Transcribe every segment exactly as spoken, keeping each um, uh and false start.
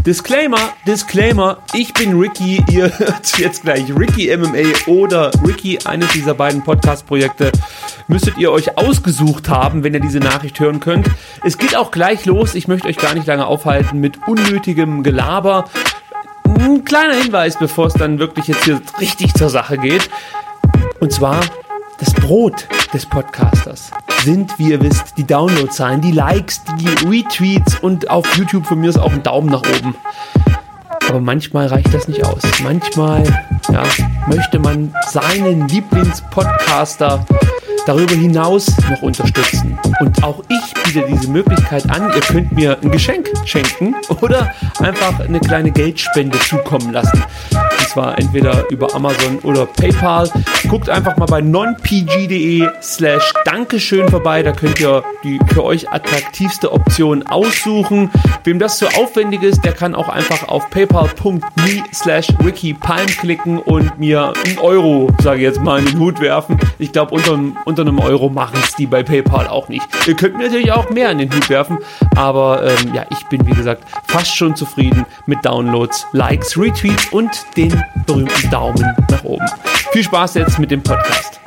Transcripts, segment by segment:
Disclaimer, Disclaimer, ich bin Ricky, ihr hört jetzt gleich Ricky M M A oder Ricky, eines dieser beiden Podcast-Projekte, müsstet ihr euch ausgesucht haben, wenn ihr diese Nachricht hören könnt. Es geht auch gleich los, ich möchte euch gar nicht lange aufhalten mit unnötigem Gelaber. Ein kleiner Hinweis, bevor es dann wirklich jetzt hier richtig zur Sache geht. Und zwar, das Brot des Podcasters sind, wie ihr wisst, die Downloadzahlen, die Likes, die Retweets und auf YouTube von mir ist auch ein Daumen nach oben. Aber manchmal reicht das nicht aus. Manchmal ja, möchte man seinen Lieblingspodcaster darüber hinaus noch unterstützen. Und auch ich biete diese Möglichkeit an. Ihr könnt mir ein Geschenk schenken oder einfach eine kleine Geldspende zukommen lassen. Und zwar entweder über Amazon oder PayPal. Guckt einfach mal bei nonpg.de slash Dankeschön vorbei. Da könnt ihr die für euch attraktivste Option aussuchen. Wem das zu aufwendig ist, der kann auch einfach auf paypal.me slash wikipalm klicken und mir einen Euro, sage ich jetzt mal, in den Hut werfen. Ich glaube, unter, unter einem Euro machen es die bei PayPal auch nicht. Ihr könnt mir natürlich auch mehr in den Hut werfen, aber ähm, ja, ich bin, wie gesagt, fast schon zufrieden mit Downloads, Likes, Retweets und den berühmten Daumen nach oben. Viel Spaß jetzt mit dem Podcast.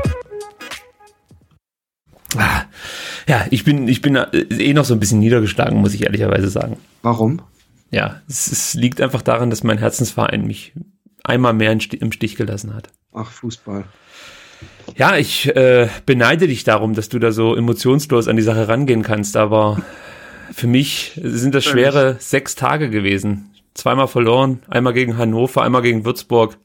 Ah, ja, ich bin, ich bin eh noch so ein bisschen niedergeschlagen, muss ich ehrlicherweise sagen. Warum? Ja, es, es liegt einfach daran, dass mein Herzensverein mich einmal mehr im Stich gelassen hat. Ach, Fußball. Ja, ich äh, beneide dich darum, dass du da so emotionslos an die Sache rangehen kannst, aber für mich sind das schwere sechs Tage gewesen. Zweimal verloren, einmal gegen Hannover, einmal gegen Würzburg.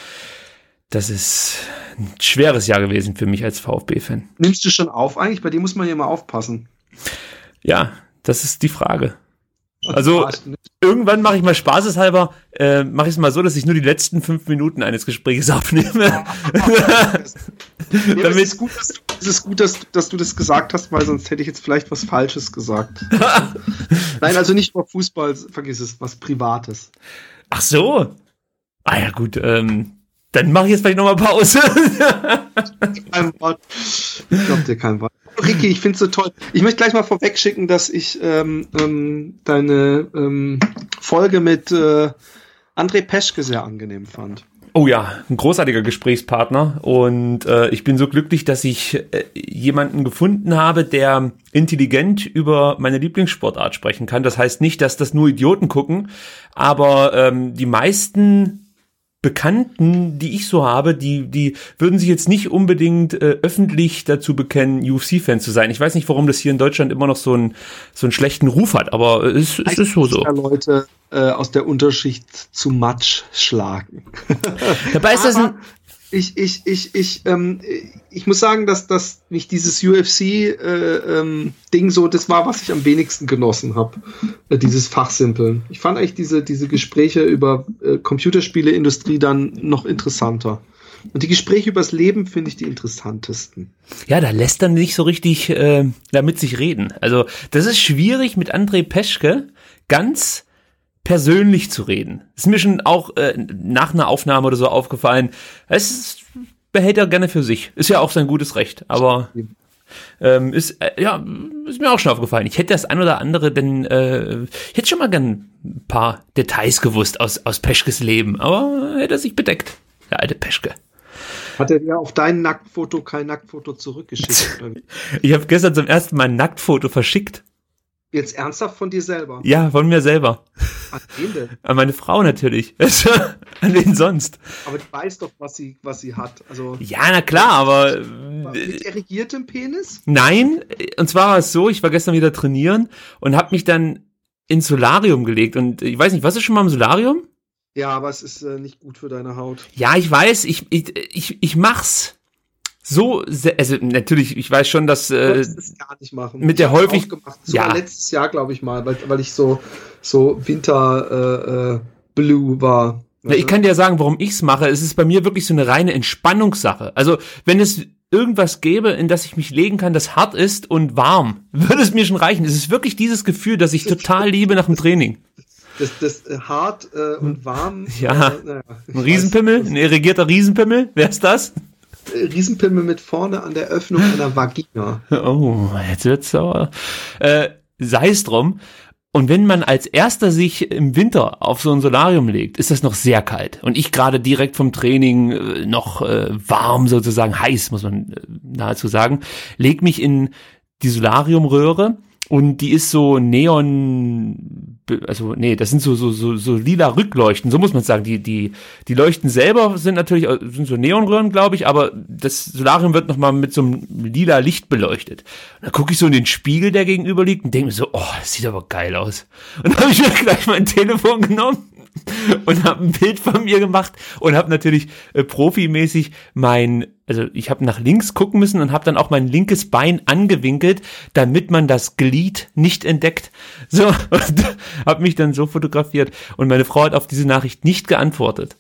Das ist ein schweres Jahr gewesen für mich als VfB-Fan. Nimmst du schon auf eigentlich? Bei dir muss man ja mal aufpassen. Ja, das ist die Frage. Also irgendwann mache ich mal spaßeshalber, äh, mache ich es mal so, dass ich nur die letzten fünf Minuten eines Gesprächs aufnehme. Ja, Damit es ist gut, dass, du, es ist gut dass, dass du das gesagt hast, weil sonst hätte ich jetzt vielleicht was Falsches gesagt. Nein, also nicht über Fußball, vergiss es, was Privates. Ach so. Ah ja gut, ähm, dann mache ich jetzt vielleicht nochmal Pause. Kein Wort. Ich glaube dir kein Wort. Ricky, ich finde es so toll. Ich möchte gleich mal vorwegschicken, dass ich ähm, ähm, deine ähm, Folge mit äh, André Peschke sehr angenehm fand. Oh ja, ein großartiger Gesprächspartner und äh, ich bin so glücklich, dass ich äh, jemanden gefunden habe, der intelligent über meine Lieblingssportart sprechen kann. Das heißt nicht, dass das nur Idioten gucken, aber ähm, die meisten Bekannten, die ich so habe, die die würden sich jetzt nicht unbedingt äh, öffentlich dazu bekennen, U F C-Fan zu sein. Ich weiß nicht, warum das hier in Deutschland immer noch so einen so einen schlechten Ruf hat, aber es, es ist so so. Leute äh, aus der Unterschicht zu Matsch schlagen. Dabei ist das ein Ich, ich, ich, ich, ähm, ich muss sagen, dass, dass mich dieses U F C-Ding äh, ähm, so, das war, was ich am wenigsten genossen habe. Äh, dieses Fachsimpeln. Ich fand eigentlich diese, diese Gespräche über äh, Computerspieleindustrie dann noch interessanter. Und die Gespräche übers Leben finde ich die interessantesten. Ja, da lässt dann nicht so richtig äh, damit sich reden. Also das ist schwierig mit André Peschke ganz persönlich zu reden. Ist mir schon auch äh, nach einer Aufnahme oder so aufgefallen. Es ist, behält er gerne für sich. Ist ja auch sein gutes Recht. Aber ähm, ist äh, ja ist mir auch schon aufgefallen. Ich hätte das ein oder andere, denn äh, ich hätte schon mal gern ein paar Details gewusst aus aus Peschkes Leben. Aber hätte er sich bedeckt, der alte Peschke. Hat er dir auf dein Nacktfoto kein Nacktfoto zurückgeschickt? Oder? Ich habe gestern zum ersten Mal ein Nacktfoto verschickt. Jetzt ernsthaft von dir selber? Ja, von mir selber. An wen denn? An meine Frau natürlich. An wen sonst? Aber die weiß doch, was sie, was sie hat. Also, ja, na klar, aber... Mit erregiertem Penis? Nein, und zwar war es so, ich war gestern wieder trainieren und habe mich dann ins Solarium gelegt. Und ich weiß nicht, warst du schon mal im Solarium? Ja, aber es ist äh, nicht gut für deine Haut. Ja, ich weiß, ich, ich, ich, ich mach's. So, also natürlich, ich weiß schon, dass äh, das gar nicht machen. mit der häufig gemacht. Sogar ja. letztes Jahr, glaube ich mal, weil, weil ich so so Winter äh, äh, Blue war. Ja, ich kann dir sagen, warum ich's mache. Es ist bei mir wirklich so eine reine Entspannungssache. Also wenn es irgendwas gäbe, in das ich mich legen kann, das hart ist und warm, würde es mir schon reichen. Es ist wirklich dieses Gefühl, das ich total liebe nach dem Training. Das, das äh, hart äh, und warm. Ja, äh, naja, ein Riesenpimmel, ein irrigierter Riesenpimmel. Wer ist das? Riesenpimmel mit vorne an der Öffnung einer Vagina. Oh, jetzt wird's sauer. Äh, sei es drum. Und wenn man als erster sich im Winter auf so ein Solarium legt, ist das noch sehr kalt. Und ich gerade direkt vom Training äh, noch äh, warm sozusagen, heiß muss man äh, nahezu sagen, leg mich in die Solariumröhre und die ist so Neon, also nee, das sind so so so so lila Rückleuchten, so muss man sagen. Die die die Leuchten selber sind natürlich sind so Neonröhren, glaube ich, aber das Solarium wird nochmal mit so einem lila Licht beleuchtet. Und da gucke ich so in den Spiegel, der gegenüber liegt, und denke mir so, oh, das sieht aber geil aus. Und dann habe ich mir gleich mein Telefon genommen und habe ein Bild von mir gemacht und habe natürlich äh, profimäßig mein, also ich habe nach links gucken müssen und habe dann auch mein linkes Bein angewinkelt, damit man das Glied nicht entdeckt. So, und habe mich dann so fotografiert und meine Frau hat auf diese Nachricht nicht geantwortet.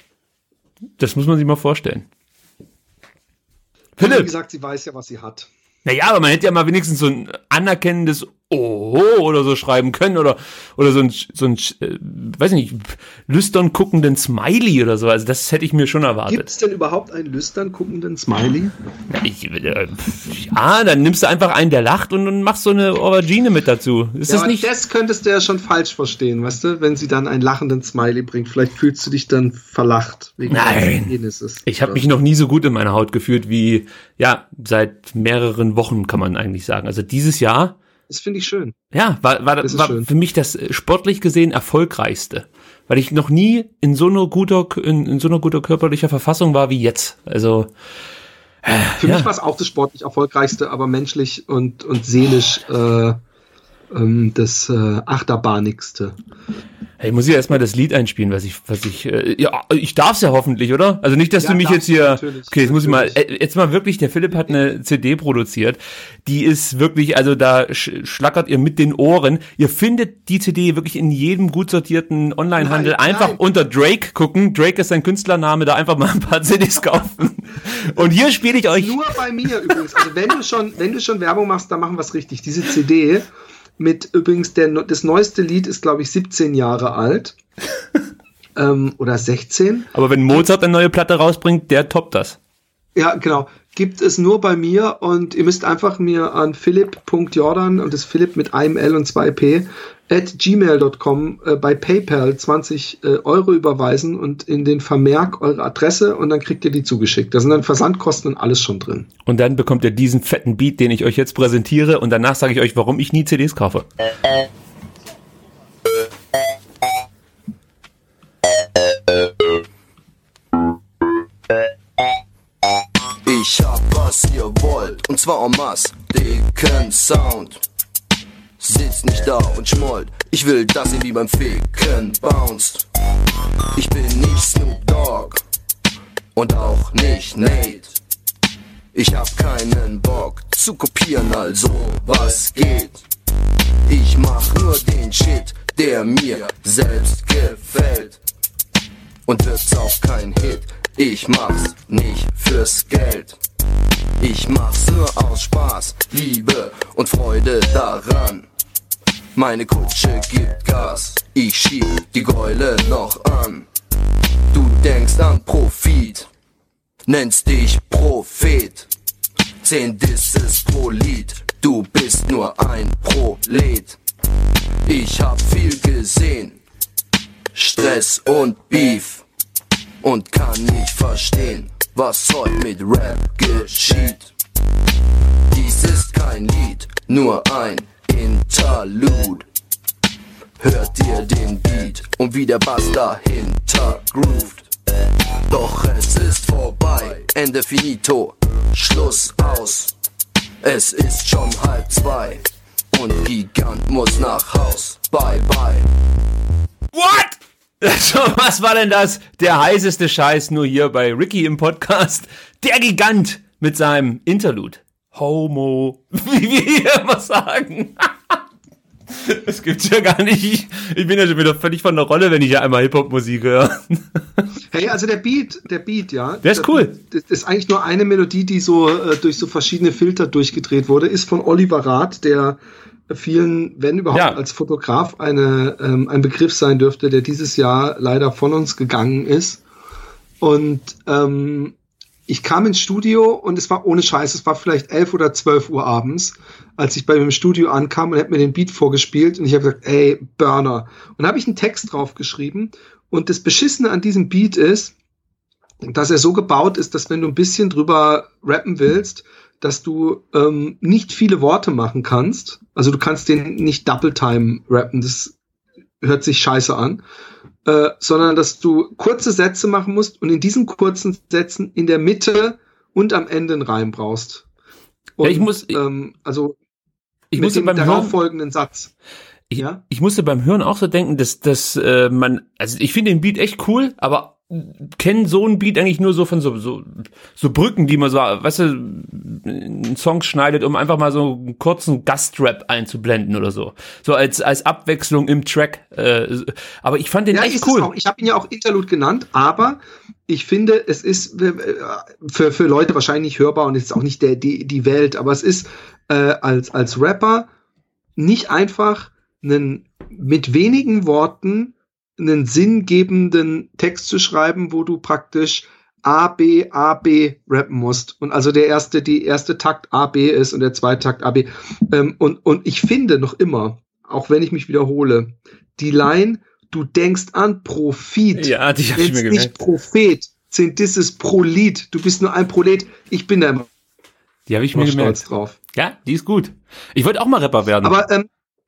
Das muss man sich mal vorstellen. Philipp. Wie gesagt, sie weiß ja, was sie hat. Naja, aber man hätte ja mal wenigstens so ein anerkennendes Oho oder so schreiben können oder oder so ein, so ein äh, weiß nicht, lüstern guckenden Smiley oder so. Also das hätte ich mir schon erwartet. Gibt es denn überhaupt einen lüstern guckenden Smiley? Ja, ich, äh, ja, dann nimmst du einfach einen, der lacht und, und machst so eine Aubergine mit dazu. Ist ja, das nicht? Das könntest du ja schon falsch verstehen, weißt du, wenn sie dann einen lachenden Smiley bringt. Vielleicht fühlst du dich dann verlacht. Wegen Nein, ich habe mich noch nie so gut in meiner Haut gefühlt wie, ja, seit mehreren Wochen, kann man eigentlich sagen. Also dieses Jahr. Das finde ich schön. Ja, war, war, war schön. Für mich das sportlich gesehen erfolgreichste. Weil ich noch nie in so einer guter, in, in so einer guter körperlicher Verfassung war wie jetzt. Also, äh, Für ja. mich war es auch das sportlich erfolgreichste, aber menschlich und, und seelisch äh, ähm, das äh, achterbahnigste. Hey, muss ich erstmal das Lied einspielen, was ich, was ich, äh, ja, ich darf's ja hoffentlich, oder? Also nicht, dass ja, du mich jetzt hier, natürlich, okay, jetzt muss ich mal, äh, jetzt mal wirklich, der Philipp hat eine C D produziert, die ist wirklich, also da sch- schlackert ihr mit den Ohren, ihr findet die C D wirklich in jedem gut sortierten Onlinehandel, nein, einfach nein. unter Drake gucken, Drake ist sein Künstlername, da einfach mal ein paar C Ds kaufen. Und hier spiele ich euch. Nur bei mir übrigens, also wenn du schon, wenn du schon Werbung machst, dann machen wir es richtig, diese C D, mit übrigens, der, das neueste Lied ist, glaube ich, siebzehn Jahre alt. ähm, oder sechzehn. Aber wenn Mozart eine neue Platte rausbringt, der toppt das. Ja, genau. Gibt es nur bei mir und ihr müsst einfach mir an philipp punkt jordan und das Philipp mit einem L und zwei P at gmail punkt com äh, bei PayPal zwanzig äh, Euro überweisen und in den Vermerk eure Adresse und dann kriegt ihr die zugeschickt. Da sind dann Versandkosten und alles schon drin. Und dann bekommt ihr diesen fetten Beat, den ich euch jetzt präsentiere und danach sage ich euch, warum ich nie C Ds kaufe. Ich hab was ihr wollt, und zwar en masse, dicken Sound. Sitzt nicht da und schmollt, ich will, dass ihr wie beim Ficken bounced. Ich bin nicht Snoop Dogg und auch nicht Nate. Ich hab keinen Bock zu kopieren, also was geht? Ich mach nur den Shit, der mir selbst gefällt. Und wird's auch kein Hit, ich mach's nicht fürs Geld. Ich mach's nur aus Spaß, Liebe und Freude daran. Meine Kutsche gibt Gas, ich schieb die Gäule noch an. Du denkst an Profit, nennst dich Prophet. Zehn Disses pro Lied, du bist nur ein Prolet. Ich hab viel gesehen, Stress und Beef, und kann nicht verstehen, was heute mit Rap geschieht. Dies ist kein Lied, nur ein Interlude. Hört ihr den Beat und wie der Bass dahinter groovt. Doch es ist vorbei, Ende finito, Schluss aus. Es ist schon halb zwei und Gigant muss nach Haus. Bye bye. What? So, was war denn das? Der heißeste Scheiß nur hier bei Ricky im Podcast. Der Gigant mit seinem Interlude. Homo. Wie wir hier immer sagen. Das gibt's ja gar nicht. Ich bin ja schon wieder völlig von der Rolle, wenn ich ja einmal Hip-Hop-Musik höre. Hey, also der Beat, der Beat, ja. Der ist cool. Das ist eigentlich nur eine Melodie, die so äh, durch so verschiedene Filter durchgedreht wurde. Ist von Oliver Rath, der vielen, wenn überhaupt ja. als Fotograf eine, ähm, ein Begriff sein dürfte, der dieses Jahr leider von uns gegangen ist. Und ähm, ich kam ins Studio und es war ohne Scheiß, es war vielleicht elf oder zwölf Uhr abends, als ich bei mir im Studio ankam und er hat mir den Beat vorgespielt und ich habe gesagt, ey, Burner. Und da habe ich einen Text drauf geschrieben und das Beschissene an diesem Beat ist, dass er so gebaut ist, dass wenn du ein bisschen drüber rappen willst, dass du ähm, nicht viele Worte machen kannst. Also du kannst den nicht Double-Time rappen, das hört sich scheiße an. Äh, sondern dass du kurze Sätze machen musst und in diesen kurzen Sätzen in der Mitte und am Ende einen Reim brauchst. Und, ja, ich muss, ähm, also ich mit musste dem beim darauf Hören, folgenden Satz. ich, Ja? ich musste beim Hören auch so denken, dass, dass äh, man, also ich finde den Beat echt cool, aber kennen so einen Beat eigentlich nur so von so, so, so Brücken, die man so, weißt du, einen Song schneidet, um einfach mal so einen kurzen Gastrap einzublenden oder so. So als, als Abwechslung im Track. Äh, aber ich fand den Ja, echt ist cool. es auch. Ich habe ihn ja auch Interlude genannt, aber ich finde, es ist für, für Leute wahrscheinlich nicht hörbar und es ist auch nicht der, die, die Welt, aber es ist äh, als, als Rapper nicht einfach einen, mit wenigen Worten einen sinngebenden Text zu schreiben, wo du praktisch A, B, A, B rappen musst. Und also der erste, die erste Takt A, B ist und der zweite Takt A, B. Ähm, und, und ich finde noch immer, auch wenn ich mich wiederhole, die Line, du denkst an Profit. Ja, die hab ich mir gemerkt. Nicht Prophet, sind dieses Prolit. Du bist nur ein Prolet. Ich bin da immer Die habe ich mir gemerkt. stolz drauf. Ja, die ist gut. Ich wollte auch mal Rapper werden. Aber, ähm,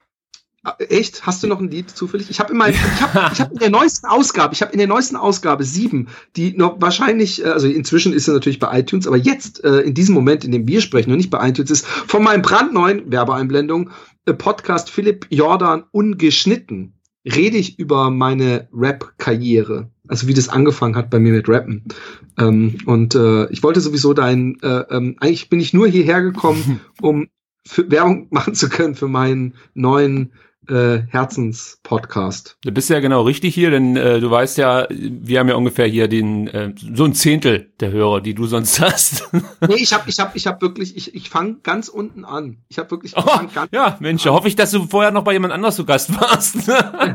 echt? Hast du noch ein Lied zufällig? Ich habe in, ich hab, ich hab in der neuesten Ausgabe, ich habe in der neuesten Ausgabe sieben, die noch wahrscheinlich, also inzwischen ist sie natürlich bei iTunes, aber jetzt, äh, in diesem Moment, in dem wir sprechen und nicht bei iTunes ist, von meinem brandneuen Werbeeinblendung, äh, Podcast Philipp Jordan ungeschnitten, rede ich über meine Rap-Karriere. Also wie das angefangen hat bei mir mit Rappen. Ähm, und äh, ich wollte sowieso dein, äh, ähm, eigentlich bin ich nur hierher gekommen, um für Werbung machen zu können für meinen neuen äh, Herzenspodcast. Du bist ja genau richtig hier, denn äh, du weißt ja, wir haben ja ungefähr hier den äh, so ein Zehntel der Hörer, die du sonst hast. Nee, ich habe ich hab, ich hab wirklich, ich, ich fange ganz unten an. Ich habe wirklich, ich Oh, fang ganz ja, Mensch, da hoffe ich, dass du vorher noch bei jemand anders zu Gast warst.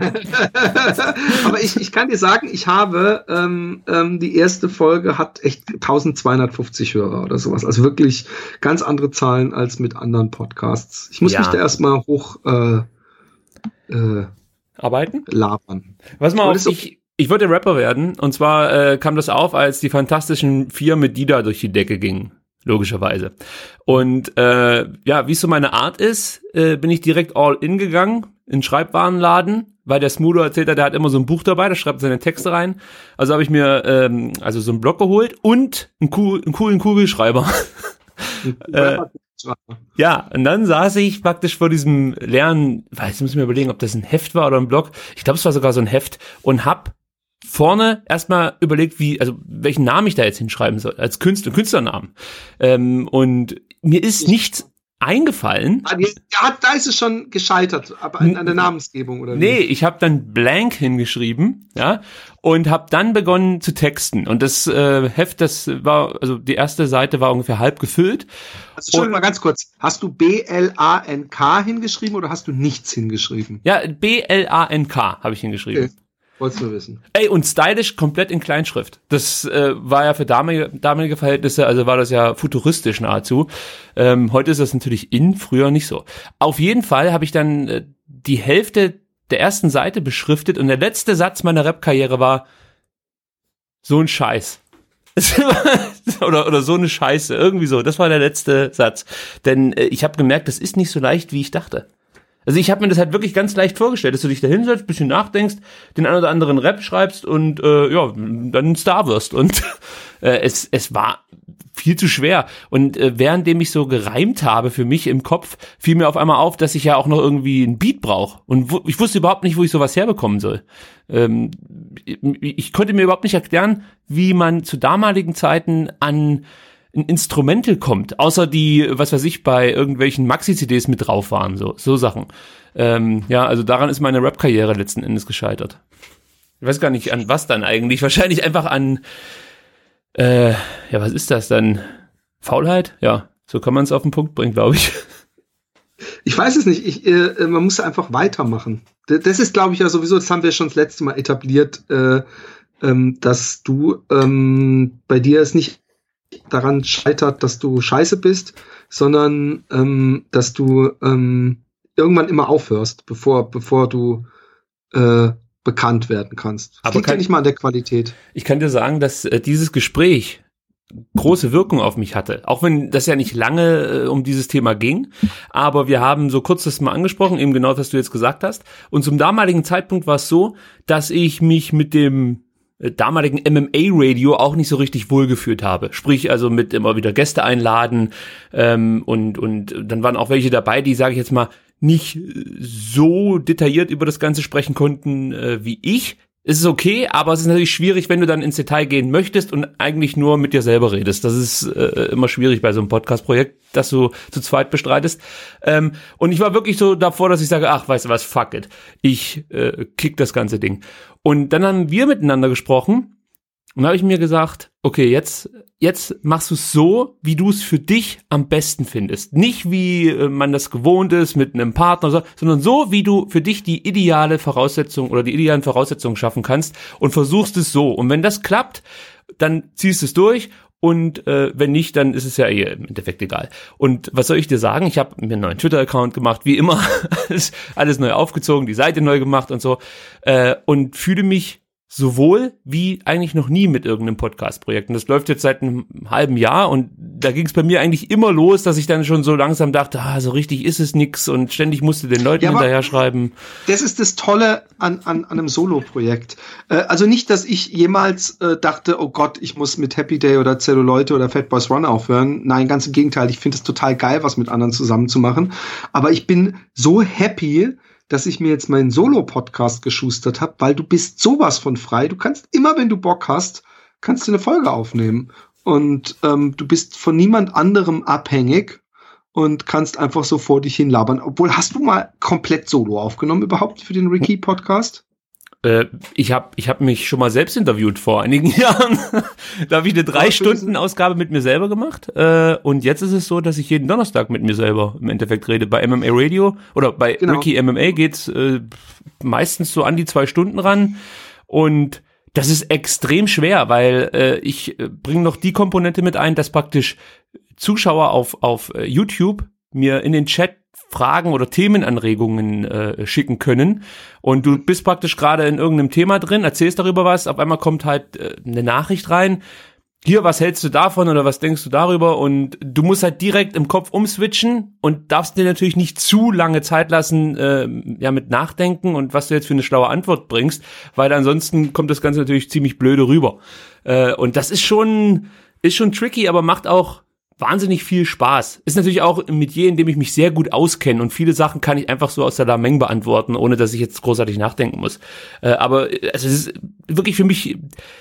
Aber ich, ich kann dir sagen, ich habe, ähm, ähm, die erste Folge hat echt eintausendzweihundertfünfzig Hörer oder sowas. Also wirklich ganz andere Zahlen als mit anderen Podcasts. Ich muss Ja. mich da erstmal hoch äh, äh, Arbeiten? labern. Was mal Aber auf, das ist ich, ich wollte Rapper werden, und zwar äh, kam das auf, als die Fantastischen Vier mit Dida durch die Decke gingen. Logischerweise. Und äh, ja, wie es so meine Art ist, äh, bin ich direkt all in gegangen, in den Schreibwarenladen, weil der Smoother erzählt hat, der hat immer so ein Buch dabei, da schreibt seine Texte rein. Also habe ich mir ähm, also so einen Block geholt und einen, cool, einen coolen Kugelschreiber. äh, ja, und dann saß ich praktisch vor diesem leeren, weiß, muss ich mir überlegen, ob das ein Heft war oder ein Block. Ich glaube, es war sogar so ein Heft, und hab vorne erstmal überlegt, wie, also welchen Namen ich da jetzt hinschreiben soll, als Künstler, Künstlernamen. Ähm, und mir ist nichts eingefallen. Ja, da ist es schon gescheitert, aber an, an der Namensgebung, oder? Nee, ich habe dann blank hingeschrieben, ja, und habe dann begonnen zu texten. Und das äh, Heft, das war, also die erste Seite war ungefähr halb gefüllt. Also, Entschuldigung, mal ganz kurz. Hast du B L A N K hingeschrieben oder hast du nichts hingeschrieben? Ja, B L A N K habe ich hingeschrieben. Okay. Wolltest du wissen. Ey, und stylisch komplett in Kleinschrift. Das äh, war ja für damalige, damalige Verhältnisse, also war das ja futuristisch nahezu. Ähm, heute ist das natürlich in, früher nicht so. Auf jeden Fall habe ich dann äh, die Hälfte der ersten Seite beschriftet, und der letzte Satz meiner Rap-Karriere war so ein Scheiß. oder, oder so eine Scheiße, irgendwie so. Das war der letzte Satz. Denn äh, ich habe gemerkt, das ist nicht so leicht, wie ich dachte. Also ich habe mir das halt wirklich ganz leicht vorgestellt, dass du dich da hinsetzt, bisschen nachdenkst, den einen oder anderen Rap schreibst und äh, ja, dann ein Star wirst. Und äh, es es war viel zu schwer. Und äh, währenddem ich so gereimt habe für mich im Kopf, fiel mir auf einmal auf, dass ich ja auch noch irgendwie einen Beat brauche. Und wo, ich wusste überhaupt nicht, wo ich sowas herbekommen soll. Ähm, ich, ich konnte mir überhaupt nicht erklären, wie man zu damaligen Zeiten an ein Instrumental kommt, außer die, was weiß ich, bei irgendwelchen Maxi-C Ds mit drauf waren, so so Sachen. Ähm, ja, also daran ist meine Rap-Karriere letzten Endes gescheitert. Ich weiß gar nicht, an was dann eigentlich. Wahrscheinlich einfach an, äh, ja, was ist das dann? Faulheit? Ja, so kann man es auf den Punkt bringen, glaube ich. Ich weiß es nicht. Ich, äh, man muss einfach weitermachen. Das ist, glaube ich, ja sowieso, das haben wir schon das letzte Mal etabliert, äh, ähm, dass du ähm, bei dir es nicht daran scheitert, dass du scheiße bist, sondern ähm, dass du ähm, irgendwann immer aufhörst, bevor, bevor du äh, bekannt werden kannst. Das Aber liegt kann, ja nicht mal an der Qualität. Ich kann dir sagen, dass äh, dieses Gespräch große Wirkung auf mich hatte. Auch wenn das ja nicht lange äh, um dieses Thema ging. Aber wir haben so kurz das mal angesprochen, eben genau, was du jetzt gesagt hast. Und zum damaligen Zeitpunkt war es so, dass ich mich mit dem äh, damaligen M M A-Radio auch nicht so richtig wohlgefühlt habe. Sprich, also mit immer wieder Gäste einladen. Ähm, und, und dann waren auch welche dabei, die, sage ich jetzt mal, nicht so detailliert über das Ganze sprechen konnten äh, wie ich. Es ist okay, aber es ist natürlich schwierig, wenn du dann ins Detail gehen möchtest und eigentlich nur mit dir selber redest. Das ist äh, immer schwierig bei so einem Podcast-Projekt, das du zu zweit bestreitest. Ähm, und ich war wirklich so davor, dass ich sage, ach, weißt du was, fuck it. Ich äh, kick das ganze Ding. Und dann haben wir miteinander gesprochen und habe ich mir gesagt, okay, jetzt jetzt machst du es so, wie du es für dich am besten findest. Nicht wie äh, man das gewohnt ist mit einem Partner, so, sondern so, wie du für dich die ideale Voraussetzung oder die idealen Voraussetzungen schaffen kannst und versuchst es so. Und wenn das klappt, dann ziehst du es durch. Und äh, wenn nicht, dann ist es ja eh im Endeffekt egal. Und was soll ich dir sagen? Ich habe mir einen neuen Twitter-Account gemacht, wie immer, alles, alles neu aufgezogen, die Seite neu gemacht und so. Äh, und fühle mich sowohl wie eigentlich noch nie mit irgendeinem Podcast-Projekt. Und das läuft jetzt seit einem halben Jahr und da ging es bei mir eigentlich immer los, dass ich dann schon so langsam dachte, ah, so richtig ist es nix und ständig musste den Leuten ja, hinterher schreiben. Das ist das Tolle an, an, an einem Solo-Projekt. Äh, also nicht, dass ich jemals äh, dachte, oh Gott, ich muss mit Happy Day oder Celluloid oder Fat Boys Run aufhören. Nein, ganz im Gegenteil. Ich finde es total geil, was mit anderen zusammen zu machen. Aber ich bin so happy, dass ich mir jetzt meinen Solo-Podcast geschustert habe, weil du bist sowas von frei. Du kannst immer, wenn du Bock hast, kannst du eine Folge aufnehmen. Und ähm, du bist von niemand anderem abhängig und kannst einfach so vor dich hin labern. Obwohl, hast du mal komplett Solo aufgenommen überhaupt für den Ricky-Podcast? Äh, ich habe ich hab mich schon mal selbst interviewt vor einigen Jahren. Da habe ich eine drei Stunden Ausgabe mit mir selber gemacht. Äh, und jetzt ist es so, dass ich jeden Donnerstag mit mir selber im Endeffekt rede. Bei M M A Radio oder bei genau. Ricky M M A geht's äh, meistens so an die zwei Stunden ran. Und das ist extrem schwer, weil äh, ich äh, bringe noch die Komponente mit ein, dass praktisch Zuschauer auf, auf äh, YouTube mir in den Chat Fragen oder Themenanregungen äh, schicken können und du bist praktisch gerade in irgendeinem Thema drin, erzählst darüber was, auf einmal kommt halt äh, eine Nachricht rein, hier, was hältst du davon oder was denkst du darüber und du musst halt direkt im Kopf umswitchen und darfst dir natürlich nicht zu lange Zeit lassen, äh, ja, mit Nachdenken und was du jetzt für eine schlaue Antwort bringst, weil ansonsten kommt das Ganze natürlich ziemlich blöde rüber. Äh, und das ist schon, ist schon tricky, aber macht auch wahnsinnig viel Spaß. Ist natürlich auch ein Metier, in dem ich mich sehr gut auskenne und viele Sachen kann ich einfach so aus der Lameng beantworten, ohne dass ich jetzt großartig nachdenken muss. Äh, aber also es ist wirklich für mich,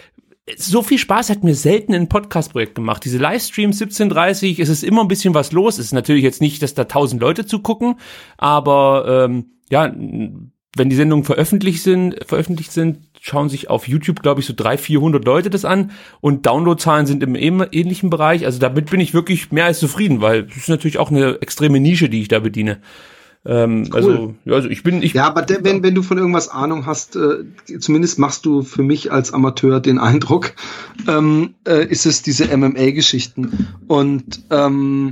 so viel Spaß hat mir selten ein Podcast-Projekt gemacht. Diese Livestreams siebzehn Uhr dreißig, es ist immer ein bisschen was los. Es ist natürlich jetzt nicht, dass da tausend Leute zugucken, aber ähm, ja, wenn die Sendungen veröffentlicht sind, veröffentlicht sind, schauen sich auf YouTube, glaube ich, so dreihundert, vierhundert Leute das an und Downloadzahlen sind im ähnlichen Bereich. Also damit bin ich wirklich mehr als zufrieden, weil es ist natürlich auch eine extreme Nische, die ich da bediene. Ähm, cool. Also, ja, also ich bin, ich ja, aber der, wenn wenn du von irgendwas Ahnung hast, äh, zumindest machst du für mich als Amateur den Eindruck, ähm, äh, ist es diese M M A-Geschichten und ähm,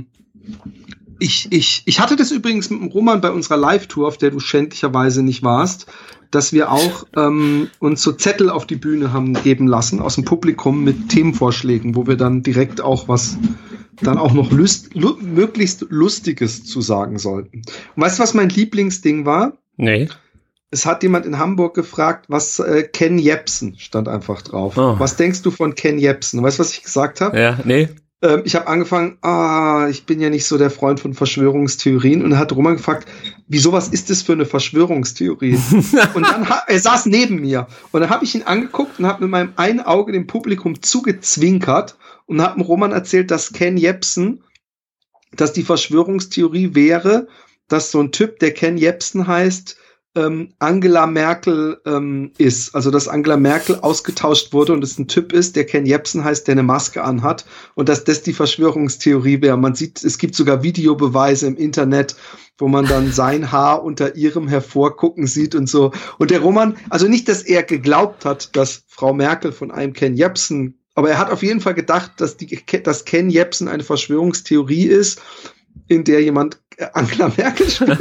Ich, ich, ich hatte das übrigens mit dem Roman bei unserer Live-Tour, auf der du schändlicherweise nicht warst, dass wir auch ähm, uns so Zettel auf die Bühne haben geben lassen aus dem Publikum mit Themenvorschlägen, wo wir dann direkt auch was, dann auch noch lust, lu- möglichst Lustiges zu sagen sollten. Und weißt du, was mein Lieblingsding war? Nee. Es hat jemand in Hamburg gefragt, was äh, Ken Jebsen stand einfach drauf. Oh. Was denkst du von Ken Jebsen? Weißt du, was ich gesagt habe? Ja, nee. Ähm, ich habe angefangen, ah, ich bin ja nicht so der Freund von Verschwörungstheorien und dann hat Roman gefragt, wieso, was ist das für eine Verschwörungstheorie? Und dann, ha- er saß neben mir und dann habe ich ihn angeguckt und habe mit meinem einen Auge dem Publikum zugezwinkert und habe dem Roman erzählt, dass Ken Jebsen, dass die Verschwörungstheorie wäre, dass so ein Typ, der Ken Jebsen heißt, ähm, Angela Merkel ähm, ist. Also, dass Angela Merkel ausgetauscht wurde und es ein Typ ist, der Ken Jebsen heißt, der eine Maske anhat und dass das die Verschwörungstheorie wäre. Man sieht, es gibt sogar Videobeweise im Internet, wo man dann sein Haar unter ihrem hervorgucken sieht und so. Und der Roman, also nicht, dass er geglaubt hat, dass Frau Merkel von einem Ken Jebsen Aber er hat auf jeden Fall gedacht, dass, die, dass Ken Jebsen eine Verschwörungstheorie ist, in der jemand Angela Merkel spielt.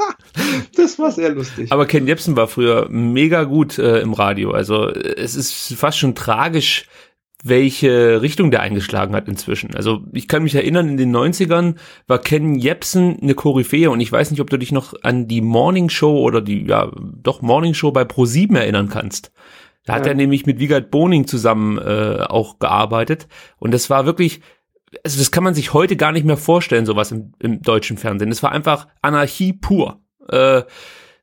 Das war sehr lustig. Aber Ken Jebsen war früher mega gut äh, im Radio. Also es ist fast schon tragisch, welche Richtung der eingeschlagen hat inzwischen. Also ich kann mich erinnern, in den neunzigern war Ken Jebsen eine Koryphäe und ich weiß nicht, ob du dich noch an die Morning Show oder die, ja, doch Morning Show bei ProSieben erinnern kannst. Da hat ja. er nämlich mit Wiegald Boning zusammen äh, auch gearbeitet und das war wirklich, also das kann man sich heute gar nicht mehr vorstellen, sowas im, im deutschen Fernsehen. Das war einfach Anarchie pur. Äh, äh,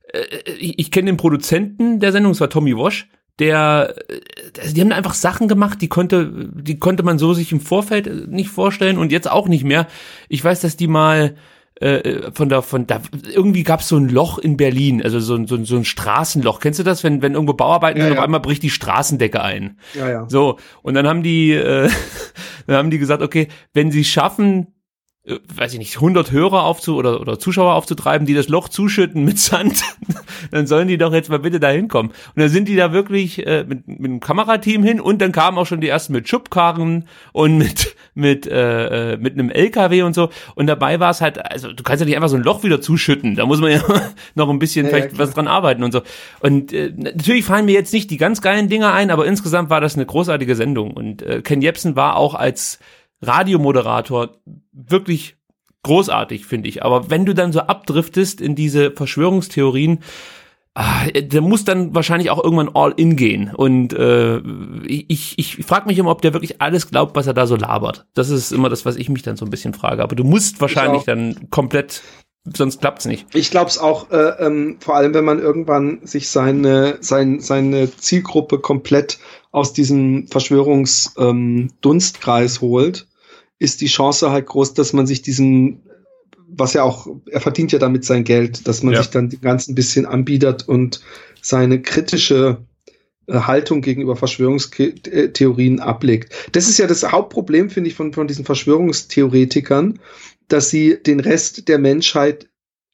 ich ich kenne den Produzenten der Sendung, das war Tommy Walsh, der, also die haben einfach Sachen gemacht, die konnte, die konnte man so sich im Vorfeld nicht vorstellen und jetzt auch nicht mehr. Ich weiß, dass die mal äh, von da, von da, irgendwie gab es so ein Loch in Berlin, also so, so, so ein Straßenloch. Kennst du das, wenn, wenn irgendwo Bauarbeiten ja, sind, ja. auf einmal bricht die Straßendecke ein? Ja, ja. So, und dann haben die, äh, dann haben die gesagt, okay, wenn sie schaffen, weiß ich nicht, hundert Hörer aufzu oder oder Zuschauer aufzutreiben, die das Loch zuschütten mit Sand, dann sollen die doch jetzt mal bitte da hinkommen. Und dann sind die da wirklich äh, mit mit einem Kamerateam hin und dann kamen auch schon die ersten mit Schubkarren und mit mit äh, mit einem L K W und so. Und dabei war es halt, also du kannst ja nicht einfach so ein Loch wieder zuschütten. Da muss man ja noch ein bisschen ja, vielleicht ja, was dran arbeiten und so. Und äh, natürlich fallen mir jetzt nicht die ganz geilen Dinger ein, aber insgesamt war das eine großartige Sendung. Und äh, Ken Jebsen war auch als Radiomoderator wirklich großartig, finde ich. Aber wenn du dann so abdriftest in diese Verschwörungstheorien, ah, der muss dann wahrscheinlich auch irgendwann all in gehen. Und äh, ich, ich frage mich immer, ob der wirklich alles glaubt, was er da so labert. Das ist immer das, was ich mich dann so ein bisschen frage. Aber du musst wahrscheinlich dann komplett, sonst klappt's nicht. Ich glaube es auch, äh, ähm, vor allem wenn man irgendwann sich seine, sein, seine Zielgruppe komplett aus diesem Verschwörungsdunstkreis ähm, holt, ist die Chance halt groß, dass man sich diesen, was ja auch, er verdient ja damit sein Geld, dass man ja. sich dann die ganzen bisschen anbietet und seine kritische äh, Haltung gegenüber Verschwörungstheorien ablegt. Das ist ja das Hauptproblem, finde ich, von, von diesen Verschwörungstheoretikern, dass sie den Rest der Menschheit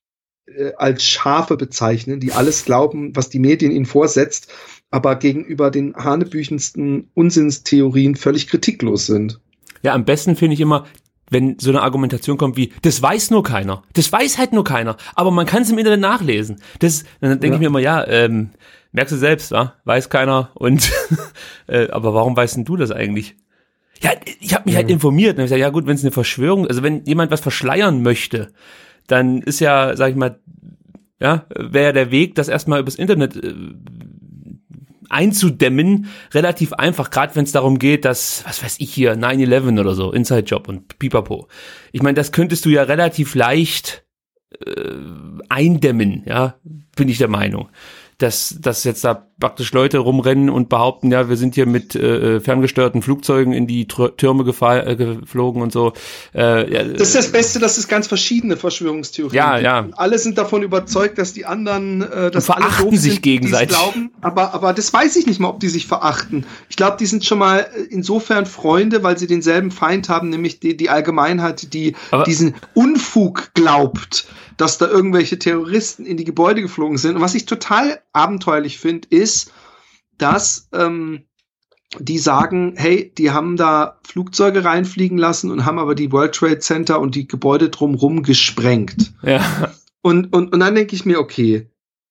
äh, als Schafe bezeichnen, die alles glauben, was die Medien ihnen vorsetzt, aber gegenüber den hanebüchensten Unsinnstheorien völlig kritiklos sind. Ja, am besten finde ich immer, wenn so eine Argumentation kommt wie, das weiß nur keiner. Das weiß halt nur keiner. Aber man kann es im Internet nachlesen. Das, dann denke ja. ich mir immer, ja, ähm, merkst du selbst, wa? Weiß keiner. Und äh, aber warum weißt denn du das eigentlich? Ja, ich habe mich ja. halt informiert. Und hab gesagt, ja gut, wenn es eine Verschwörung, also wenn jemand was verschleiern möchte, dann ist ja, sag ich mal, ja, wäre ja der Weg, das erstmal übers Internet äh, einzudämmen, relativ einfach, gerade wenn es darum geht, dass, was weiß ich hier, nine eleven oder so, Inside Job und Pipapo. Ich meine, das könntest du ja relativ leicht äh, eindämmen, ja, bin ich der Meinung. Dass, dass jetzt da praktisch Leute rumrennen und behaupten, ja, wir sind hier mit äh, ferngesteuerten Flugzeugen in die Tr- Türme gefa- äh, geflogen und so. Äh, ja, das ist das Beste, dass es ganz verschiedene Verschwörungstheorien ja, gibt. Ja. Alle sind davon überzeugt, dass die anderen äh, das und verachten alle doof sich sind, gegenseitig. Glauben, aber, aber das weiß ich nicht mal, ob die sich verachten. Ich glaube, die sind schon mal insofern Freunde, weil sie denselben Feind haben, nämlich die, die Allgemeinheit, die aber diesen Unfug glaubt, dass da irgendwelche Terroristen in die Gebäude geflogen sind. Und was ich total abenteuerlich finde, ist, dass ähm, die sagen, hey, die haben da Flugzeuge reinfliegen lassen und haben aber die World Trade Center und die Gebäude drumherum gesprengt. Ja. Und, und, und dann denke ich mir, okay,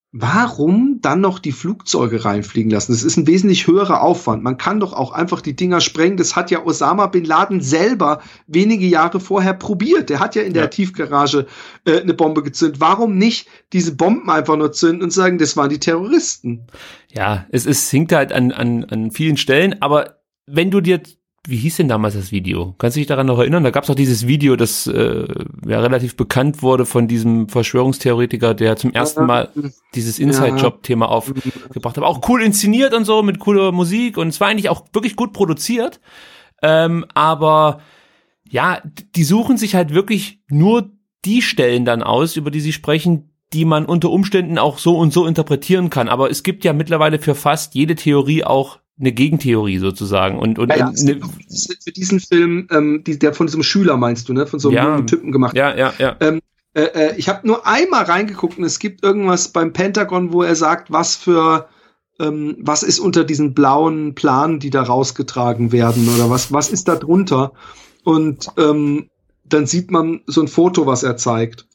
warum dann noch die Flugzeuge reinfliegen lassen? Das ist ein wesentlich höherer Aufwand. Man kann doch auch einfach die Dinger sprengen. Das hat ja Osama Bin Laden selber wenige Jahre vorher probiert. Der hat ja in der ja. Tiefgarage äh, eine Bombe gezündet. Warum nicht diese Bomben einfach nur zünden und sagen, das waren die Terroristen? Ja, es, es hinkt halt an, an, an vielen Stellen. Aber wenn du dir, wie hieß denn damals das Video? Kannst du dich daran noch erinnern? Da gab es auch dieses Video, das äh, ja relativ bekannt wurde von diesem Verschwörungstheoretiker, der zum ersten Mal dieses Inside-Job-Thema aufgebracht hat. Auch cool inszeniert und so, mit cooler Musik. Und es war eigentlich auch wirklich gut produziert. Ähm, aber ja, die suchen sich halt wirklich nur die Stellen dann aus, über die sie sprechen, die man unter Umständen auch so und so interpretieren kann. Aber es gibt ja mittlerweile für fast jede Theorie auch eine Gegentheorie sozusagen. Und, und, ja, ja, und ne, für diesen Film, ähm, die, der von diesem Schüler meinst du, ne? Von so einem ja, Typen gemacht. Ja, ja, ja. Ähm, äh, äh, ich habe nur einmal reingeguckt und es gibt irgendwas beim Pentagon, wo er sagt, was für ähm, was ist unter diesen blauen Planen, die da rausgetragen werden oder was, was ist da drunter? Und ähm, dann sieht man so ein Foto, was er zeigt.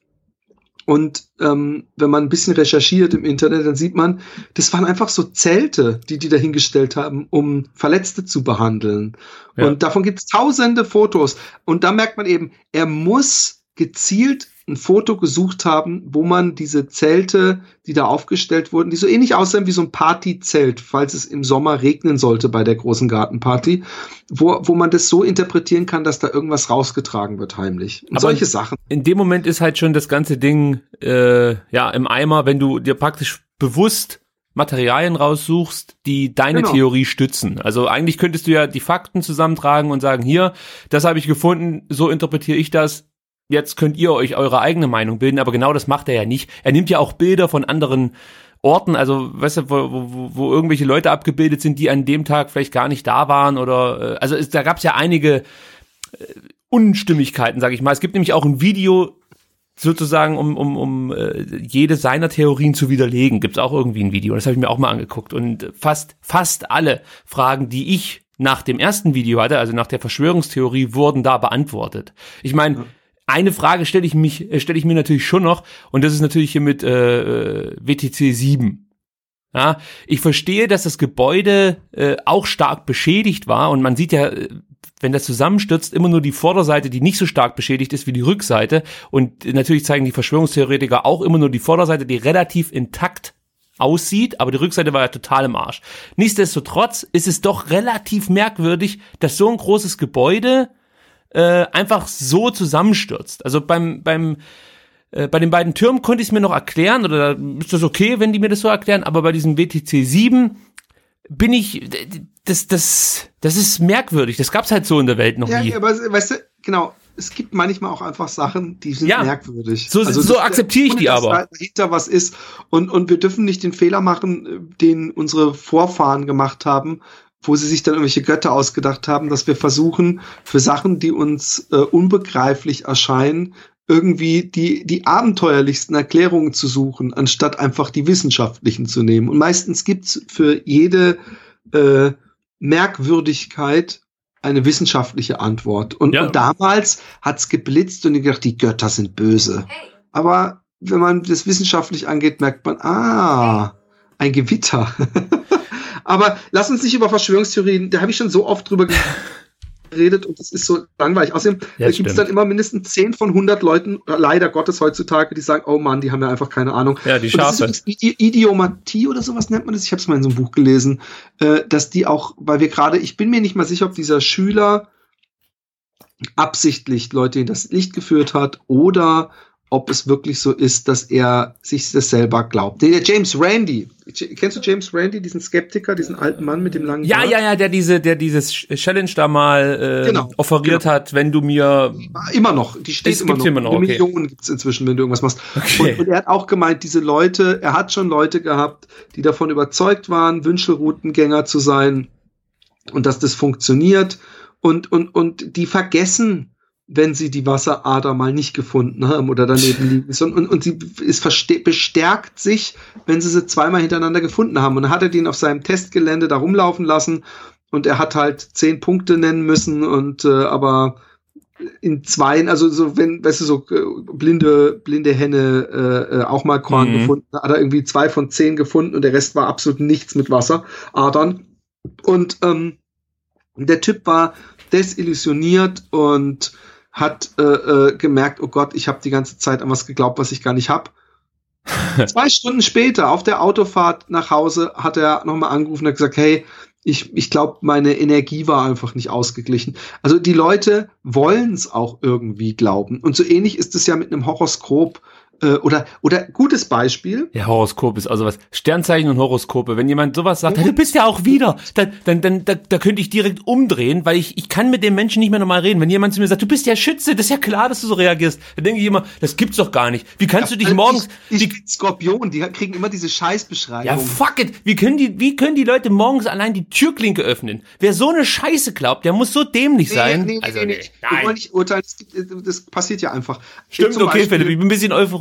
Und ähm, wenn man ein bisschen recherchiert im Internet, dann sieht man, das waren einfach so Zelte, die die da hingestellt haben, um Verletzte zu behandeln. Ja. Und davon gibt es tausende Fotos. Und da merkt man eben, er muss gezielt ein Foto gesucht haben, wo man diese Zelte, die da aufgestellt wurden, die so ähnlich aussehen wie so ein Partyzelt, falls es im Sommer regnen sollte bei der großen Gartenparty, wo, wo man das so interpretieren kann, dass da irgendwas rausgetragen wird heimlich. Und aber solche Sachen. In dem Moment ist halt schon das ganze Ding äh, ja im Eimer, wenn du dir praktisch bewusst Materialien raussuchst, die deine genau. Theorie stützen. Also eigentlich könntest du ja die Fakten zusammentragen und sagen, hier, das habe ich gefunden, so interpretiere ich das. Jetzt könnt ihr euch eure eigene Meinung bilden, aber genau das macht er ja nicht. Er nimmt ja auch Bilder von anderen Orten, also weißt du, wo, wo, wo irgendwelche Leute abgebildet sind, die an dem Tag vielleicht gar nicht da waren oder also es, da gab es ja einige äh, Unstimmigkeiten, sage ich mal. Es gibt nämlich auch ein Video sozusagen, um um um äh, jede seiner Theorien zu widerlegen. Gibt es auch irgendwie ein Video, das habe ich mir auch mal angeguckt und fast fast alle Fragen, die ich nach dem ersten Video hatte, also nach der Verschwörungstheorie, wurden da beantwortet. Ich meine, ja. Eine Frage stelle ich mich, stelle ich mir natürlich schon noch, und das ist natürlich hier mit äh, W T C sieben. Ja, ich verstehe, dass das Gebäude äh, auch stark beschädigt war, und man sieht ja, wenn das zusammenstürzt, immer nur die Vorderseite, die nicht so stark beschädigt ist wie die Rückseite. Und natürlich zeigen die Verschwörungstheoretiker auch immer nur die Vorderseite, die relativ intakt aussieht, aber die Rückseite war ja total im Arsch. Nichtsdestotrotz ist es doch relativ merkwürdig, dass so ein großes Gebäude Äh, einfach so zusammenstürzt. Also beim beim äh, bei den beiden Türmen konnte ich es mir noch erklären, oder ist das okay, wenn die mir das so erklären, aber bei diesem W T C sieben bin ich, das das das ist merkwürdig. Das gab's halt so in der Welt noch ja, nie. Ja, aber weißt du, genau, es gibt manchmal auch einfach Sachen, die sind ja merkwürdig. So, also so das, akzeptiere ich die aber. Dass dahinter was ist, und und wir dürfen nicht den Fehler machen, den unsere Vorfahren gemacht haben, wo sie sich dann irgendwelche Götter ausgedacht haben, dass wir versuchen, für Sachen, die uns äh, unbegreiflich erscheinen, irgendwie die die abenteuerlichsten Erklärungen zu suchen, anstatt einfach die wissenschaftlichen zu nehmen. Und meistens gibt's für jede äh, Merkwürdigkeit eine wissenschaftliche Antwort. Und, ja. und damals hat's geblitzt und ich gedacht, die Götter sind böse. Hey. Aber wenn man das wissenschaftlich angeht, merkt man, ah, ein Gewitter. Aber lass uns nicht über Verschwörungstheorien, da habe ich schon so oft drüber geredet und das ist so langweilig. Außerdem ja, gibt es dann immer mindestens zehn von hundert Leuten, leider Gottes heutzutage, die sagen, oh Mann, die haben ja einfach keine Ahnung. Ja, die Schafe. Und das ist Idiomatie oder sowas nennt man das. Ich habe es mal in so einem Buch gelesen, äh, dass die auch, weil wir gerade, ich bin mir nicht mal sicher, ob dieser Schüler absichtlich Leute in das Licht geführt hat oder ob es wirklich so ist, dass er sich das selber glaubt. Der James Randi, kennst du James Randi, diesen Skeptiker, diesen alten Mann mit dem langen Ja, Bart? ja, ja, der diese, der dieses Challenge da mal äh, genau, offeriert genau. hat, wenn du mir immer noch, die steht immer noch. immer noch. Eine Okay. Million gibt's inzwischen, wenn du irgendwas machst. Okay. Und, und er hat auch gemeint, diese Leute, er hat schon Leute gehabt, die davon überzeugt waren, Wünschelroutengänger zu sein und dass das funktioniert, und und und die vergessen, wenn sie die Wasserader mal nicht gefunden haben oder daneben liegen. Und, und, und sie ist verste- bestärkt sich, wenn sie sie zweimal hintereinander gefunden haben. Und dann hat er den auf seinem Testgelände da rumlaufen lassen und er hat halt zehn Punkte nennen müssen und äh, aber in zweien, also so, wenn, weißt du, so äh, blinde, blinde Henne äh, auch mal Korn mhm. gefunden, hat er irgendwie zwei von zehn gefunden und der Rest war absolut nichts mit Wasseradern. Und ähm, der Typ war desillusioniert und hat äh, äh, gemerkt, oh Gott, ich habe die ganze Zeit an was geglaubt, was ich gar nicht habe. Zwei Stunden später, auf der Autofahrt nach Hause, hat er nochmal angerufen und hat gesagt, hey, ich, ich glaube, meine Energie war einfach nicht ausgeglichen. Also die Leute wollen es auch irgendwie glauben. Und so ähnlich ist es ja mit einem Horoskop. Oder, oder gutes Beispiel. Ja, Horoskop ist also was. Sternzeichen und Horoskope. Wenn jemand sowas sagt, ja, du bist ja auch wieder, dann, dann, dann, da, da könnte ich direkt umdrehen, weil ich, ich kann mit dem Menschen nicht mehr normal reden. Wenn jemand zu mir sagt, du bist ja Schütze, das ist ja klar, dass du so reagierst. Dann denke ich immer, das gibt's doch gar nicht. Wie kannst ja, du dich morgens, ich, ich wie, Skorpion, die kriegen immer diese Scheißbeschreibung. Ja, fuck it. Wie können die, wie können die Leute morgens allein die Türklinke öffnen? Wer so eine Scheiße glaubt, der muss so dämlich sein. Nee, nee, also, nee, nee. nee. Wir wollen nicht urteilen, das, das passiert ja einfach. Stimmt, okay, Beispiel, Philipp, ich bin ein bisschen euphorisiert.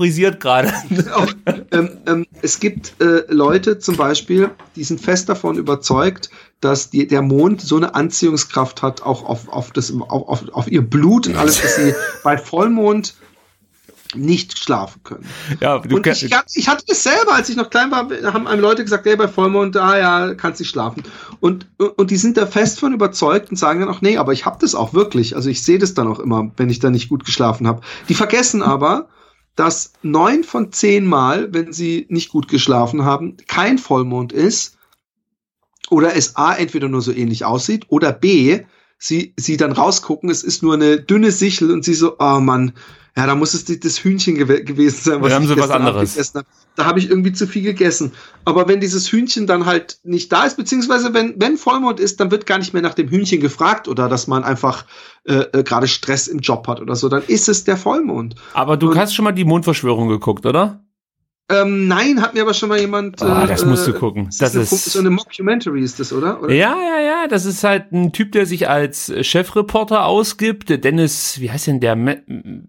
favorisiert gerade. ähm, ähm, es gibt äh, Leute zum Beispiel, die sind fest davon überzeugt, dass die, der Mond so eine Anziehungskraft hat, auch auf, auf, das, auf, auf, auf ihr Blut und alles, dass sie bei Vollmond nicht schlafen können. Ja, du und ich, ich hatte das selber, als ich noch klein war, haben einem Leute gesagt, hey, bei Vollmond, ah ja, kannst nicht schlafen. Und, und die sind da fest von überzeugt und sagen dann auch, nee, aber ich habe das auch wirklich. Also ich sehe das dann auch immer, wenn ich da nicht gut geschlafen habe. Die vergessen aber, dass neun von zehn Mal, wenn sie nicht gut geschlafen haben, kein Vollmond ist oder es A, entweder nur so ähnlich aussieht oder B, sie, sie dann rausgucken, es ist nur eine dünne Sichel und sie so, oh Mann, ja, da muss es das Hühnchen gew- gewesen sein, was da haben ich sie was gestern Abend anderes. gegessen habe. Da habe ich irgendwie zu viel gegessen. Aber wenn dieses Hühnchen dann halt nicht da ist, beziehungsweise wenn, wenn Vollmond ist, dann wird gar nicht mehr nach dem Hühnchen gefragt oder dass man einfach äh, äh, gerade Stress im Job hat oder so, dann ist es der Vollmond. Aber du und, hast schon mal die Mondverschwörung geguckt, oder? Ähm, nein, hat mir aber schon mal jemand. Ah, äh, das musst du gucken. Das, das ist, eine, ist so eine Mockumentary ist das, oder? oder? Ja, ja, ja. Das ist halt ein Typ, der sich als Chefreporter ausgibt. Der Dennis, wie heißt denn der? Me-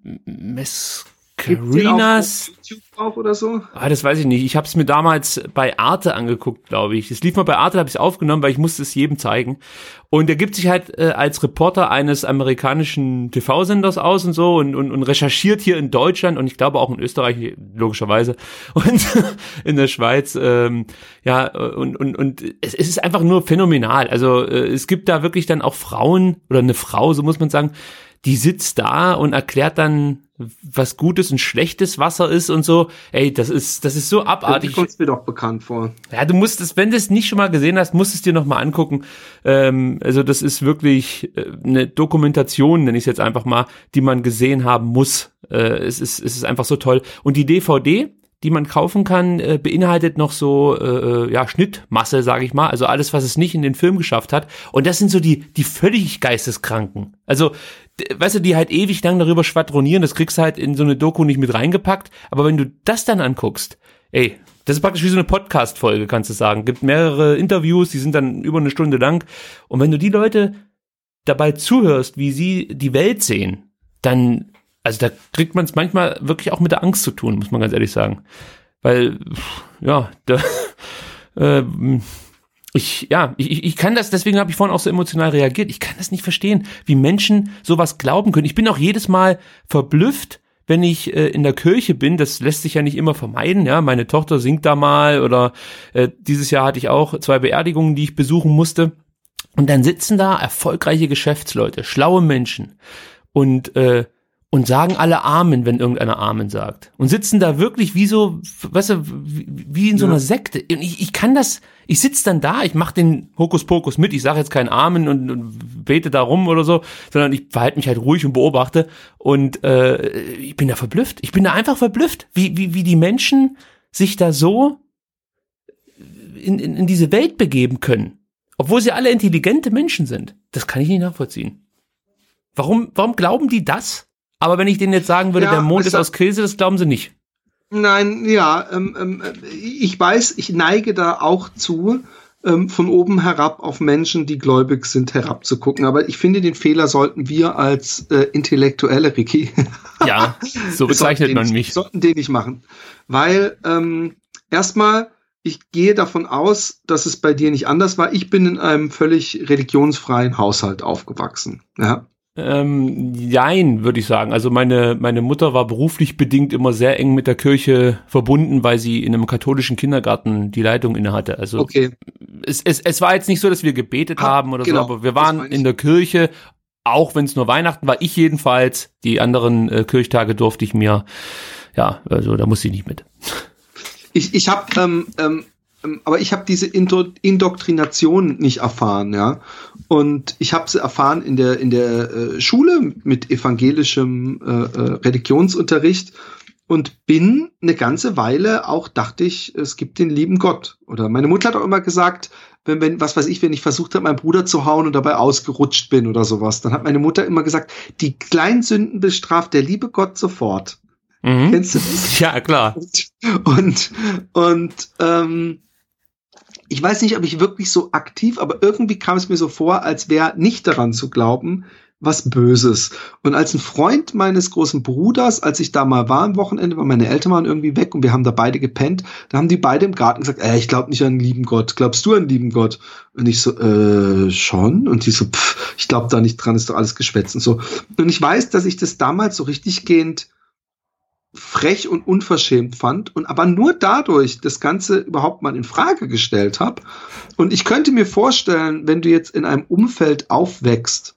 Mes Carinas. YouTube auch oder so? Ah, das weiß ich nicht. Ich habe es mir damals bei Arte angeguckt, glaube ich. Es lief mal bei Arte, habe ich es aufgenommen, weil ich musste es jedem zeigen. Und er gibt sich halt äh, als Reporter eines amerikanischen T V-Senders aus und so und, und, und recherchiert hier in Deutschland und ich glaube auch in Österreich, logischerweise, und in der Schweiz. Ähm, ja, und, und, und es, es ist einfach nur phänomenal. Also äh, es gibt da wirklich dann auch Frauen oder eine Frau, so muss man sagen, die sitzt da und erklärt dann, was gutes und schlechtes Wasser ist und so. Ey, das ist, das ist so abartig. Die kommt's mir doch bekannt vor. Ja, du musst es, wenn du es nicht schon mal gesehen hast, musst es dir noch mal angucken. Ähm, also das ist wirklich äh, eine Dokumentation, nenne ich es jetzt einfach mal, die man gesehen haben muss. Äh, es ist, es ist einfach so toll. Und die D V D, die man kaufen kann, äh, beinhaltet noch so äh, ja Schnittmasse, sage ich mal, also alles, was es nicht in den Film geschafft hat. Und das sind so die die völlig Geisteskranken. Also, d- weißt du, die halt ewig lang darüber schwadronieren, das kriegst du halt in so eine Doku nicht mit reingepackt. Aber wenn du das dann anguckst, ey, das ist praktisch wie so eine Podcast-Folge, kannst du sagen. Gibt mehrere Interviews, die sind dann über eine Stunde lang. Und wenn du die Leute dabei zuhörst, wie sie die Welt sehen, dann also da kriegt man es manchmal wirklich auch mit der Angst zu tun, muss man ganz ehrlich sagen. Weil, ja, da, äh, ich, ja, ich, ich kann das, deswegen habe ich vorhin auch so emotional reagiert. Ich kann das nicht verstehen, wie Menschen sowas glauben können. Ich bin auch jedes Mal verblüfft, wenn ich äh, in der Kirche bin. Das lässt sich ja nicht immer vermeiden. Ja, meine Tochter singt da mal oder äh, dieses Jahr hatte ich auch zwei Beerdigungen, die ich besuchen musste. Und dann sitzen da erfolgreiche Geschäftsleute, schlaue Menschen und äh, und sagen alle Amen, wenn irgendeiner Amen sagt. Und sitzen da wirklich wie so, weißt du, wie, wie in so einer ja. Sekte. Und ich, ich kann das, ich sitze dann da, ich mache den Hokuspokus mit, ich sage jetzt kein Amen und, und bete da rum oder so, sondern ich verhalte mich halt ruhig und beobachte. Und äh, ich bin da verblüfft. Ich bin da einfach verblüfft, wie, wie, wie die Menschen sich da so in, in, in diese Welt begeben können. Obwohl sie alle intelligente Menschen sind. Das kann ich nicht nachvollziehen. Warum, warum glauben die das? Aber wenn ich denen jetzt sagen würde, ja, der Mond ist aus Käse, das glauben sie nicht. Nein, ja, ähm, ähm, ich weiß, ich neige da auch zu, ähm, von oben herab auf Menschen, die gläubig sind, herabzugucken. Aber ich finde, den Fehler sollten wir als äh, Intellektuelle, Ricky, ja, so bezeichnet man nicht, mich. Sollten den nicht machen. Weil ähm, erstmal, ich gehe davon aus, dass es bei dir nicht anders war. Ich bin in einem völlig religionsfreien Haushalt aufgewachsen. Ja. Ähm, jein, würde ich sagen. Also meine meine Mutter war beruflich bedingt immer sehr eng mit der Kirche verbunden, weil sie in einem katholischen Kindergarten die Leitung innehatte. Also okay. es, es, es war jetzt nicht so, dass wir gebetet ah, haben oder genau, so, aber wir waren in der Kirche, auch wenn es nur Weihnachten war, ich jedenfalls. Die anderen äh, Kirchtage durfte ich mir, ja, also da musste ich nicht mit. Ich, ich habe ähm, ähm, aber ich habe diese Indo- Indoktrination nicht erfahren, ja. Und ich habe sie erfahren in der in der äh, Schule mit evangelischem äh, äh, Religionsunterricht und bin eine ganze Weile auch, dachte ich, es gibt den lieben Gott. Oder meine Mutter hat auch immer gesagt, wenn, wenn was weiß ich, wenn ich versucht habe, meinen Bruder zu hauen und dabei ausgerutscht bin oder sowas, dann hat meine Mutter immer gesagt, die kleinen Sünden bestraft der liebe Gott sofort. Mhm. Kennst du das? Ja, klar. Und und, und ähm, ich weiß nicht, ob ich wirklich so aktiv, aber irgendwie kam es mir so vor, als wäre nicht daran zu glauben, was Böses. Und als ein Freund meines großen Bruders, als ich da mal war am Wochenende, weil meine Eltern waren irgendwie weg und wir haben da beide gepennt, da haben die beide im Garten gesagt, äh, ich glaube nicht an einen lieben Gott. Glaubst du an einen lieben Gott? Und ich so, äh, schon? Und die so, pff, ich glaube da nicht dran, ist doch alles Geschwätz und so. Und ich weiß, dass ich das damals so richtig gehend frech und unverschämt fand und aber nur dadurch das Ganze überhaupt mal in Frage gestellt habe. Und ich könnte mir vorstellen, wenn du jetzt in einem Umfeld aufwächst,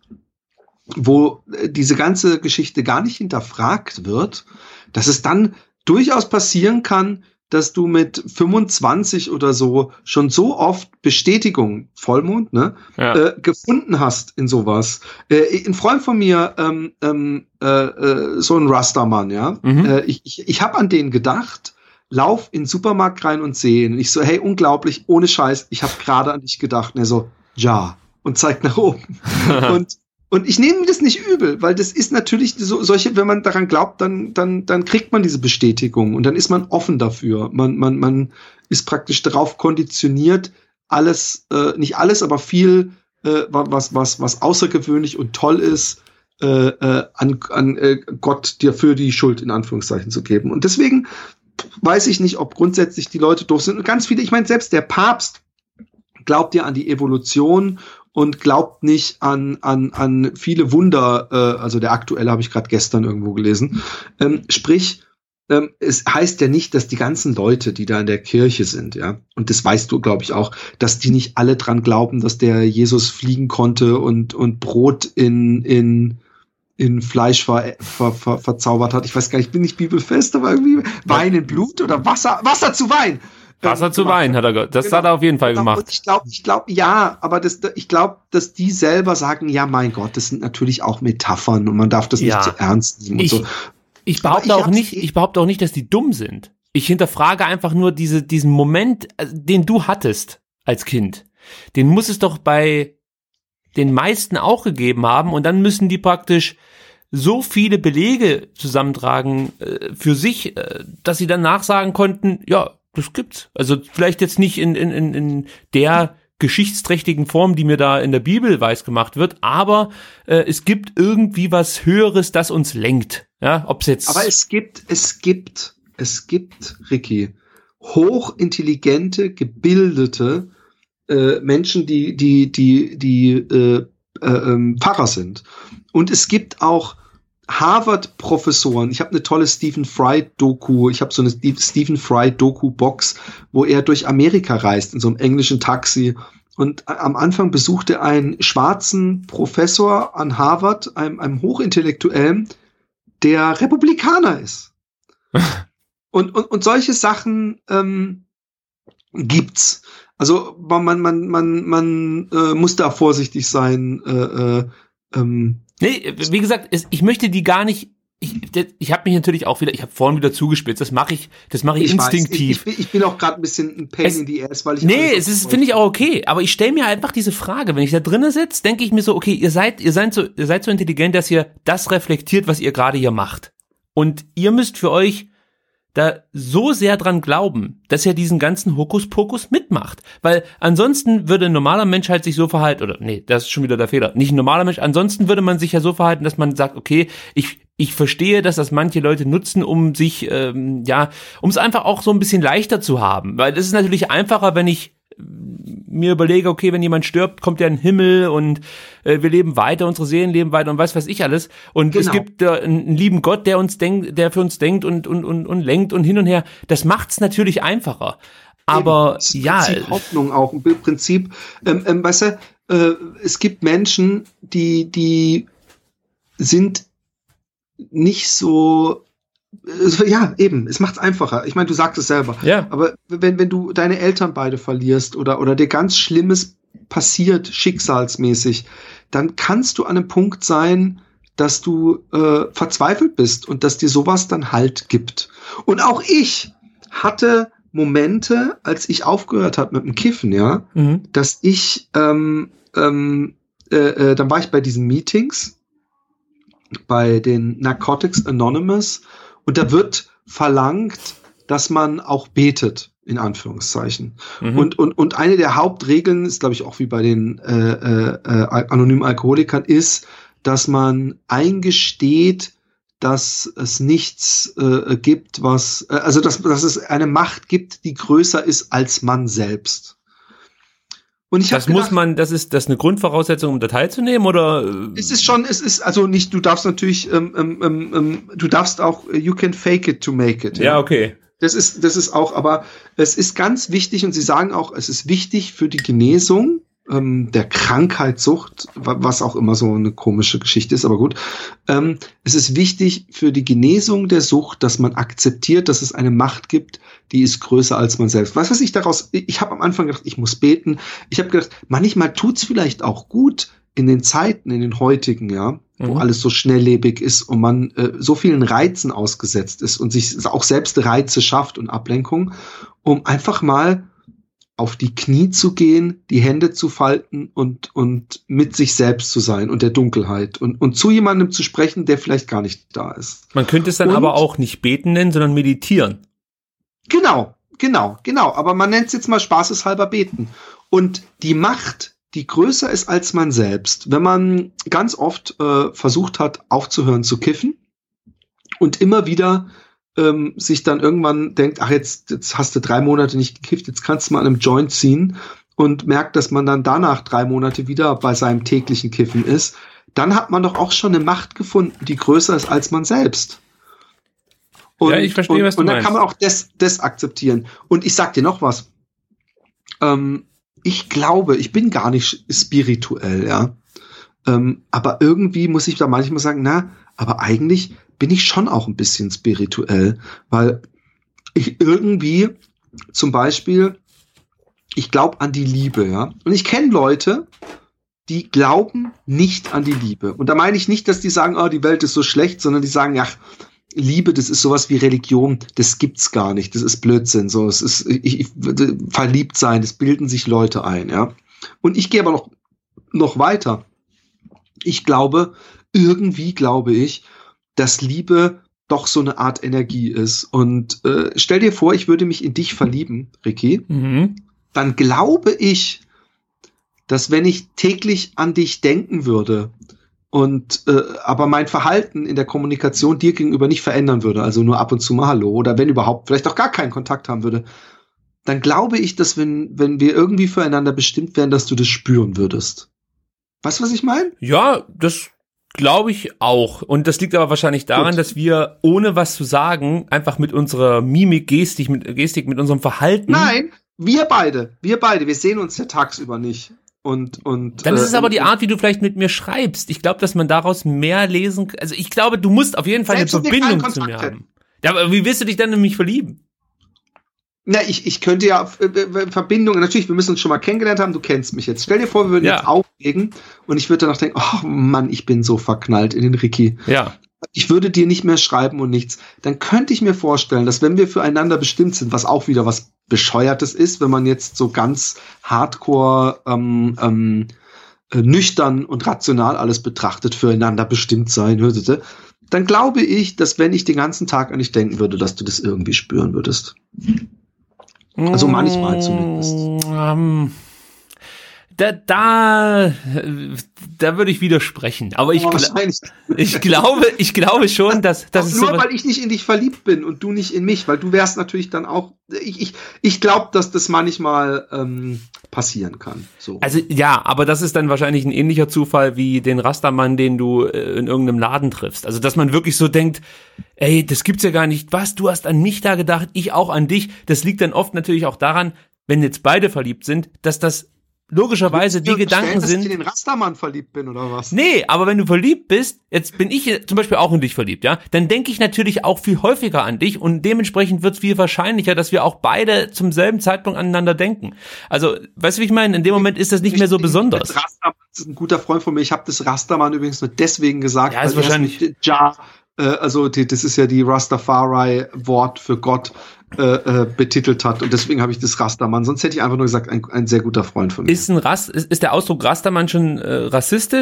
wo diese ganze Geschichte gar nicht hinterfragt wird, dass es dann durchaus passieren kann, dass du mit fünfundzwanzig oder so schon so oft Bestätigung, Vollmond, ne, ja. äh, gefunden hast in sowas. Äh, ein Freund von mir, ähm, ähm, äh, so ein Rastermann, ja, mhm. äh, ich, ich, ich habe an den gedacht, lauf in den Supermarkt rein und sehe ihn. Und ich so, hey, unglaublich, ohne Scheiß, ich habe gerade an dich gedacht. Und er so, ja, und zeigt nach oben. und Und ich nehme das nicht übel, weil das ist natürlich so, solche, wenn man daran glaubt, dann, dann, dann kriegt man diese Bestätigung und dann ist man offen dafür. Man, man, man ist praktisch darauf konditioniert, alles, äh, nicht alles, aber viel, äh, was, was, was außergewöhnlich und toll ist, äh, äh, an, an äh, Gott dir für die Schuld in Anführungszeichen zu geben. Und deswegen weiß ich nicht, ob grundsätzlich die Leute doof sind. Und ganz viele, ich meine, selbst der Papst glaubt ja an die Evolution und glaubt nicht an an an viele Wunder, äh, also der aktuelle habe ich gerade gestern irgendwo gelesen. Ähm, sprich, ähm, es heißt ja nicht, dass die ganzen Leute, die da in der Kirche sind, ja, und das weißt du, glaube ich, auch, dass die nicht alle dran glauben, dass der Jesus fliegen konnte und und Brot in in in Fleisch ver, ver, ver, verzaubert hat. Ich weiß gar nicht, ich bin nicht bibelfest, aber irgendwie Wein in Blut oder Wasser Wasser zu Wein. Wasser zu Wein hat er, das genau. hat er auf jeden Fall gemacht. Und ich glaube, ich glaube, ja, aber das, ich glaube, dass die selber sagen, ja, mein Gott, das sind natürlich auch Metaphern und man darf das ja. nicht zu ernst nehmen und ich, so. Ich behaupte ich auch nicht, ich behaupte auch nicht, dass die dumm sind. Ich hinterfrage einfach nur diese, diesen Moment, den du hattest als Kind. Den muss es doch bei den meisten auch gegeben haben und dann müssen die praktisch so viele Belege zusammentragen äh, für sich, äh, dass sie dann nachsagen konnten, ja, das gibt's. Also vielleicht jetzt nicht in, in, in, in der geschichtsträchtigen Form, die mir da in der Bibel weiß gemacht wird, aber äh, es gibt irgendwie was Höheres, das uns lenkt. Ja, ob's jetzt. Aber es gibt, es gibt, es gibt, Ricky, hochintelligente, gebildete äh, Menschen, die, die, die, die äh, äh, äh, Pfarrer sind. Und es gibt auch Harvard-Professoren. Ich habe eine tolle Stephen Fry-Doku. Ich habe so eine Stephen Fry-Doku-Box, wo er durch Amerika reist in so einem englischen Taxi. Und am Anfang besucht er einen schwarzen Professor an Harvard, einem, einem Hochintellektuellen, der Republikaner ist. und, und, und solche Sachen ähm, gibt's. Also man, man, man, man, man äh, muss da vorsichtig sein. Äh, äh, ähm, Nee, wie gesagt, ich möchte die gar nicht, ich, ich habe mich natürlich auch wieder, ich habe vorhin wieder zugespitzt, das mache ich, das mache ich, ich instinktiv. Weiß, ich, ich bin auch gerade ein bisschen ein Pain es, in the ass, weil ich... Nee, es ist, finde ich auch okay, aber ich stelle mir einfach diese Frage, wenn ich da drinnen sitze, denke ich mir so, okay, ihr seid, ihr seid so, ihr seid so intelligent, dass ihr das reflektiert, was ihr gerade hier macht. Und ihr müsst für euch da so sehr dran glauben, dass er diesen ganzen Hokuspokus mitmacht. Weil ansonsten würde ein normaler Mensch halt sich so verhalten, oder nee, das ist schon wieder der Fehler, nicht ein normaler Mensch, ansonsten würde man sich ja so verhalten, dass man sagt, okay, ich ich verstehe, dass das manche Leute nutzen, um sich, ähm, ja, um es einfach auch so ein bisschen leichter zu haben. Weil das ist natürlich einfacher, wenn ich mir überlege, okay, wenn jemand stirbt, kommt ja ein Himmel und äh, wir leben weiter, unsere Seelen leben weiter und weiß was ich alles. Und genau. Es gibt äh, einen, einen lieben Gott, der uns denkt, der für uns denkt und und und und lenkt und hin und her. Das macht's natürlich einfacher. Aber Eben, ja, Prinzip Hoffnung auch im Prinzip. Ähm, ähm, weißt du, äh, es gibt Menschen, die die sind nicht so. Ja, eben, es macht's einfacher. Ich meine, du sagst es selber. Ja. Aber wenn, wenn du deine Eltern beide verlierst oder, oder dir ganz Schlimmes passiert, schicksalsmäßig, dann kannst du an einem Punkt sein, dass du äh, verzweifelt bist und dass dir sowas dann Halt gibt. Und auch ich hatte Momente, als ich aufgehört habe mit dem Kiffen, ja, mhm. dass ich, ähm, ähm, äh, äh, dann war ich bei diesen Meetings, bei den Narcotics Anonymous, und da wird verlangt, dass man auch betet, in Anführungszeichen. Mhm. Und, und, und eine der Hauptregeln ist, glaube ich, auch wie bei den äh, äh, anonymen Alkoholikern, ist, dass man eingesteht, dass es nichts äh, gibt, was, äh, also dass, dass es eine Macht gibt, die größer ist als man selbst. Und ich das gedacht, muss man, das ist das eine Grundvoraussetzung, um da teilzunehmen, oder? Es ist schon, es ist also nicht, du darfst natürlich, ähm, ähm, ähm, du darfst auch, you can fake it to make it. Ja, ja, okay. Das ist, das ist auch, aber es ist ganz wichtig und sie sagen auch, es ist wichtig für die Genesung ähm, der Krankheitssucht, was auch immer so eine komische Geschichte ist, aber gut. Ähm, es ist wichtig für die Genesung der Sucht, dass man akzeptiert, dass es eine Macht gibt, die ist größer als man selbst. Was weiß ich daraus? Ich habe am Anfang gedacht, ich muss beten. Ich habe gedacht, manchmal tut's vielleicht auch gut in den Zeiten, in den heutigen, ja, wo mhm. alles so schnelllebig ist und man äh, so vielen Reizen ausgesetzt ist und sich auch selbst Reize schafft und Ablenkung, um einfach mal auf die Knie zu gehen, die Hände zu falten und und mit sich selbst zu sein und der Dunkelheit und und zu jemandem zu sprechen, der vielleicht gar nicht da ist. Man könnte es dann und, aber auch nicht beten nennen, sondern meditieren. Genau, genau, genau. Aber man nennt es jetzt mal spaßeshalber beten. Und die Macht, die größer ist als man selbst, wenn man ganz oft äh, versucht hat, aufzuhören zu kiffen und immer wieder ähm, sich dann irgendwann denkt, ach, jetzt, jetzt hast du drei Monate nicht gekifft, jetzt kannst du mal an einem Joint ziehen und merkt, dass man dann danach drei Monate wieder bei seinem täglichen Kiffen ist, dann hat man doch auch schon eine Macht gefunden, die größer ist als man selbst. Und, ja, ich verstehe, und, was du und dann meinst. kann man auch das, das akzeptieren. Und ich sag dir noch was. Ähm, ich glaube, ich bin gar nicht spirituell, ja. Ähm, aber irgendwie muss ich da manchmal sagen, na, aber eigentlich bin ich schon auch ein bisschen spirituell, weil ich irgendwie zum Beispiel, ich glaube an die Liebe, ja. Und ich kenne Leute, die glauben nicht an die Liebe. Und da meine ich nicht, dass die sagen, oh, die Welt ist so schlecht, sondern die sagen, ach, Liebe, das ist sowas wie Religion, das gibt's gar nicht, das ist Blödsinn, so, es ist, ich, ich, verliebt sein, das bilden sich Leute ein, ja. Und ich gehe aber noch, noch weiter. Ich glaube, irgendwie glaube ich, dass Liebe doch so eine Art Energie ist. Und äh, stell dir vor, ich würde mich in dich verlieben, Ricky, Mhm. dann glaube ich, dass wenn ich täglich an dich denken würde, und äh, aber mein Verhalten in der Kommunikation dir gegenüber nicht verändern würde, also nur ab und zu mal Hallo oder wenn überhaupt vielleicht auch gar keinen Kontakt haben würde, dann glaube ich, dass wenn wenn wir irgendwie füreinander bestimmt wären, dass du das spüren würdest. Weißt du, was ich meine? Ja, das glaube ich auch. Und das liegt aber wahrscheinlich daran, Gut. dass wir, ohne was zu sagen, einfach mit unserer Mimik, Gestik, mit, Gestik, mit unserem Verhalten... Nein, wir beide, wir beide, wir sehen uns ja tagsüber nicht. Und, und, Dann ist äh, es aber und, die Art, wie du vielleicht mit mir schreibst. Ich glaube, dass man daraus mehr lesen kann. Also ich glaube, du musst auf jeden Fall eine Selbst wenn wir keinen Verbindung zu mir Kontakt haben. Ja, aber wie willst du dich dann in mich verlieben? Na, ich, ich könnte ja äh, äh, Verbindungen, natürlich, wir müssen uns schon mal kennengelernt haben, du kennst mich jetzt. Stell dir vor, wir würden Ja. jetzt auflegen und ich würde danach denken, oh Mann, ich bin so verknallt in den Ricky. Ja. Ich würde dir nicht mehr schreiben und nichts. Dann könnte ich mir vorstellen, dass wenn wir füreinander bestimmt sind, was auch wieder was Bescheuertes ist, wenn man jetzt so ganz hardcore ähm, ähm, äh, nüchtern und rational alles betrachtet, füreinander bestimmt sein würde, dann glaube ich, dass wenn ich den ganzen Tag an dich denken würde, dass du das irgendwie spüren würdest. Also manchmal zumindest. Ähm, da, da, da würde ich widersprechen. Aber ich, Oh, gl- wahrscheinlich. ich glaube, ich glaube schon, dass, dass es Nur so. weil ich nicht in dich verliebt bin und du nicht in mich, weil du wärst natürlich dann auch. Ich, ich, ich glaube, dass das manchmal ähm, passieren kann. So. Also ja, aber das ist dann wahrscheinlich ein ähnlicher Zufall wie den Rastermann, den du äh, in irgendeinem Laden triffst. Also dass man wirklich so denkt, ey, das gibt's ja gar nicht. Was, du hast an mich da gedacht, ich auch an dich. Das liegt dann oft natürlich auch daran, wenn jetzt beide verliebt sind, dass das logischerweise die Willst du Gedanken unterstellen, dass ich sind. in den Rastermann verliebt bin oder was? Nee, aber wenn du verliebt bist, jetzt bin ich zum Beispiel auch in dich verliebt, ja, dann denke ich natürlich auch viel häufiger an dich und dementsprechend wird es viel wahrscheinlicher, dass wir auch beide zum selben Zeitpunkt aneinander denken. Also, weißt du, wie ich meine? In dem Moment ist das nicht mehr so besonders. Das Rastermann ist ein guter Freund von mir. Ich habe das Rastermann übrigens nur deswegen gesagt. Ja, ist weil er wahrscheinlich- mit Ja, äh, also die, das ist ja die Rastafari-Wort für Gott äh, äh, betitelt hat und deswegen habe ich das Rastermann. Sonst hätte ich einfach nur gesagt, ein, ein sehr guter Freund von mir. Ist ein Rast, ist, ist der Ausdruck Rastermann schon äh, rassistisch?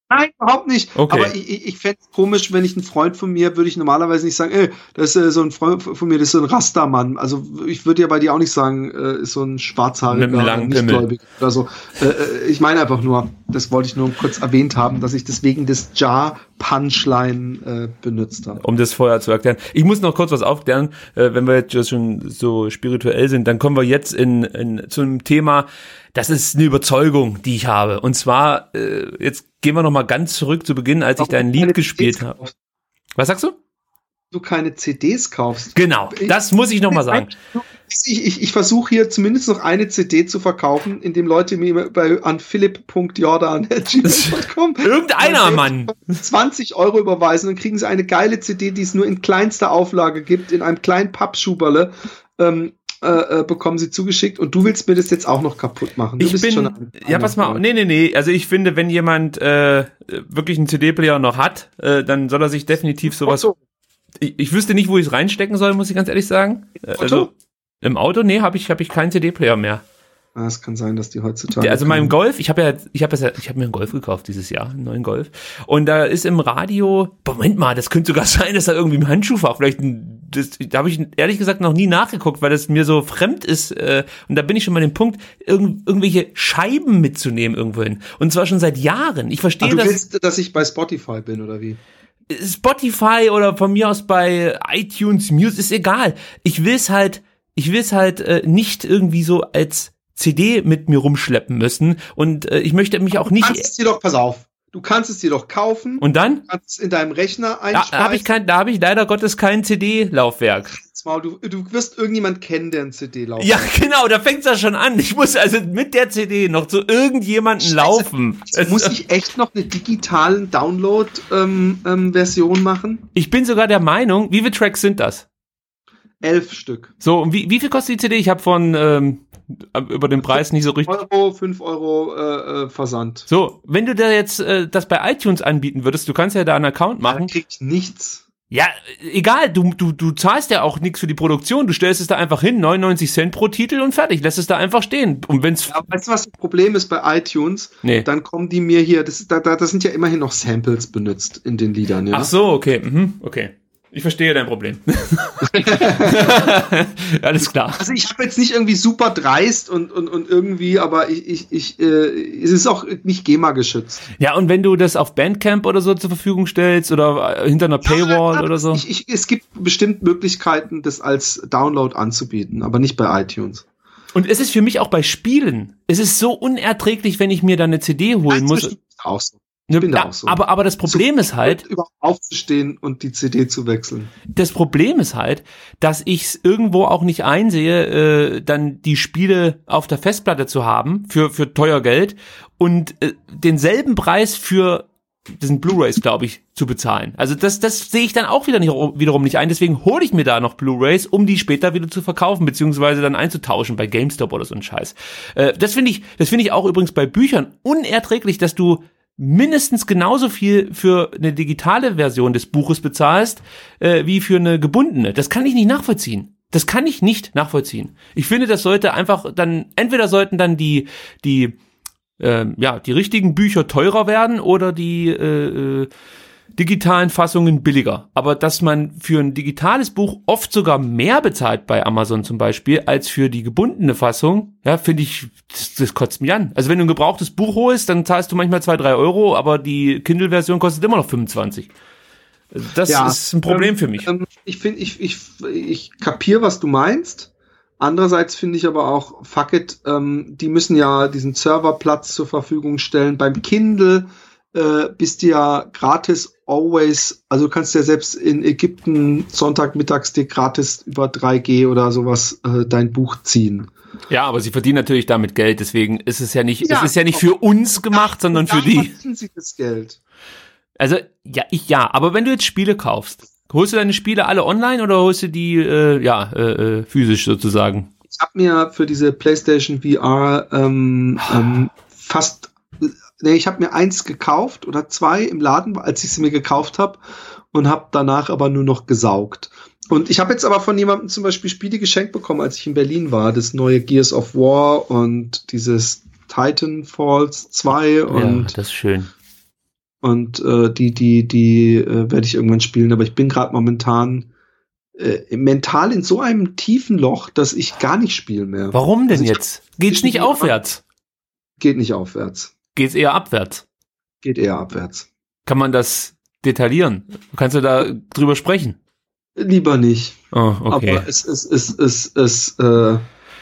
Nein, überhaupt nicht. Okay. Aber ich, ich, ich fände es komisch, wenn ich einen Freund von mir, würde ich normalerweise nicht sagen, ey, das ist äh, so ein Freund von mir, das ist so ein Rastermann. Also ich würde ja bei dir auch nicht sagen, äh, ist so ein schwarzhaariger, nichtgläubig oder so. Äh, ich meine einfach nur, das wollte ich nur kurz erwähnt haben, dass ich deswegen das Jar-Punchline äh, benutzt habe. Um das vorher zu erklären. Ich muss noch kurz was aufklären, äh, wenn wir jetzt schon so spirituell sind, dann kommen wir jetzt in, in zu einem Thema, das ist eine Überzeugung, die ich habe. Und zwar, äh, jetzt gehen wir noch mal ganz zurück zu Beginn, als ich dein Lied gespielt habe. Was sagst du? Du keine C Ds kaufst. Genau, das muss ich noch mal sagen. Ich, ich, ich versuche hier zumindest noch eine C D zu verkaufen, indem Leute mir bei an philipp punkt jordan at gmail punkt com irgendeiner, Mann, zwanzig Euro überweisen, dann kriegen sie eine geile C D, die es nur in kleinster Auflage gibt, in einem kleinen Pappschuberle. Ähm, Äh, bekommen sie zugeschickt und du willst mir das jetzt auch noch kaputt machen. Du ich bist bin, schon ein, ja, pass mal, nee, nee, nee, also ich finde, wenn jemand äh, wirklich einen C D-Player noch hat, äh, dann soll er sich definitiv sowas, Auto. Ich, ich wüsste nicht, wo ich es reinstecken soll, muss ich ganz ehrlich sagen. Auto? Also, im Auto, nee, habe ich, hab ich keinen C D-Player mehr. Ah, es kann sein, dass die heutzutage. Ja, also meinem Golf, ich habe ja, ich habe ja, ich habe mir einen Golf gekauft dieses Jahr, einen neuen Golf. Und da ist im Radio, Moment mal, das könnte sogar sein, dass da irgendwie im Handschuhfach vielleicht ein, das, da habe ich ehrlich gesagt noch nie nachgeguckt, weil das mir so fremd ist. Äh, und da bin ich schon mal den Punkt, irgend, irgendwelche Scheiben mitzunehmen irgendwohin. Und zwar schon seit Jahren. Ich verstehe das. Du willst, dass ich bei Spotify bin oder wie? Spotify oder von mir aus bei iTunes Music ist egal. Ich will's halt, ich will's halt äh, nicht irgendwie so als C D mit mir rumschleppen müssen und äh, ich möchte mich auch nicht. Du kannst es dir doch, pass auf, du kannst es dir doch kaufen. Und dann? Du kannst es in deinem Rechner einspeisen. Da habe ich kein, da habe ich leider Gottes kein C D-Laufwerk. Du, du wirst irgendjemand kennen, der ein C D-Laufwerk. Ja, genau, da fängt's ja schon an. Ich muss also mit der C D noch zu irgendjemanden laufen. Also, muss ich echt noch eine digitalen Download-Version ähm, ähm, machen? Ich bin sogar der Meinung, wie viele Tracks sind das? Elf Stück. So, und wie, wie viel kostet die C D? Ich habe von ähm, über den Preis nicht so richtig. Euro, fünf Euro äh, Versand. So, wenn du da jetzt äh, das bei iTunes anbieten würdest, du kannst ja da einen Account machen. Ja, krieg ich nichts. Ja, egal, du, du, du zahlst ja auch nichts für die Produktion, du stellst es da einfach hin, neunundneunzig Cent pro Titel und fertig, lässt es da einfach stehen. Und wenn's ja, weißt du, was das Problem ist bei iTunes? Nee. Dann kommen die mir hier, das, da, da, das sind ja immerhin noch Samples benutzt in den Liedern, ja. Ach so, okay, mhm, okay. Ich verstehe dein Problem. Alles klar. Also ich habe jetzt nicht irgendwie super dreist und, und, und irgendwie, aber ich, ich, ich äh, es ist auch nicht GEMA geschützt. Ja, und wenn du das auf Bandcamp oder so zur Verfügung stellst oder hinter einer Paywall ja, oder so? Ich, ich, es gibt bestimmt Möglichkeiten, das als Download anzubieten, aber nicht bei iTunes. Und es ist für mich auch bei Spielen. Es ist so unerträglich, wenn ich mir da eine C D holen das muss. Ist auch so. Ich bin ja, da auch so. Aber, aber das Problem so, ist halt, überhaupt aufzustehen und die C D zu wechseln. Das Problem ist halt, dass ich es irgendwo auch nicht einsehe, äh, dann die Spiele auf der Festplatte zu haben für für teuer Geld und äh, denselben Preis für diesen Blu-rays, glaube ich, zu bezahlen. Also das das sehe ich dann auch wieder nicht wiederum nicht ein. Deswegen hole ich mir da noch Blu-rays, um die später wieder zu verkaufen beziehungsweise dann einzutauschen bei GameStop oder so ein Scheiß. Äh, das finde ich, das finde ich auch übrigens bei Büchern unerträglich, dass du mindestens genauso viel für eine digitale Version des Buches bezahlst, äh, wie für eine gebundene. Das kann ich nicht nachvollziehen. Das kann ich nicht nachvollziehen. Ich finde, das sollte einfach dann, entweder sollten dann die, die, äh, ja, die richtigen Bücher teurer werden oder die, äh, äh, digitalen Fassungen billiger. Aber dass man für ein digitales Buch oft sogar mehr bezahlt bei Amazon zum Beispiel, als für die gebundene Fassung, ja, finde ich, das, das kotzt mich an. Also wenn du ein gebrauchtes Buch holst, dann zahlst du manchmal zwei, drei Euro, aber die Kindle-Version kostet immer noch fünfundzwanzig. Also das ja, ist ein Problem ähm, für mich. Ähm, ich finde, ich, ich, ich kapiere, was du meinst. Andererseits finde ich aber auch, fuck it, ähm, die müssen ja diesen Serverplatz zur Verfügung stellen. Beim Kindle äh, bist du ja gratis always, also du kannst ja selbst in Ägypten Sonntagmittags dir gratis über drei G oder sowas äh, dein Buch ziehen. Ja, aber sie verdienen natürlich damit Geld, deswegen ist es ja nicht, ja, es ist ja nicht für uns gemacht, ja, sondern für die. Verdienen sie das Geld. Also, ja, ich, ja, aber wenn du jetzt Spiele kaufst, holst du deine Spiele alle online oder holst du die, äh, ja, äh, physisch sozusagen? Ich habe mir für diese PlayStation V R ähm, ähm, fast Nee, ich habe mir eins gekauft oder zwei im Laden, als ich sie mir gekauft habe und habe danach aber nur noch gesaugt. Und ich habe jetzt aber von jemandem zum Beispiel Spiele geschenkt bekommen, als ich in Berlin war. Das neue Gears of War und dieses Titanfalls zwei und ja, das ist schön. Und äh, die, die, die äh, werde ich irgendwann spielen. Aber ich bin gerade momentan äh, mental in so einem tiefen Loch, dass ich gar nicht spiele mehr. Warum denn also ich, jetzt? Geht's nicht aufwärts? Geht nicht aufwärts. Geht's eher abwärts? Geht eher abwärts. Kann man das detaillieren? Kannst du da drüber sprechen? Lieber nicht. Oh, okay. Aber es ist, es ist, es ist, äh,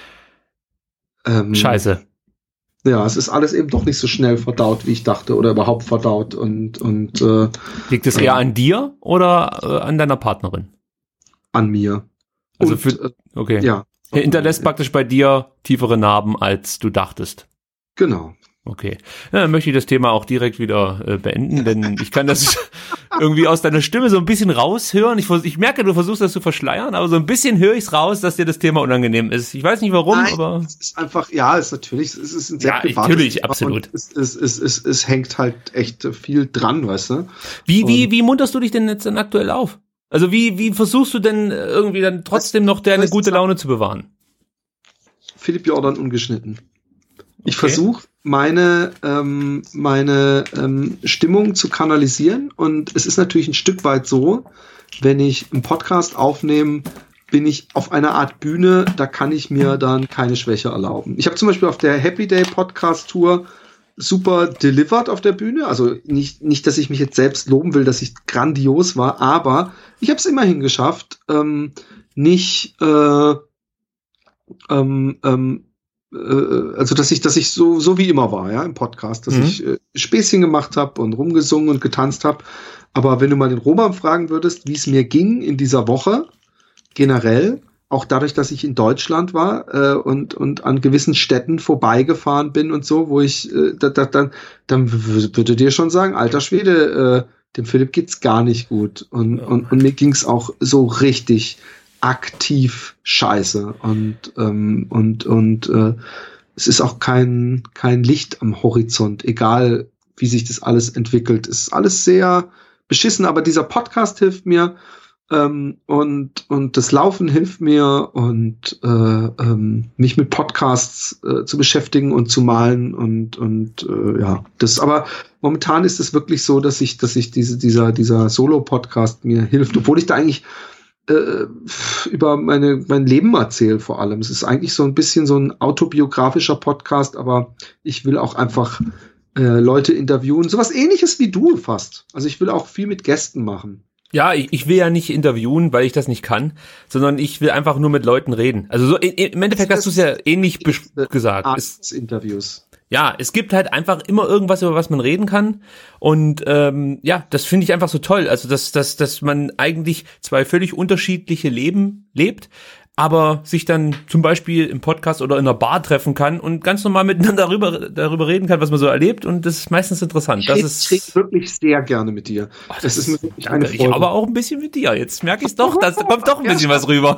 ähm, Scheiße. Ja, es ist alles eben doch nicht so schnell verdaut, wie ich dachte, oder überhaupt verdaut. Und, und äh, liegt es eher äh, an dir oder äh, an deiner Partnerin? An mir. Also und, für, okay. Ja. Er hinterlässt ja. praktisch bei dir tiefere Narben, als du dachtest. Genau. Okay. Ja, dann möchte ich das Thema auch direkt wieder äh, beenden, denn ich kann das irgendwie aus deiner Stimme so ein bisschen raushören. Ich, ich merke, du versuchst das zu verschleiern, aber so ein bisschen höre ich es raus, dass dir das Thema unangenehm ist. Ich weiß nicht warum, Nein, aber... es ist einfach, ja, es ist natürlich, es ist ein sehr ja, natürlich, absolut. Es, es, es, es, es hängt halt echt viel dran, weißt du? Wie, wie, wie munterst du dich denn jetzt dann aktuell auf? Also wie, wie versuchst du denn irgendwie dann trotzdem noch deine gute Laune zu bewahren? Philipp Jordan ungeschnitten. Ich okay. versuche meine ähm, meine ähm, Stimmung zu kanalisieren und es ist natürlich ein Stück weit so, wenn ich einen Podcast aufnehme, bin ich auf einer Art Bühne, da kann ich mir dann keine Schwäche erlauben. Ich habe zum Beispiel auf der Happy Day Podcast Tour super delivered auf der Bühne, also nicht nicht, dass ich mich jetzt selbst loben will, dass ich grandios war, aber ich habe es immerhin geschafft, ähm, nicht äh, ähm, ähm, also dass ich, dass ich so so wie immer war, ja, im Podcast, dass mhm. ich äh, Späßchen gemacht habe und rumgesungen und getanzt habe. Aber wenn du mal den Roman fragen würdest, wie es mir ging in dieser Woche generell, auch dadurch, dass ich in Deutschland war äh, und und an gewissen Städten vorbeigefahren bin und so, wo ich äh, da, da, dann dann würde dir schon sagen, alter Schwede, äh, dem Philipp geht's gar nicht gut und ja. und, und mir ging's auch so richtig aktiv scheiße und ähm, und und äh, es ist auch kein kein Licht am Horizont, egal wie sich das alles entwickelt. Es ist alles sehr beschissen, aber dieser Podcast hilft mir ähm, und und das Laufen hilft mir und äh, ähm, mich mit Podcasts äh, zu beschäftigen und zu malen und und äh, ja, das aber momentan ist es wirklich so, dass ich dass ich diese dieser dieser Solo-Podcast mir hilft, obwohl ich da eigentlich Äh, über meine mein Leben erzähle vor allem. Es ist eigentlich so ein bisschen so ein autobiografischer Podcast, aber ich will auch einfach äh, Leute interviewen. Sowas Ähnliches wie du fast. Also ich will auch viel mit Gästen machen. Ja, ich, ich will ja nicht interviewen, weil ich das nicht kann, sondern ich will einfach nur mit Leuten reden. Also so im Endeffekt hast du es ja ähnlich bes- gesagt. Art des Interviews. Ja, es gibt halt einfach immer irgendwas, über was man reden kann und ähm, ja, das finde ich einfach so toll, also dass, dass, dass man eigentlich zwei völlig unterschiedliche Leben lebt, aber sich dann zum Beispiel im Podcast oder in einer Bar treffen kann und ganz normal miteinander darüber, darüber reden kann, was man so erlebt und das ist meistens interessant. Das ich ist, rede wirklich sehr gerne mit dir. Oh, das, das ist mir wirklich eine Freude. Ich aber auch ein bisschen mit dir, jetzt merke ich es doch, da kommt doch ein bisschen was rüber.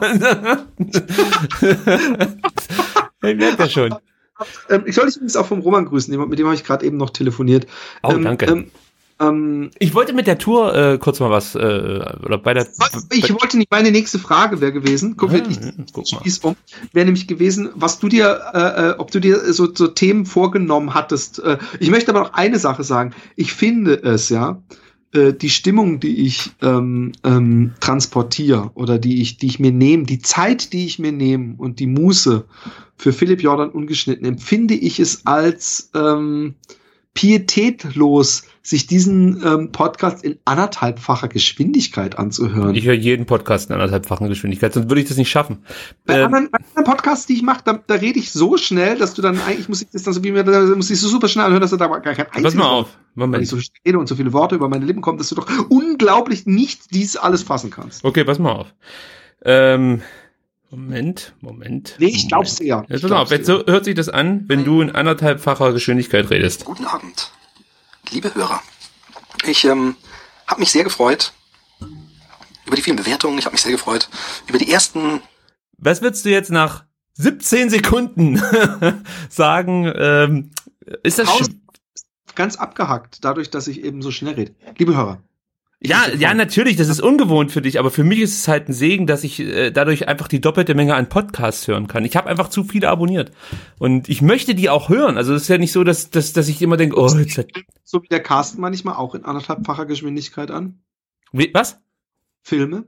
Ich merke das schon. Ähm, ich soll dich übrigens auch vom Roman grüßen, mit dem habe ich gerade eben noch telefoniert. Oh, ähm, danke. Ähm, ähm, ich wollte mit der Tour äh, kurz mal was, äh, oder bei der... Ich wollte nicht, meine nächste Frage wäre gewesen, guck, ah, ich, guck ich schließ um, wäre nämlich gewesen, was du dir, äh, ob du dir so, so Themen vorgenommen hattest. Äh, ich möchte aber noch eine Sache sagen. Ich finde es, ja, äh, die Stimmung, die ich ähm, ähm, transportiere oder die ich, die ich mir nehme, die Zeit, die ich mir nehme und die Muße für Philipp Jordan ungeschnitten, empfinde ich es als ähm, pietätlos, sich diesen ähm, Podcast in anderthalbfacher Geschwindigkeit anzuhören. Ich höre jeden Podcast in anderthalbfacher Geschwindigkeit, sonst würde ich das nicht schaffen. Bei, ähm, anderen, bei anderen Podcasts, die ich mache, da, da rede ich so schnell, dass du dann eigentlich, muss ich das dann so wie mir, da muss ich so super schnell anhören, dass du da gar kein einziges... Pass mal auf, Moment. Wenn ich so rede und so viele Worte über meine Lippen kommen, dass du doch unglaublich nicht dies alles fassen kannst. Okay, pass mal auf. Ähm... Moment, Moment. Nee, ich glaub's dir ja. Jetzt pass mal auf, jetzt so hört sich das an, wenn du in anderthalbfacher Geschwindigkeit redest. Guten Abend, liebe Hörer. Ich ähm, habe mich sehr gefreut über die vielen Bewertungen. Ich habe mich sehr gefreut über die ersten... Was würdest du jetzt nach siebzehn Sekunden sagen? Ähm, ist das sch- ganz abgehackt, dadurch, dass ich eben so schnell rede. Liebe Hörer, Ja, ja, natürlich, das ist ungewohnt für dich, aber für mich ist es halt ein Segen, dass ich äh, dadurch einfach die doppelte Menge an Podcasts hören kann. Ich habe einfach zu viele abonniert und ich möchte die auch hören. Also es ist ja nicht so, dass, dass, dass ich immer denke, oh, jetzt hat so wie der Carsten manchmal auch in anderthalbfacher Geschwindigkeit an. Wie, was? Filme?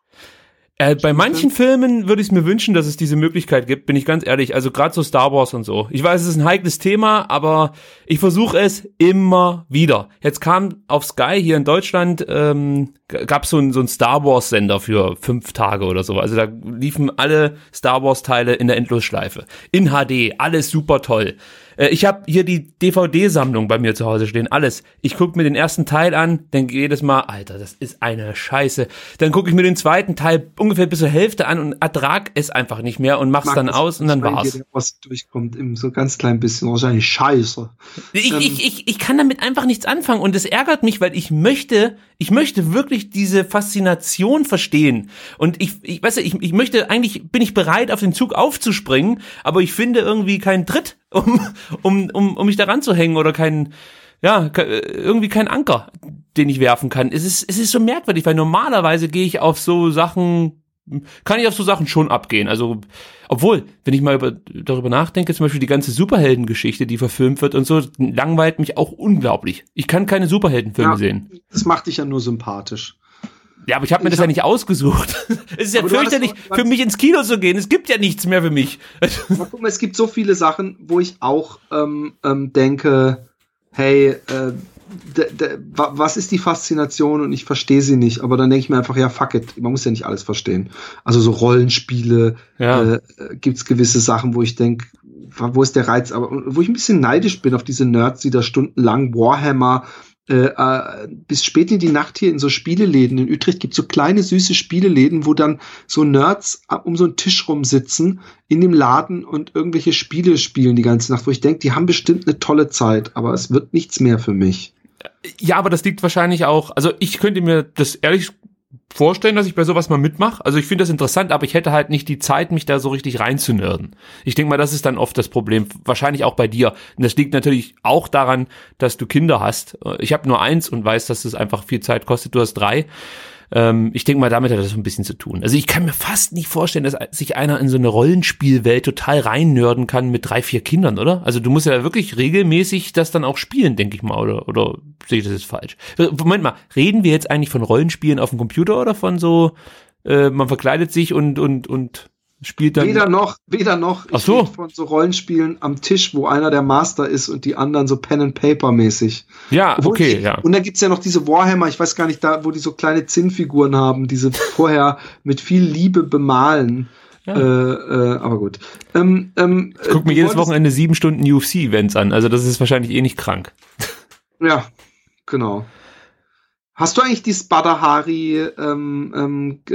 Äh, bei manchen Filmen würde ich es mir wünschen, dass es diese Möglichkeit gibt, bin ich ganz ehrlich. Also gerade so Star Wars und so. Ich weiß, es ist ein heikles Thema, aber ich versuche es immer wieder. Jetzt kam auf Sky hier in Deutschland, ähm, gab so es so einen Star Wars Sender für fünf Tage oder so. Also da liefen alle Star Wars Teile in der Endlosschleife. In H D, alles super toll. Äh, ich habe hier die D V D-Sammlung bei mir zu Hause stehen, alles. Ich gucke mir den ersten Teil an, denke jedes Mal, Alter, das ist eine Scheiße. Dann gucke ich mir den zweiten Teil ungefähr bis zur Hälfte an und ertrag es einfach nicht mehr und mach's dann aus und dann war's. Hier, was durchkommt, im so ganz klein bisschen, wahrscheinlich Scheiße. Ich, ähm, ich, ich, ich kann damit einfach nichts anfangen und das ärgert mich, weil ich möchte, ich möchte wirklich diese Faszination verstehen und ich, ich weiß ja, ich, ich möchte, eigentlich bin ich bereit, auf den Zug aufzuspringen, aber ich finde irgendwie keinen Tritt, um, um, um, um mich da ranzuhängen oder keinen, ja, irgendwie kein Anker, den ich werfen kann. Es ist, es ist so merkwürdig, weil normalerweise gehe ich auf so Sachen, kann ich auf so Sachen schon abgehen. Also, obwohl, wenn ich mal über, darüber nachdenke, zum Beispiel die ganze Superheldengeschichte, die verfilmt wird und so, langweilt mich auch unglaublich. Ich kann keine Superheldenfilme ja, sehen. Das macht dich ja nur sympathisch. Ja, aber ich habe mir ich das hab, ja nicht ausgesucht. Es ist ja fürchterlich, für mich ins Kino zu gehen. Es gibt ja nichts mehr für mich. Aber guck mal, es gibt so viele Sachen, wo ich auch ähm, ähm, denke, hey, äh, d- d- was ist die Faszination und ich verstehe sie nicht. Aber dann denke ich mir einfach, ja, fuck it. Man muss ja nicht alles verstehen. Also so Rollenspiele, ja. äh, gibt's gewisse Sachen, wo ich denke, wo ist der Reiz? Aber wo ich ein bisschen neidisch bin auf diese Nerds, die da stundenlang Warhammer Äh, äh, bis spät in die Nacht hier in so Spieleläden. In Utrecht gibt es so kleine, süße Spieleläden, wo dann so Nerds um so einen Tisch rumsitzen in dem Laden und irgendwelche Spiele spielen die ganze Nacht, wo ich denke, die haben bestimmt eine tolle Zeit, aber es wird nichts mehr für mich. Ja, aber das liegt wahrscheinlich auch, also ich könnte mir das ehrlich vorstellen, dass ich bei sowas mal mitmache. Also ich finde das interessant, aber ich hätte halt nicht die Zeit, mich da so richtig reinzunörden. Ich denke mal, das ist dann oft das Problem. Wahrscheinlich auch bei dir. Und das liegt natürlich auch daran, dass du Kinder hast. Ich habe nur eins und weiß, dass es einfach viel Zeit kostet. Du hast drei. Ähm, ich denke mal, damit hat das so ein bisschen zu tun. Also ich kann mir fast nicht vorstellen, dass sich einer in so eine Rollenspielwelt total reinnörden kann mit drei, vier Kindern, oder? Also du musst ja wirklich regelmäßig das dann auch spielen, denke ich mal, oder, oder sehe ich das jetzt falsch? Moment mal, reden wir jetzt eigentlich von Rollenspielen auf dem Computer oder von so, äh, man verkleidet sich und, und, und spielt dann... Weder noch, weder noch. Ach so. Ich rede von so Rollenspielen am Tisch, wo einer der Master ist und die anderen so Pen-and-Paper-mäßig. Ja, Obwohl okay, ich, ja. Und dann gibt's ja noch diese Warhammer, ich weiß gar nicht, da, wo die so kleine Zinnfiguren haben, diese vorher mit viel Liebe bemalen. Ja. Äh, äh, aber gut. Ähm, ähm, ich guck mir jedes Wochenende sieben Stunden U F C-Events an, also das ist wahrscheinlich eh nicht krank. Ja, genau. Hast du eigentlich die Badahari, ähm, ähm, äh,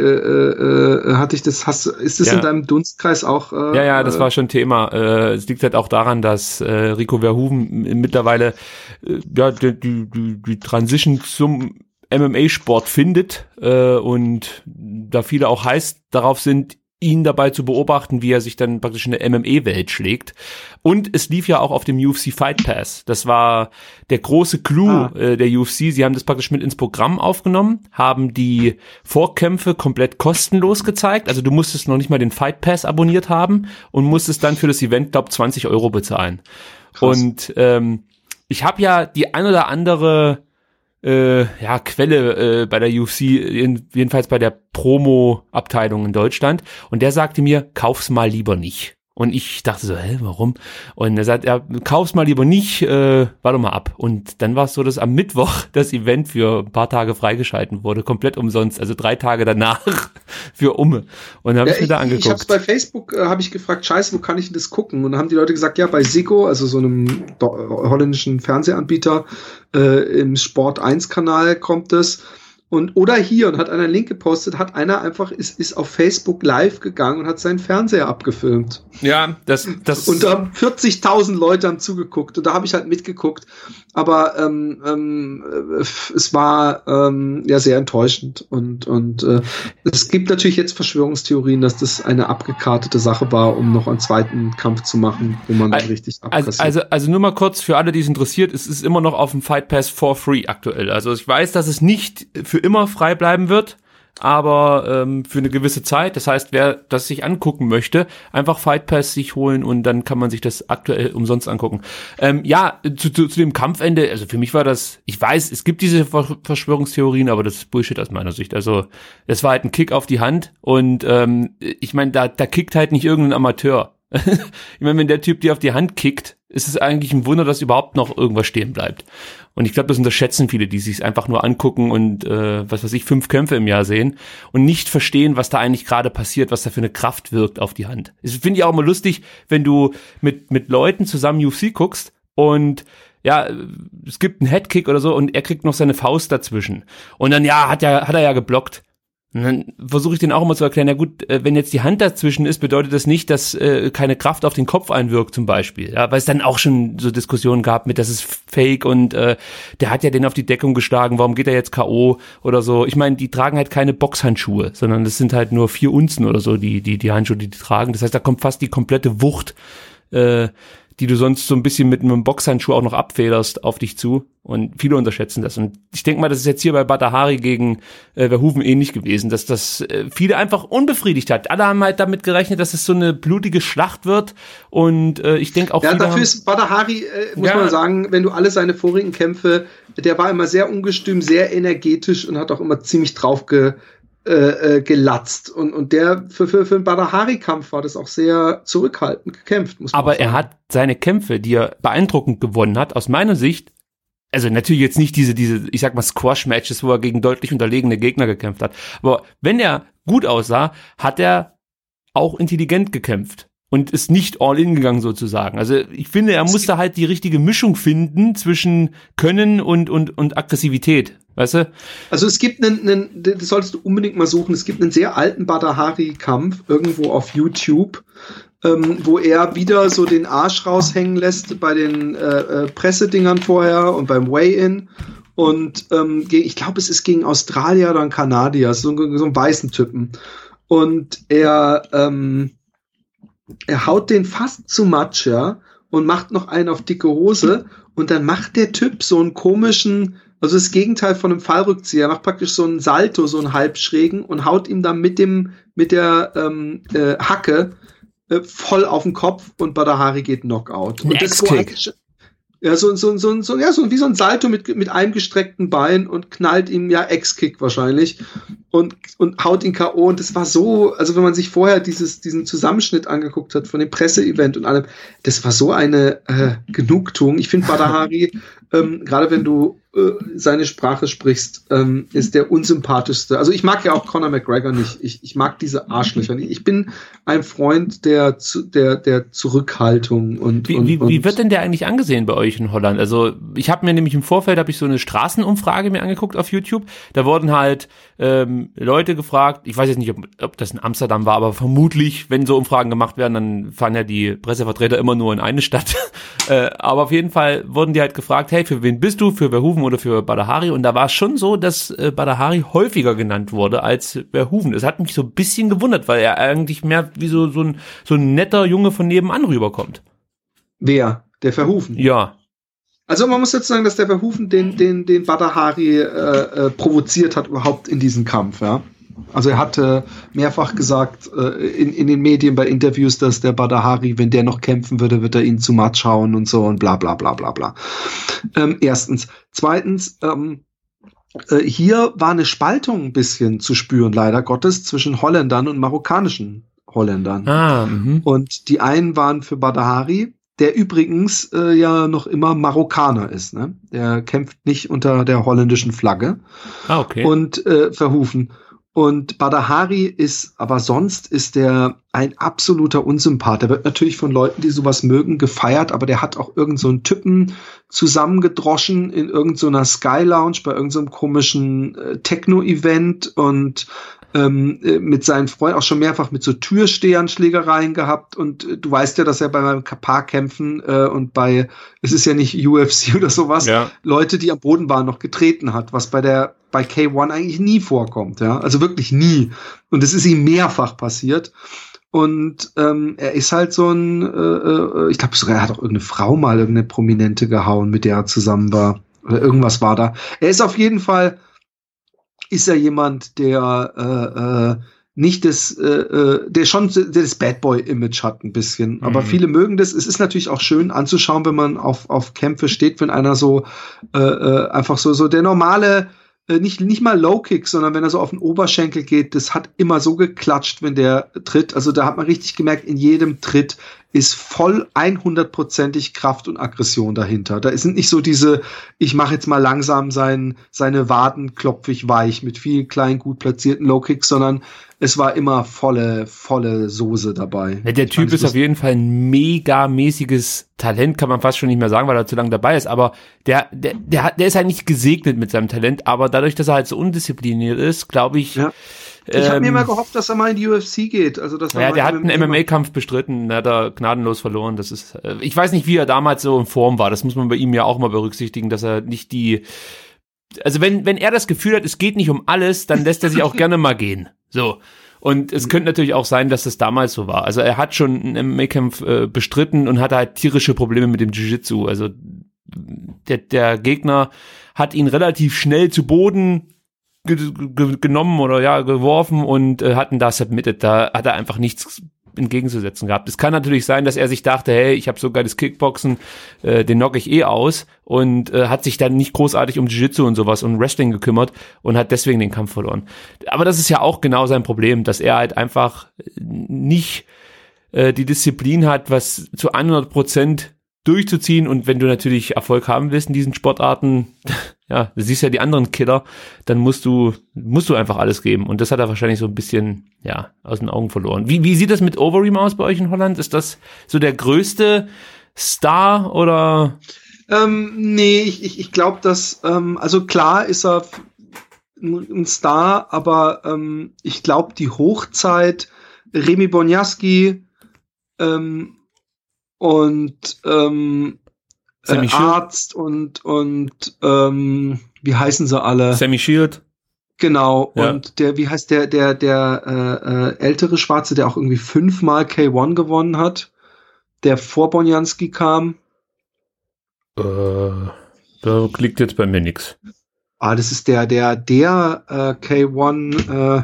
äh, hatte ich das, hast, ist das ja in deinem Dunstkreis auch? Äh, ja, ja, das war schon Thema. Äh, es liegt halt auch daran, dass äh, Rico Verhoeven mittlerweile äh, ja die, die, die, die Transition zum M M A-Sport findet äh, und da viele auch heiß darauf sind, ihn dabei zu beobachten, wie er sich dann praktisch in der M M A-Welt schlägt. Und es lief ja auch auf dem U F C Fight Pass. Das war der große Clou ah. äh, der U F C. Sie haben das praktisch mit ins Programm aufgenommen, haben die Vorkämpfe komplett kostenlos gezeigt. Also du musstest noch nicht mal den Fight Pass abonniert haben und musstest dann für das Event, glaube zwanzig Euro bezahlen. Krass. Und ähm, ich habe ja die ein oder andere Äh, ja, Quelle äh, bei der U F C, jedenfalls bei der Promo-Abteilung in Deutschland. Und der sagte mir, kauf's mal lieber nicht. Und ich dachte so, hä, warum? Und er sagt, ja, kauf's mal lieber nicht, äh, warte mal ab. Und dann war es so, dass am Mittwoch das Event für ein paar Tage freigeschalten wurde, komplett umsonst, also drei Tage danach für Umme. Und dann habe ja, ich mir da angeguckt. Ich hab's bei Facebook, äh, habe ich gefragt, scheiße, wo kann ich denn das gucken? Und dann haben die Leute gesagt, ja, bei Ziggo, also so einem do- holländischen Fernsehanbieter, äh, im Sport eins Kanal kommt es. Und oder hier, und hat einer einen Link gepostet, hat einer einfach, ist, ist auf Facebook live gegangen und hat seinen Fernseher abgefilmt. Ja, das, das. Und da vierzigtausend Leute haben zugeguckt und da habe ich halt mitgeguckt. Aber ähm, ähm, es war ähm, ja sehr enttäuschend und und äh, es gibt natürlich jetzt Verschwörungstheorien, dass das eine abgekartete Sache war, um noch einen zweiten Kampf zu machen, wo man also, richtig abkassiert. Also, also nur mal kurz für alle, die es interessiert, es ist immer noch auf dem Fight Pass for free aktuell. Also ich weiß, dass es nicht für für immer frei bleiben wird, aber ähm, für eine gewisse Zeit. Das heißt, wer das sich angucken möchte, einfach Fight Pass sich holen und dann kann man sich das aktuell umsonst angucken. Ähm, ja, zu, zu, zu dem Kampfende, also für mich war das, ich weiß, es gibt diese Verschwörungstheorien, aber das ist Bullshit aus meiner Sicht. Also das war halt ein Kick auf die Hand und ähm, ich meine, da, da kickt halt nicht irgendein Amateur. Ich meine, wenn der Typ dir auf die Hand kickt, ist es eigentlich ein Wunder, dass überhaupt noch irgendwas stehen bleibt. Und ich glaube, das unterschätzen viele, die sich einfach nur angucken und, äh, was weiß ich, fünf Kämpfe im Jahr sehen und nicht verstehen, was da eigentlich gerade passiert, was da für eine Kraft wirkt auf die Hand. Das finde ich auch immer lustig, wenn du mit mit Leuten zusammen U F C guckst und ja, es gibt einen Headkick oder so und er kriegt noch seine Faust dazwischen. Und dann, ja, hat er, hat er ja geblockt. Und dann versuche ich den auch immer zu erklären, ja gut, wenn jetzt die Hand dazwischen ist, bedeutet das nicht, dass äh, keine Kraft auf den Kopf einwirkt zum Beispiel. Ja, weil es dann auch schon so Diskussionen gab mit, das ist fake und äh, der hat ja den auf die Deckung geschlagen, warum geht er jetzt K O oder so. Ich meine, die tragen halt keine Boxhandschuhe, sondern das sind halt nur vier Unzen oder so, die die die Handschuhe, die die tragen. Das heißt, da kommt fast die komplette Wucht, äh, die du sonst so ein bisschen mit einem Boxhandschuh auch noch abfederst, auf dich zu. Und viele unterschätzen das. Und ich denke mal, das ist jetzt hier bei Badr Hari gegen äh, Verhoeven ähnlich gewesen, dass das äh, viele einfach unbefriedigt hat. Alle haben halt damit gerechnet, dass es so eine blutige Schlacht wird. Und äh, ich denke auch ja, viele dafür haben, ist Badr Hari, äh, muss ja, man sagen, wenn du alle seine vorigen Kämpfe, der war immer sehr ungestüm, sehr energetisch und hat auch immer ziemlich drauf ge Äh, äh, gelatzt und und der für für für einen Badr Hari Kampf war das auch sehr zurückhaltend gekämpft, muss man aber sagen. er hat seine Kämpfe, die er beeindruckend gewonnen hat, aus meiner Sicht, also natürlich jetzt nicht diese diese ich sag mal Squash-Matches, wo er gegen deutlich unterlegene Gegner gekämpft hat, aber wenn er gut aussah, hat er auch intelligent gekämpft und ist nicht all in gegangen sozusagen. Also ich finde, er musste halt die richtige Mischung finden zwischen Können und und und Aggressivität. Weißt du? Also es gibt einen, einen, das solltest du unbedingt mal suchen, es gibt einen sehr alten Badr Hari-Kampf irgendwo auf YouTube, ähm, wo er wieder so den Arsch raushängen lässt bei den äh, äh, Pressedingern vorher und beim Weigh-In. Und ähm, ich glaube, es ist gegen Australier oder ein Kanadier, so, so einen weißen Typen. Und er, ähm, er haut den fast zu Matsch, ja, und macht noch einen auf dicke Hose. Und dann macht der Typ so einen komischen, also das Gegenteil von einem Fallrückzieher, er macht praktisch so einen Salto, so einen halbschrägen und haut ihm dann mit dem, mit der ähm, äh, Hacke äh, voll auf den Kopf und Badr Hari geht Knockout. Und das ist ja so so so so ja so wie so ein Salto mit mit einem gestreckten Bein und knallt ihm ja Ex-Kick wahrscheinlich und und haut ihn K O und das war so, also wenn man sich vorher dieses diesen Zusammenschnitt angeguckt hat von dem Presseevent und allem, das war so eine äh, Genugtuung. Ich finde Badr Hari ähm, gerade wenn du äh, seine Sprache sprichst, ähm, ist der unsympathischste. Also ich mag ja auch Conor McGregor nicht. Ich ich mag diese Arschlöcher nicht. Ich bin ein Freund der der der Zurückhaltung und wie, und, wie, und wie wird denn der eigentlich angesehen bei euch in Holland? Also ich habe mir nämlich im Vorfeld habe ich so eine Straßenumfrage mir angeguckt auf YouTube. Da wurden halt ähm, Leute gefragt. Ich weiß jetzt nicht, ob, ob das in Amsterdam war, aber vermutlich, wenn so Umfragen gemacht werden, dann fahren ja die Pressevertreter immer nur in eine Stadt. äh, aber auf jeden Fall wurden die halt gefragt, hey, für wen bist du? Für Verhoeven oder für Badr Hari? Und da war es schon so, dass äh, Badr Hari häufiger genannt wurde als Verhoeven. Das hat mich so ein bisschen gewundert, weil er eigentlich mehr wie so so ein so ein netter Junge von nebenan rüberkommt. Wer? Der Verhoeven? Ja. Also man muss jetzt sagen, dass der Verhoeven den den den Badr Hari äh, äh, provoziert hat überhaupt in diesen Kampf, ja. Also er hatte mehrfach gesagt äh, in, in den Medien bei Interviews, dass der Badr Hari, wenn der noch kämpfen würde, wird er ihn zu Matsch hauen und so und bla bla bla bla bla. Ähm, erstens. Zweitens, ähm, äh, hier war eine Spaltung ein bisschen zu spüren, leider Gottes, zwischen Holländern und marokkanischen Holländern. Ah, mhm. Und die einen waren für Badr Hari, der übrigens äh, ja noch immer Marokkaner ist. Ne? Der kämpft nicht unter der holländischen Flagge. Ah, okay. Und äh, Verhoeven. Und Badr Hari ist, aber sonst ist der ein absoluter Unsympath. Der wird natürlich von Leuten, die sowas mögen, gefeiert, aber der hat auch irgend so einen Typen zusammengedroschen in irgendeiner so Sky Lounge bei irgendeinem so komischen äh, Techno-Event und ähm, mit seinen Freunden auch schon mehrfach mit so Türstehern Schlägereien gehabt und äh, du weißt ja, dass er bei meinem Paarkämpfen äh, und bei, es ist ja nicht U F C oder sowas, ja, Leute, die am Boden waren, noch getreten hat, was bei der bei K eins eigentlich nie vorkommt, ja, also wirklich nie. Und es ist ihm mehrfach passiert. Und ähm, er ist halt so ein, äh, äh, ich glaube sogar, er hat auch irgendeine Frau mal, irgendeine Prominente gehauen, mit der er zusammen war. Oder irgendwas war da. Er ist auf jeden Fall ist er jemand, der äh, äh, nicht das, äh, der schon das Bad Boy Image hat ein bisschen. Aber mhm. viele mögen das. Es ist natürlich auch schön anzuschauen, wenn man auf auf Kämpfe steht, wenn einer so äh, äh, einfach so so der normale äh, nicht nicht mal Low Kick, sondern wenn er so auf den Oberschenkel geht, das hat immer so geklatscht, wenn der tritt. Also da hat man richtig gemerkt, in jedem Tritt ist voll hundertprozentig Kraft und Aggression dahinter. Da sind nicht so diese, ich mache jetzt mal langsam sein, seine Waden klopfe ich weich mit vielen kleinen, gut platzierten Low-Kicks, sondern es war immer volle, volle Soße dabei. Ja, der Typ ist auf jeden Fall ein megamäßiges Talent, kann man fast schon nicht mehr sagen, weil er zu lange dabei ist, aber der, der, der hat, der ist halt nicht gesegnet mit seinem Talent, aber dadurch, dass er halt so undiszipliniert ist, glaube ich, ja. Ich habe ähm, mir mal gehofft, dass er mal in die U F C geht. Also, dass er ja, mal der hat einen M M A-Kampf bestritten, hat er gnadenlos verloren. Das ist, äh, ich weiß nicht, wie er damals so in Form war. Das muss man bei ihm ja auch mal berücksichtigen, dass er nicht die, also wenn wenn er das Gefühl hat, es geht nicht um alles, dann lässt er sich auch gerne mal gehen. So. Und es könnte natürlich auch sein, dass das damals so war. Also er hat schon einen M M A-Kampf äh, bestritten und hatte halt tierische Probleme mit dem Jiu-Jitsu. Also der, der Gegner hat ihn relativ schnell zu Boden genommen oder ja geworfen und äh, hatten da submitted, da hat er einfach nichts entgegenzusetzen gehabt. Es kann natürlich sein, dass er sich dachte, hey, ich habe so geiles Kickboxen, äh, den knock ich eh aus und äh, hat sich dann nicht großartig um Jiu-Jitsu und sowas und Wrestling gekümmert und hat deswegen den Kampf verloren. Aber das ist ja auch genau sein Problem, dass er halt einfach nicht äh, die Disziplin hat, was zu hundert Prozent durchzuziehen, und wenn du natürlich Erfolg haben willst in diesen Sportarten, ja, du siehst ja die anderen Killer, dann musst du musst du einfach alles geben, und das hat er wahrscheinlich so ein bisschen, ja, aus den Augen verloren. Wie wie sieht das mit Overeem aus bei euch in Holland? Ist das so der größte Star oder? Ähm, nee, ich ich, ich glaube, dass ähm, also klar ist er ein Star, aber ähm, ich glaube, die Hochzeit Remy Bonjasky ähm, und ähm, äh, Arzt und und ähm, wie heißen sie alle? Sammy Shield. Genau. Ja. Und der, wie heißt der der der äh, äh, ältere Schwarze, der auch irgendwie fünfmal K eins gewonnen hat, der vor Bonjasky kam? Äh, da klickt jetzt bei mir nix. Ah, das ist der der der äh, K eins. Äh,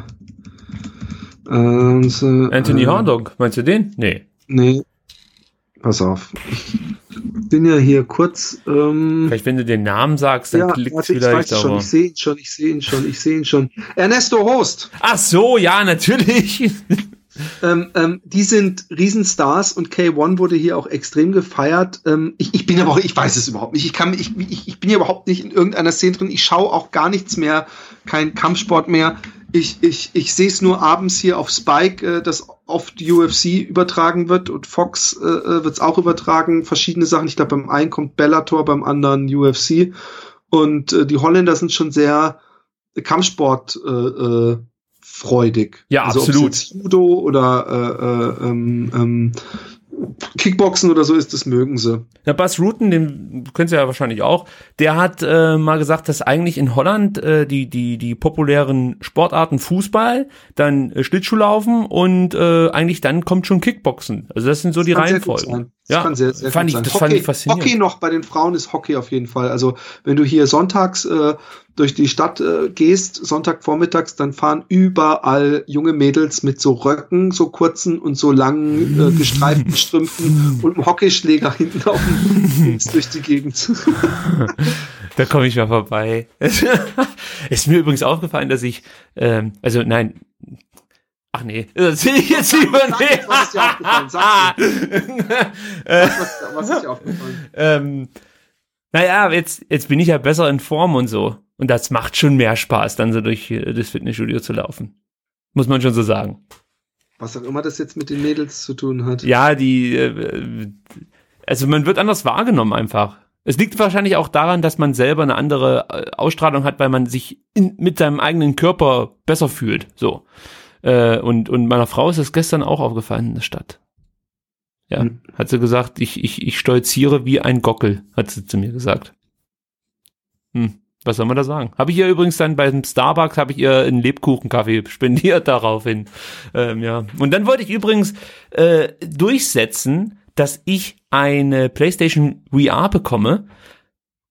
äh, so, Anthony äh, Hardog, meinst du den? Nee. Nee. Pass auf. Ich bin ja hier kurz. Ähm, Vielleicht, wenn du den Namen sagst, dann ja, klickt es warte, vielleicht. Ich, schon, ich sehe ihn schon, ich sehe ihn schon, ich sehe ihn schon. Ernesto Host. Ach so, ja, natürlich. ähm, ähm, die sind Riesenstars und K eins wurde hier auch extrem gefeiert. Ähm, ich, ich bin aber auch, ich weiß es überhaupt nicht. Ich kann, ich, ich, ich bin hier überhaupt nicht in irgendeiner Szene drin. Ich schaue auch gar nichts mehr, kein Kampfsport mehr. Ich, ich, ich sehe es nur abends hier auf Spike, äh, dass oft U F C übertragen wird, und Fox äh, wird es auch übertragen, verschiedene Sachen. Ich glaube, beim einen kommt Bellator, beim anderen U F C. Und äh, die Holländer sind schon sehr Kampfsport äh, äh, freudig. Ja, also absolut. Ob es jetzt Judo oder äh, äh, ähm, ähm, Kickboxen oder so ist, das mögen sie. Der Bas Rutten, den kennst du ja wahrscheinlich auch, der hat äh, mal gesagt, dass eigentlich in Holland äh, die die die populären Sportarten Fußball, dann äh, Schlittschuhlaufen und äh, eigentlich dann kommt schon Kickboxen. Also das sind so das die Reihenfolgen. Das ja, kann sehr, sehr fand gut ich, sein. das Hockey, fand ich faszinierend. Hockey noch, bei den Frauen ist Hockey auf jeden Fall. Also wenn du hier sonntags äh, durch die Stadt äh, gehst, Sonntagvormittags, dann fahren überall junge Mädels mit so Röcken, so kurzen und so langen äh, gestreiften Strümpfen und einem Hockeyschläger hinten auf dem Fuß durch die Gegend. Da komme ich mal vorbei. Ist mir übrigens aufgefallen, dass ich, ähm, also nein, ach nee, das sehe ich jetzt lieber nicht. Was ist dir aufgefallen? Sag dir. was, was ist dir aufgefallen? Ähm, naja, jetzt, jetzt bin ich ja besser in Form und so. Und das macht schon mehr Spaß, dann so durch das Fitnessstudio zu laufen. Muss man schon so sagen. Was auch immer das jetzt mit den Mädels zu tun hat. Ja, die, äh, also man wird anders wahrgenommen einfach. Es liegt wahrscheinlich auch daran, dass man selber eine andere Ausstrahlung hat, weil man sich in, mit seinem eigenen Körper besser fühlt. So. Äh, und, und meiner Frau ist das gestern auch aufgefallen in der Stadt. Ja, hm. Hat sie gesagt, ich, ich, ich stolziere wie ein Gockel, hat sie zu mir gesagt. Hm. Was soll man da sagen? Habe ich ihr übrigens dann beim Starbucks, habe ich ihr einen Lebkuchenkaffee spendiert daraufhin. Ähm, ja. Und dann wollte ich übrigens äh, durchsetzen, dass ich eine PlayStation V R bekomme,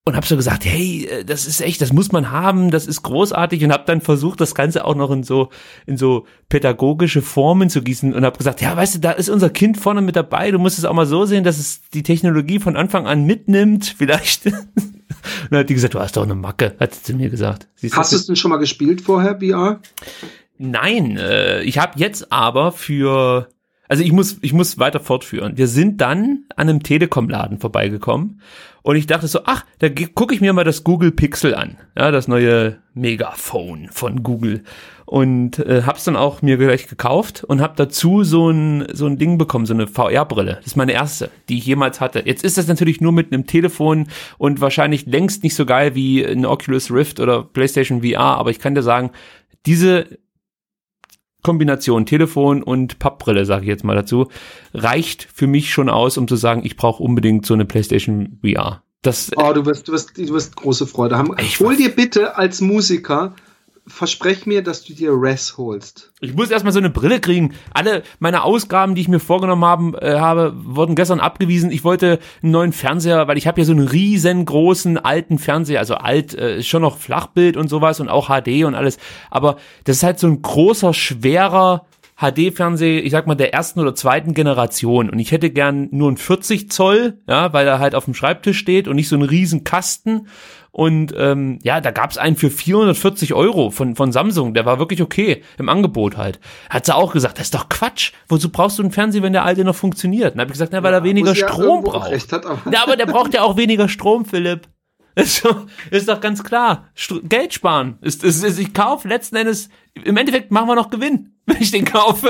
Und hab so gesagt, hey, das ist echt, das muss man haben, das ist großartig und hab dann versucht, das Ganze auch noch in so in so pädagogische Formen zu gießen und hab gesagt, ja, weißt du, da ist unser Kind vorne mit dabei, du musst es auch mal so sehen, dass es die Technologie von Anfang an mitnimmt, vielleicht. Und dann hat die gesagt, du hast doch eine Macke, hat sie zu mir gesagt. Siehst hast du es denn schon mal gespielt vorher, V R? Nein, äh, ich habe jetzt aber für, also ich muss ich muss weiter fortführen. Wir sind dann an einem Telekom-Laden vorbeigekommen und ich dachte so, ach, da gucke ich mir mal das Google Pixel an, ja, das neue Megaphone von Google und äh, hab's dann auch mir gleich gekauft und hab dazu so ein so ein Ding bekommen, so eine V R-Brille. Das ist meine erste, die ich jemals hatte. Jetzt ist das natürlich nur mit einem Telefon und wahrscheinlich längst nicht so geil wie ein Oculus Rift oder PlayStation V R, aber ich kann dir sagen, diese Kombination Telefon und Pappbrille, sage ich jetzt mal dazu, reicht für mich schon aus, um zu sagen, ich brauche unbedingt so eine PlayStation V R. Das, oh, du wirst, du wirst, du wirst große Freude haben. Ich Hol dir bitte als Musiker, versprech mir, dass du dir Res holst. Ich muss erstmal so eine Brille kriegen. Alle meine Ausgaben, die ich mir vorgenommen haben, äh, habe, wurden gestern abgewiesen. Ich wollte einen neuen Fernseher, weil ich habe ja so einen riesengroßen alten Fernseher, also alt, äh, schon noch Flachbild und sowas und auch H D und alles. Aber das ist halt so ein großer, schwerer H D-Fernseher, ich sag mal, der ersten oder zweiten Generation. Und ich hätte gern nur einen vierzig Zoll, ja, weil er halt auf dem Schreibtisch steht und nicht so einen riesen Kasten. Und ähm, ja, da gab's einen für vierhundertvierzig Euro von von Samsung, der war wirklich okay, im Angebot halt. Hat sie auch gesagt, das ist doch Quatsch, wozu brauchst du einen Fernseher, wenn der alte noch funktioniert? Dann habe ich gesagt, na, weil ja, er weniger Strom ja braucht. Recht hat, aber ja, aber der braucht ja auch weniger Strom, Philipp. Ist doch, ist doch ganz klar. St- Geld sparen. Ist, ist, ist, ich kaufe letzten Endes, im Endeffekt machen wir noch Gewinn, wenn ich den kaufe.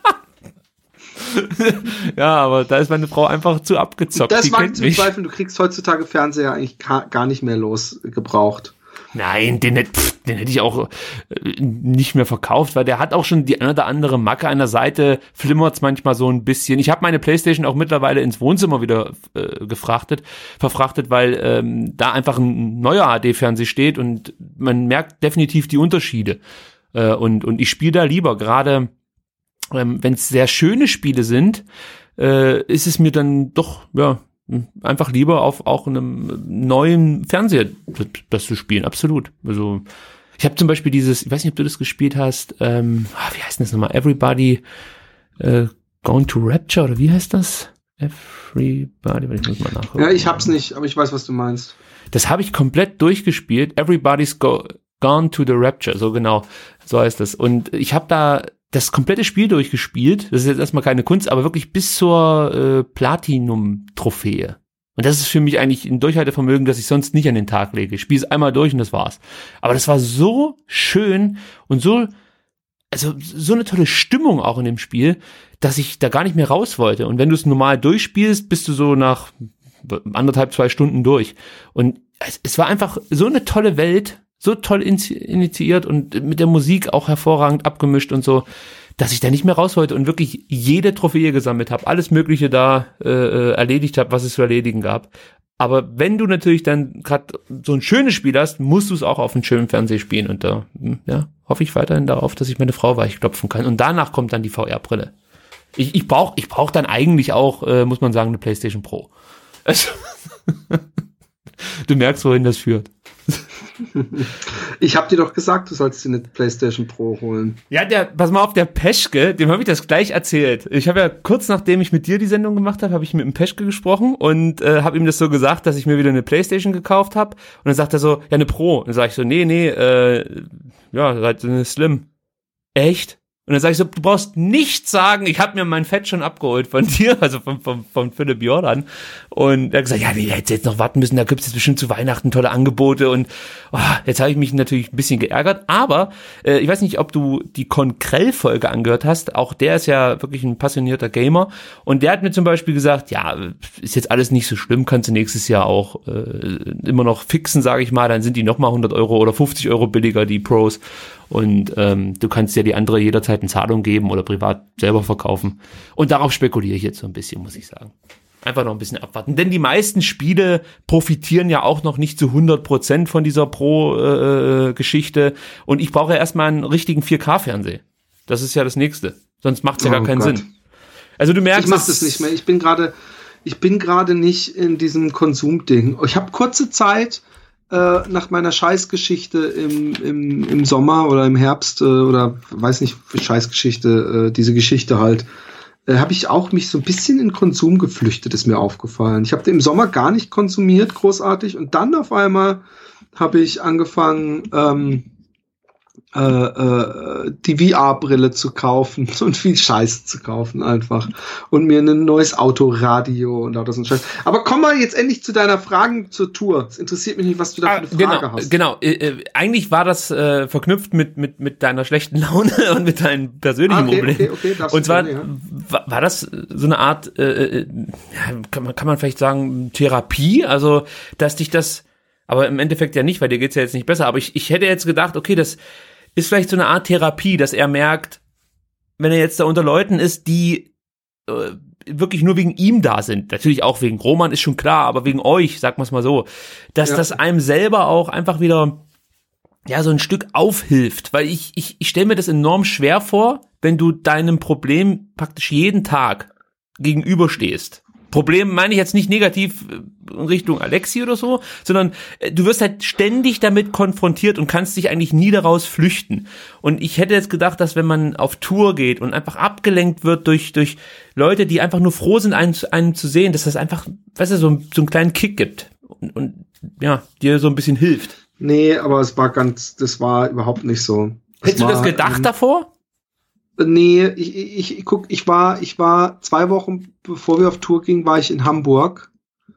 Ja, aber da ist meine Frau einfach zu abgezockt. Das mag ich zu bezweifeln, du kriegst heutzutage Fernseher eigentlich gar nicht mehr los gebraucht. Nein, den, pff, den hätte ich auch äh, nicht mehr verkauft, weil der hat auch schon die eine oder andere Macke an der Seite, flimmert's manchmal so ein bisschen. Ich habe meine PlayStation auch mittlerweile ins Wohnzimmer wieder äh, gefrachtet, verfrachtet, weil ähm, da einfach ein neuer H D-Fernseher steht und man merkt definitiv die Unterschiede. Äh, und, und ich spiele da lieber, gerade ähm, wenn es sehr schöne Spiele sind, äh, ist es mir dann doch, ja, einfach lieber auf auch einem neuen Fernseher das zu spielen, absolut. Also ich habe zum Beispiel dieses, ich weiß nicht, ob du das gespielt hast, ähm, wie heißt das nochmal? Everybody äh, Gone to Rapture oder wie heißt das? Everybody, ich muss mal nachgucken. Ja, ich hab's nicht, aber ich weiß, was du meinst. Das habe ich komplett durchgespielt. Everybody's go, Gone to the Rapture, so genau, so heißt das. Und ich habe da das komplette Spiel durchgespielt. Das ist jetzt erstmal keine Kunst, aber wirklich bis zur äh, Platinum-Trophäe. Und das ist für mich eigentlich ein Durchhaltevermögen, das ich sonst nicht an den Tag lege. Ich spiele es einmal durch und das war's. Aber das war so schön und so, also so eine tolle Stimmung auch in dem Spiel, dass ich da gar nicht mehr raus wollte. Und wenn du es normal durchspielst, bist du so nach anderthalb, zwei Stunden durch. Und es, es war einfach so eine tolle Welt, so toll initiiert und mit der Musik auch hervorragend abgemischt und so, dass ich da nicht mehr raus wollte und wirklich jede Trophäe gesammelt habe, alles Mögliche da äh, erledigt habe, was es zu erledigen gab. Aber wenn du natürlich dann gerade so ein schönes Spiel hast, musst du es auch auf einem schönen Fernseher spielen und da ja, hoffe ich weiterhin darauf, dass ich meine Frau weichklopfen kann. Und danach kommt dann die V R-Brille. Ich, ich brauche ich brauch dann eigentlich auch, äh, muss man sagen, eine PlayStation Pro. Also, du merkst, wohin das führt. Ich hab dir doch gesagt, du sollst dir eine PlayStation Pro holen. Ja, der, pass mal auf, der Peschke, dem habe ich das gleich erzählt. Ich habe ja kurz nachdem ich mit dir die Sendung gemacht habe, habe ich mit dem Peschke gesprochen und äh, habe ihm das so gesagt, dass ich mir wieder eine PlayStation gekauft habe. Und dann sagt er so, ja, eine Pro. Und dann sage ich so, nee, nee, äh, ja, halt eine Slim. Echt? Und dann sage ich so, du brauchst nicht sagen, ich habe mir mein Fett schon abgeholt von dir, also von, von, von Philipp Jordan. Und er hat gesagt, ja, nee, hättest jetzt noch warten müssen, da gibt's jetzt bestimmt zu Weihnachten tolle Angebote. Und oh, jetzt habe ich mich natürlich ein bisschen geärgert. Aber äh, ich weiß nicht, ob du die Konkrell-Folge angehört hast. Auch der ist ja wirklich ein passionierter Gamer. Und der hat mir zum Beispiel gesagt, ja, ist jetzt alles nicht so schlimm, kannst du nächstes Jahr auch äh, immer noch fixen, sage ich mal. Dann sind die nochmal hundert Euro oder fünfzig Euro billiger, die Pros. Und ähm, du kannst ja die andere jederzeit in Zahlung geben oder privat selber verkaufen. Und darauf spekuliere ich jetzt so ein bisschen, muss ich sagen. Einfach noch ein bisschen abwarten. Denn die meisten Spiele profitieren ja auch noch nicht zu hundert Prozent von dieser Pro-Geschichte. Und ich brauche ja erstmal einen richtigen vier K-Fernseher. Das ist ja das Nächste. Sonst macht es ja oh gar keinen Gott. Sinn. Also du merkst, ich mach das nicht mehr. Ich bin gerade ich bin gerade nicht in diesem Konsumding. Ich habe kurze Zeit äh, nach meiner Scheißgeschichte im, im, im Sommer oder im Herbst äh, oder weiß nicht, Scheißgeschichte, äh, diese Geschichte halt, äh, habe ich auch mich so ein bisschen in Konsum geflüchtet, ist mir aufgefallen. Ich habe im Sommer gar nicht konsumiert, großartig, und dann auf einmal habe ich angefangen, ähm, Äh, äh, die V R-Brille zu kaufen und viel Scheiß zu kaufen einfach und mir ein neues Autoradio und lauter so ein Scheiß. Aber komm mal jetzt endlich zu deiner Frage zur Tour. Es interessiert mich nicht, was du da für eine Frage genau, hast. Genau, äh, äh, eigentlich war das äh, verknüpft mit mit mit deiner schlechten Laune und mit deinen persönlichen okay, Problemen. Okay, okay, und zwar gerne, ja. war, war das so eine Art, äh, äh, kann man kann man vielleicht sagen, Therapie, also dass dich das, aber im Endeffekt ja nicht, weil dir geht's ja jetzt nicht besser. Aber ich ich hätte jetzt gedacht, okay, das ist vielleicht so eine Art Therapie, dass er merkt, wenn er jetzt da unter Leuten ist, die äh, wirklich nur wegen ihm da sind, natürlich auch wegen Roman, ist schon klar, aber wegen euch, sagen wir es mal so, dass ja. das einem selber auch einfach wieder ja so ein Stück aufhilft, weil ich ich, ich stelle mir das enorm schwer vor, wenn du deinem Problem praktisch jeden Tag gegenüberstehst. Problem meine ich jetzt nicht negativ in Richtung Alexi oder so, sondern du wirst halt ständig damit konfrontiert und kannst dich eigentlich nie daraus flüchten. Und ich hätte jetzt gedacht, dass wenn man auf Tour geht und einfach abgelenkt wird durch durch Leute, die einfach nur froh sind, einen, einen zu sehen, dass das einfach, weißt du, so, so einen kleinen Kick gibt und, und ja, dir so ein bisschen hilft. Nee, aber es war ganz, das war überhaupt nicht so. Hättest du das gedacht ähm, davor? Nee, ich, ich, ich guck, ich war, ich war zwei Wochen, bevor wir auf Tour gingen, war ich in Hamburg.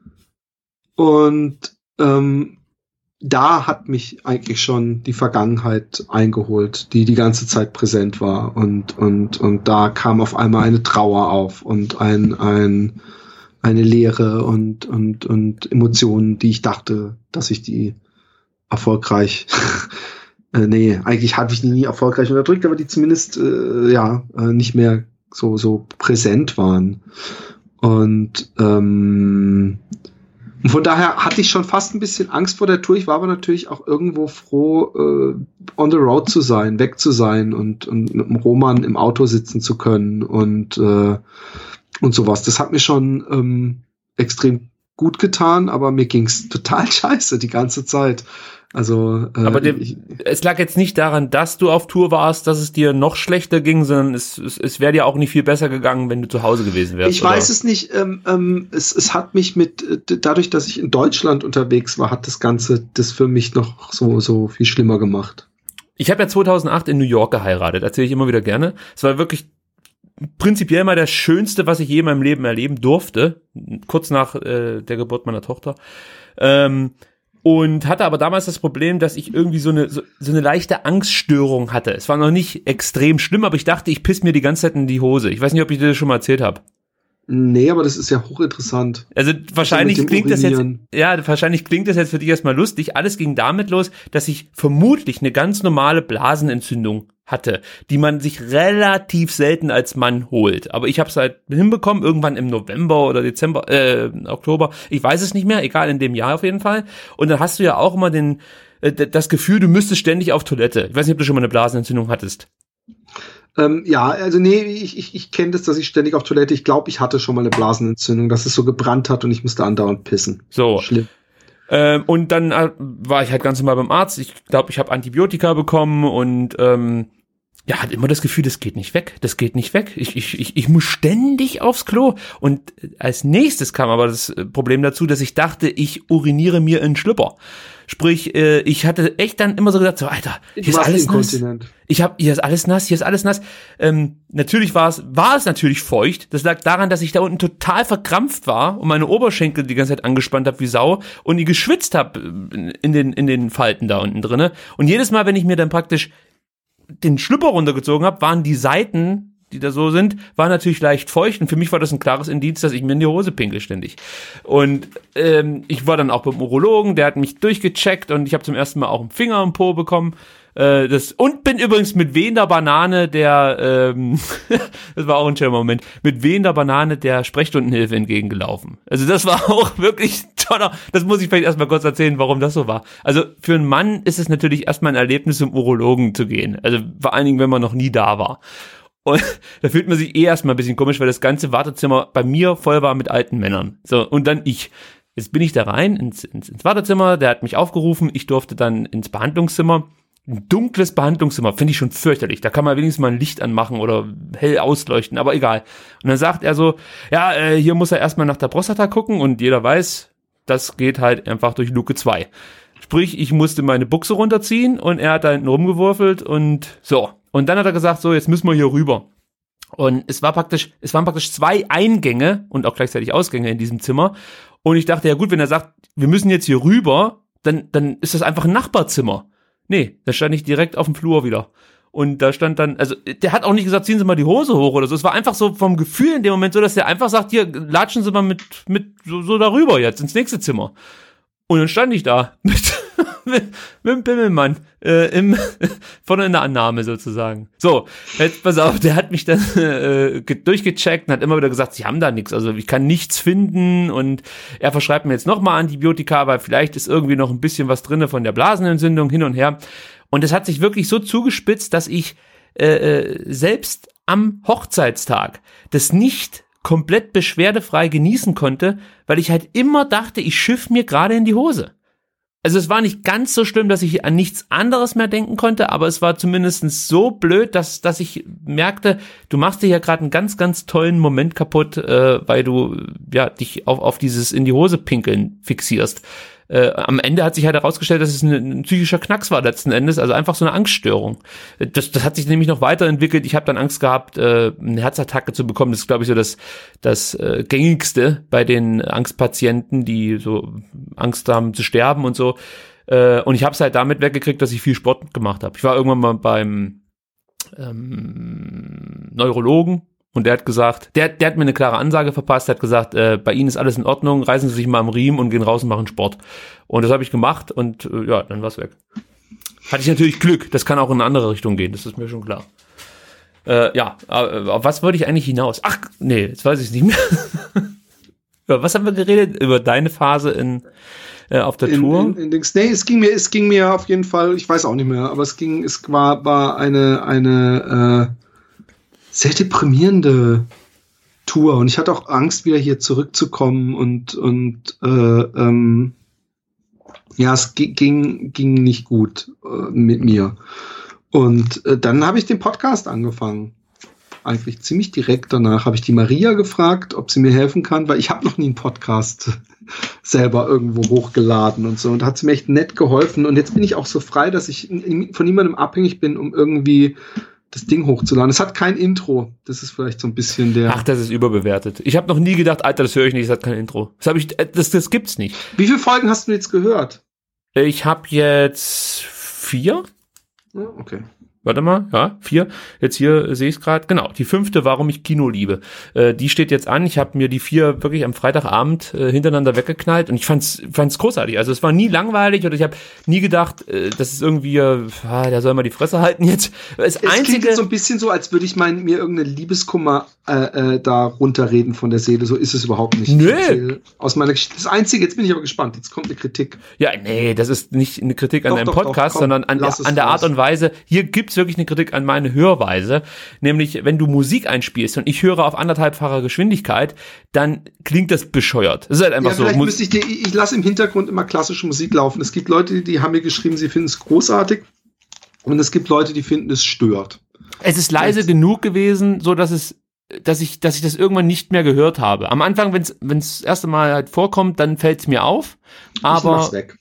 Und ähm, da hat mich eigentlich schon die Vergangenheit eingeholt, die die ganze Zeit präsent war. Und, und, und da kam auf einmal eine Trauer auf und ein, ein, eine Leere und, und, und Emotionen, die ich dachte, dass ich die erfolgreich Äh, nee, eigentlich habe ich die nie erfolgreich unterdrückt, aber die zumindest äh, ja äh, nicht mehr so so präsent waren. Und ähm, von daher hatte ich schon fast ein bisschen Angst vor der Tour. Ich war aber natürlich auch irgendwo froh, äh, on the road zu sein, weg zu sein und, und mit dem Roman im Auto sitzen zu können und äh, und sowas. Das hat mir schon ähm, extrem gut getan, aber mir ging's total scheiße die ganze Zeit. Also, äh, aber der, ich, es lag jetzt nicht daran, dass du auf Tour warst, dass es dir noch schlechter ging, sondern es, es, es wäre dir auch nicht viel besser gegangen, wenn du zu Hause gewesen wärst. Ich oder? weiß es nicht. Ähm, ähm, es, es hat mich mit, dadurch, dass ich in Deutschland unterwegs war, hat das Ganze das für mich noch so, so viel schlimmer gemacht. Ich habe ja zweitausendacht in New York geheiratet, erzähle ich immer wieder gerne. Es war wirklich prinzipiell mal das Schönste, was ich je in meinem Leben erleben durfte, kurz nach äh, der Geburt meiner Tochter. Ähm, Und hatte aber damals das Problem, dass ich irgendwie so eine so, so eine leichte Angststörung hatte. Es war noch nicht extrem schlimm, aber ich dachte, ich piss mir die ganze Zeit in die Hose. Ich weiß nicht, ob ich dir das schon mal erzählt habe. Nee, aber das ist ja hochinteressant. Also wahrscheinlich klingt das jetzt, ja, wahrscheinlich klingt das jetzt für dich erstmal lustig. Alles ging damit los, dass ich vermutlich eine ganz normale Blasenentzündung hatte, die man sich relativ selten als Mann holt. Aber ich habe es halt hinbekommen, irgendwann im November oder Dezember, äh, Oktober, ich weiß es nicht mehr, egal, in dem Jahr auf jeden Fall. Und dann hast du ja auch immer den, äh, das Gefühl, du müsstest ständig auf Toilette. Ich weiß nicht, ob du schon mal eine Blasenentzündung hattest. Ähm, ja, also nee, ich, ich, ich kenne das, dass ich ständig auf Toilette, ich glaube, ich hatte schon mal eine Blasenentzündung, dass es so gebrannt hat und ich musste andauernd pissen. So. Schlimm. Ähm, und dann äh, war ich halt ganz normal beim Arzt. Ich glaube, ich habe Antibiotika bekommen und ähm, ja, hat immer das Gefühl, das geht nicht weg, das geht nicht weg. Ich, ich, ich, ich muss ständig aufs Klo. Und als nächstes kam aber das Problem dazu, dass ich dachte, ich uriniere mir in Schlüpper. Sprich, äh, ich hatte echt dann immer so gedacht, so, Alter, hier ist alles nass. Ich hab, hier ist alles nass, hier ist alles nass. Ähm, natürlich war es, war es natürlich feucht. Das lag daran, dass ich da unten total verkrampft war und meine Oberschenkel die ganze Zeit angespannt habe wie Sau und die geschwitzt habe in den, in den Falten da unten drinne. Und jedes Mal, wenn ich mir dann praktisch den Schlüpper runtergezogen habe, waren die Seiten, die da so sind, waren natürlich leicht feucht und für mich war das ein klares Indiz, dass ich mir in die Hose pinkel ständig. Und ähm, ich war dann auch beim Urologen, der hat mich durchgecheckt und ich habe zum ersten Mal auch einen Finger im Po bekommen. Äh, das, und bin übrigens mit wehender Banane der, ähm, das war auch ein schöner Moment, mit wehender Banane der Sprechstundenhilfe entgegengelaufen. Also das war auch wirklich toller, das muss ich vielleicht erstmal kurz erzählen, warum das so war. Also für einen Mann ist es natürlich erstmal ein Erlebnis, zum Urologen zu gehen. Also vor allen Dingen, wenn man noch nie da war. Und da fühlt man sich eh erstmal ein bisschen komisch, weil das ganze Wartezimmer bei mir voll war mit alten Männern. So, und dann ich. Jetzt bin ich da rein ins, ins, ins Wartezimmer, der hat mich aufgerufen, ich durfte dann ins Behandlungszimmer. Ein dunkles Behandlungszimmer, finde ich schon fürchterlich. Da kann man wenigstens mal ein Licht anmachen oder hell ausleuchten, aber egal. Und dann sagt er so, ja, äh, hier muss er erstmal nach der Prostata gucken und jeder weiß, das geht halt einfach durch Luke zwei. Sprich, ich musste meine Buchse runterziehen und er hat da hinten rumgewürfelt und so. Und dann hat er gesagt, so, jetzt müssen wir hier rüber. Und es war praktisch, es waren praktisch zwei Eingänge und auch gleichzeitig Ausgänge in diesem Zimmer. Und ich dachte, ja gut, wenn er sagt, wir müssen jetzt hier rüber, dann, dann ist das einfach ein Nachbarzimmer. Nee, da stand ich direkt auf dem Flur wieder. Und da stand dann, also der hat auch nicht gesagt, ziehen Sie mal die Hose hoch oder so. Es war einfach so vom Gefühl in dem Moment so, dass der einfach sagt, hier, latschen Sie mal mit, mit so, so darüber jetzt ins nächste Zimmer. Und dann stand ich da mit, mit, mit dem Pimmelmann äh, im, vorne in der Annahme sozusagen. So, jetzt pass auf, der hat mich dann äh, durchgecheckt und hat immer wieder gesagt, Sie haben da nichts, also ich kann nichts finden und er verschreibt mir jetzt nochmal Antibiotika, weil vielleicht ist irgendwie noch ein bisschen was drinne von der Blasenentzündung hin und her. Und es hat sich wirklich so zugespitzt, dass ich äh, selbst am Hochzeitstag das nicht komplett beschwerdefrei genießen konnte, weil ich halt immer dachte, ich schiff mir gerade in die Hose. Also es war nicht ganz so schlimm, dass ich an nichts anderes mehr denken konnte, aber es war zumindest so blöd, dass dass ich merkte, du machst dir ja gerade einen ganz, ganz tollen Moment kaputt, äh, weil du ja dich auf auf dieses in die Hose pinkeln fixierst. Äh, am Ende hat sich halt herausgestellt, dass es ein, ein psychischer Knacks war letzten Endes, also einfach so eine Angststörung. Das, das hat sich nämlich noch weiterentwickelt. Ich habe dann Angst gehabt, äh, eine Herzattacke zu bekommen. Das ist, glaube ich, so das, das äh, gängigste bei den Angstpatienten, die so Angst haben zu sterben und so. Äh, und ich habe es halt damit weggekriegt, dass ich viel Sport gemacht habe. Ich war irgendwann mal beim ähm, Neurologen. Und der hat gesagt, der, der hat mir eine klare Ansage verpasst, der hat gesagt, äh, bei Ihnen ist alles in Ordnung, reißen Sie sich mal am Riemen und gehen raus und machen Sport. Und das habe ich gemacht und äh, ja, dann war's weg. Hatte ich natürlich Glück, das kann auch in eine andere Richtung gehen, das ist mir schon klar. Äh, ja, aber auf was wollte ich eigentlich hinaus? Ach, nee, jetzt weiß ich es nicht mehr. Über was haben wir geredet? Über deine Phase in äh, auf der in, Tour? In, in Dings. Nee, es ging mir, es ging mir auf jeden Fall, ich weiß auch nicht mehr, aber es ging, es war, war eine, eine, äh, sehr deprimierende Tour und ich hatte auch Angst, wieder hier zurückzukommen und und äh, ähm, ja, es ging ging nicht gut äh, mit mir und äh, dann habe ich den Podcast angefangen. Eigentlich ziemlich direkt danach habe ich die Maria gefragt, ob sie mir helfen kann, weil ich habe noch nie einen Podcast selber irgendwo hochgeladen und so und hat sie mir echt nett geholfen und jetzt bin ich auch so frei, dass ich von niemandem abhängig bin, um irgendwie das Ding hochzuladen. Es hat kein Intro. Das ist vielleicht so ein bisschen der... Ach, das ist überbewertet. Ich habe noch nie gedacht, Alter, das höre ich nicht, es hat kein Intro. Das habe ich, das, das gibt's nicht. Wie viele Folgen hast du jetzt gehört? Ich habe jetzt vier. Ja, okay. Warte mal, ja, vier. Jetzt hier sehe ich es gerade. Genau, die fünfte, warum ich Kino liebe. Äh, die steht jetzt an. Ich habe mir die vier wirklich am Freitagabend äh, hintereinander weggeknallt und ich fand's fand's großartig. Also es war nie langweilig oder ich habe nie gedacht, äh, das ist irgendwie, äh, ah, der soll mal die Fresse halten jetzt. Das es einzige, klingt jetzt so ein bisschen so, als würde ich mein, mir irgendeine Liebeskummer äh, äh, da runterreden von der Seele. So ist es überhaupt nicht. Nö. Aus meiner Geschichte. Das Einzige, jetzt bin ich aber gespannt. Jetzt kommt eine Kritik. Ja, nee, das ist nicht eine Kritik an doch, deinem doch, Podcast, doch, komm, sondern an, an der Art und Weise. Hier gibt's wirklich eine Kritik an meine Hörweise, nämlich wenn du Musik einspielst und ich höre auf anderthalbfacher Geschwindigkeit, dann klingt das bescheuert. Das ist halt einfach ja, so. Vielleicht müsste ich dir, ich lasse im Hintergrund immer klassische Musik laufen. Es gibt Leute, die haben mir geschrieben, sie finden es großartig und es gibt Leute, die finden es stört. Es ist leise Jetzt. genug gewesen, so dass es dass ich dass ich das irgendwann nicht mehr gehört habe. Am Anfang, wenn es wenn es das erste Mal halt vorkommt, dann fällt es mir auf, aber ich mach's weg.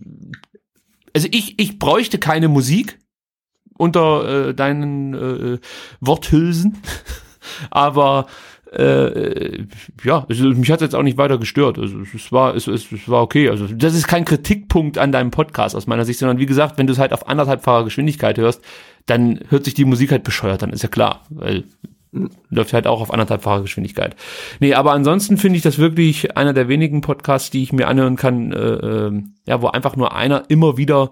Also ich ich bräuchte keine Musik unter äh, deinen äh, Worthülsen, aber äh, ja, also mich hat es jetzt auch nicht weiter gestört. Also es war es, es, es war okay. Also das ist kein Kritikpunkt an deinem Podcast aus meiner Sicht, sondern wie gesagt, wenn du es halt auf anderthalbfacher Geschwindigkeit hörst, dann hört sich die Musik halt bescheuert, dann ist ja klar, weil läuft halt auch auf anderthalbfacher Geschwindigkeit. Nee, aber ansonsten finde ich das wirklich einer der wenigen Podcasts, die ich mir anhören kann, äh, äh, ja, wo einfach nur einer immer wieder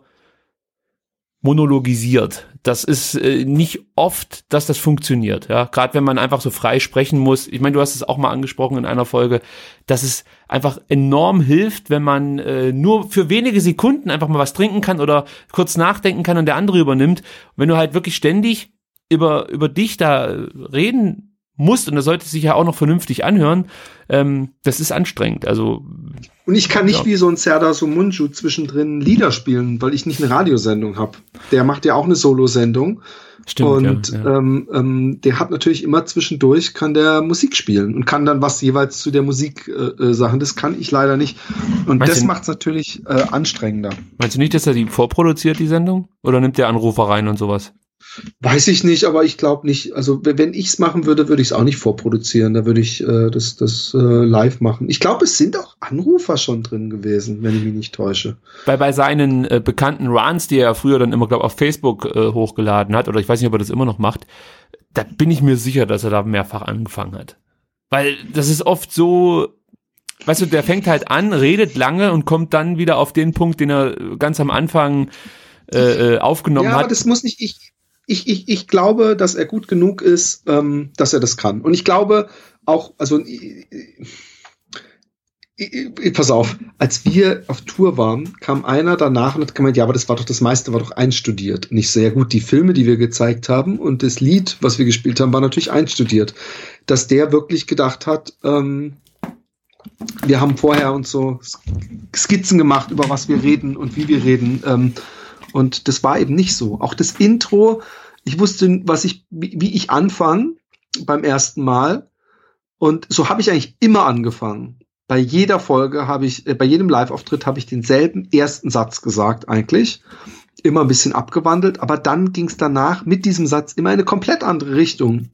monologisiert. Das ist äh, nicht oft, dass das funktioniert. Ja, gerade wenn man einfach so frei sprechen muss. Ich meine, du hast es auch mal angesprochen in einer Folge, dass es einfach enorm hilft, wenn man äh, nur für wenige Sekunden einfach mal was trinken kann oder kurz nachdenken kann und der andere übernimmt. Wenn du halt wirklich ständig über, über dich da reden musst, und das sollte sich ja auch noch vernünftig anhören, ähm, das ist anstrengend. Also und ich kann nicht ja. wie so ein Serdar Somuncu zwischendrin Lieder spielen, weil ich nicht eine Radiosendung habe. Der macht ja auch eine Solosendung. Stimmt, und ja, ja. Ähm, ähm, der hat natürlich immer zwischendurch, kann der Musik spielen und kann dann was jeweils zu der Musik äh, äh, sagen. Das kann ich leider nicht. Und Meinst das du- macht es natürlich äh, anstrengender. Meinst du nicht, dass er die vorproduziert, die Sendung? Oder nimmt der Anrufer rein und sowas? Weiß ich nicht, aber ich glaube nicht. Also w- wenn ich es machen würde, würde ich es auch nicht vorproduzieren. Da würde ich äh, das, das äh, live machen. Ich glaube, es sind auch Anrufer schon drin gewesen, wenn ich mich nicht täusche. Bei, bei seinen äh, bekannten Runs, die er früher dann immer, glaube ich, auf Facebook äh, hochgeladen hat, oder ich weiß nicht, ob er das immer noch macht, da bin ich mir sicher, dass er da mehrfach angefangen hat. Weil das ist oft so, weißt du, der fängt halt an, redet lange und kommt dann wieder auf den Punkt, den er ganz am Anfang äh, äh, aufgenommen Ja, aber hat. das muss nicht ich. Ich, ich, ich glaube, dass er gut genug ist, ähm, dass er das kann. Und ich glaube auch, also ich, ich, ich, pass auf, als wir auf Tour waren, kam einer danach und hat gemeint, ja, aber das war doch das meiste, war doch einstudiert. Nicht sehr gut. Die Filme, die wir gezeigt haben und das Lied, was wir gespielt haben, war natürlich einstudiert. Dass der wirklich gedacht hat, ähm, wir haben vorher uns so Skizzen gemacht, über was wir reden und wie wir reden. Ähm, Und das war eben nicht so. Auch das Intro, ich wusste, was ich, wie, wie ich anfange beim ersten Mal. Und so habe ich eigentlich immer angefangen. Bei jeder Folge habe ich, äh, bei jedem Live-Auftritt habe ich denselben ersten Satz gesagt eigentlich. Immer ein bisschen abgewandelt. Aber dann ging es danach mit diesem Satz immer in eine komplett andere Richtung.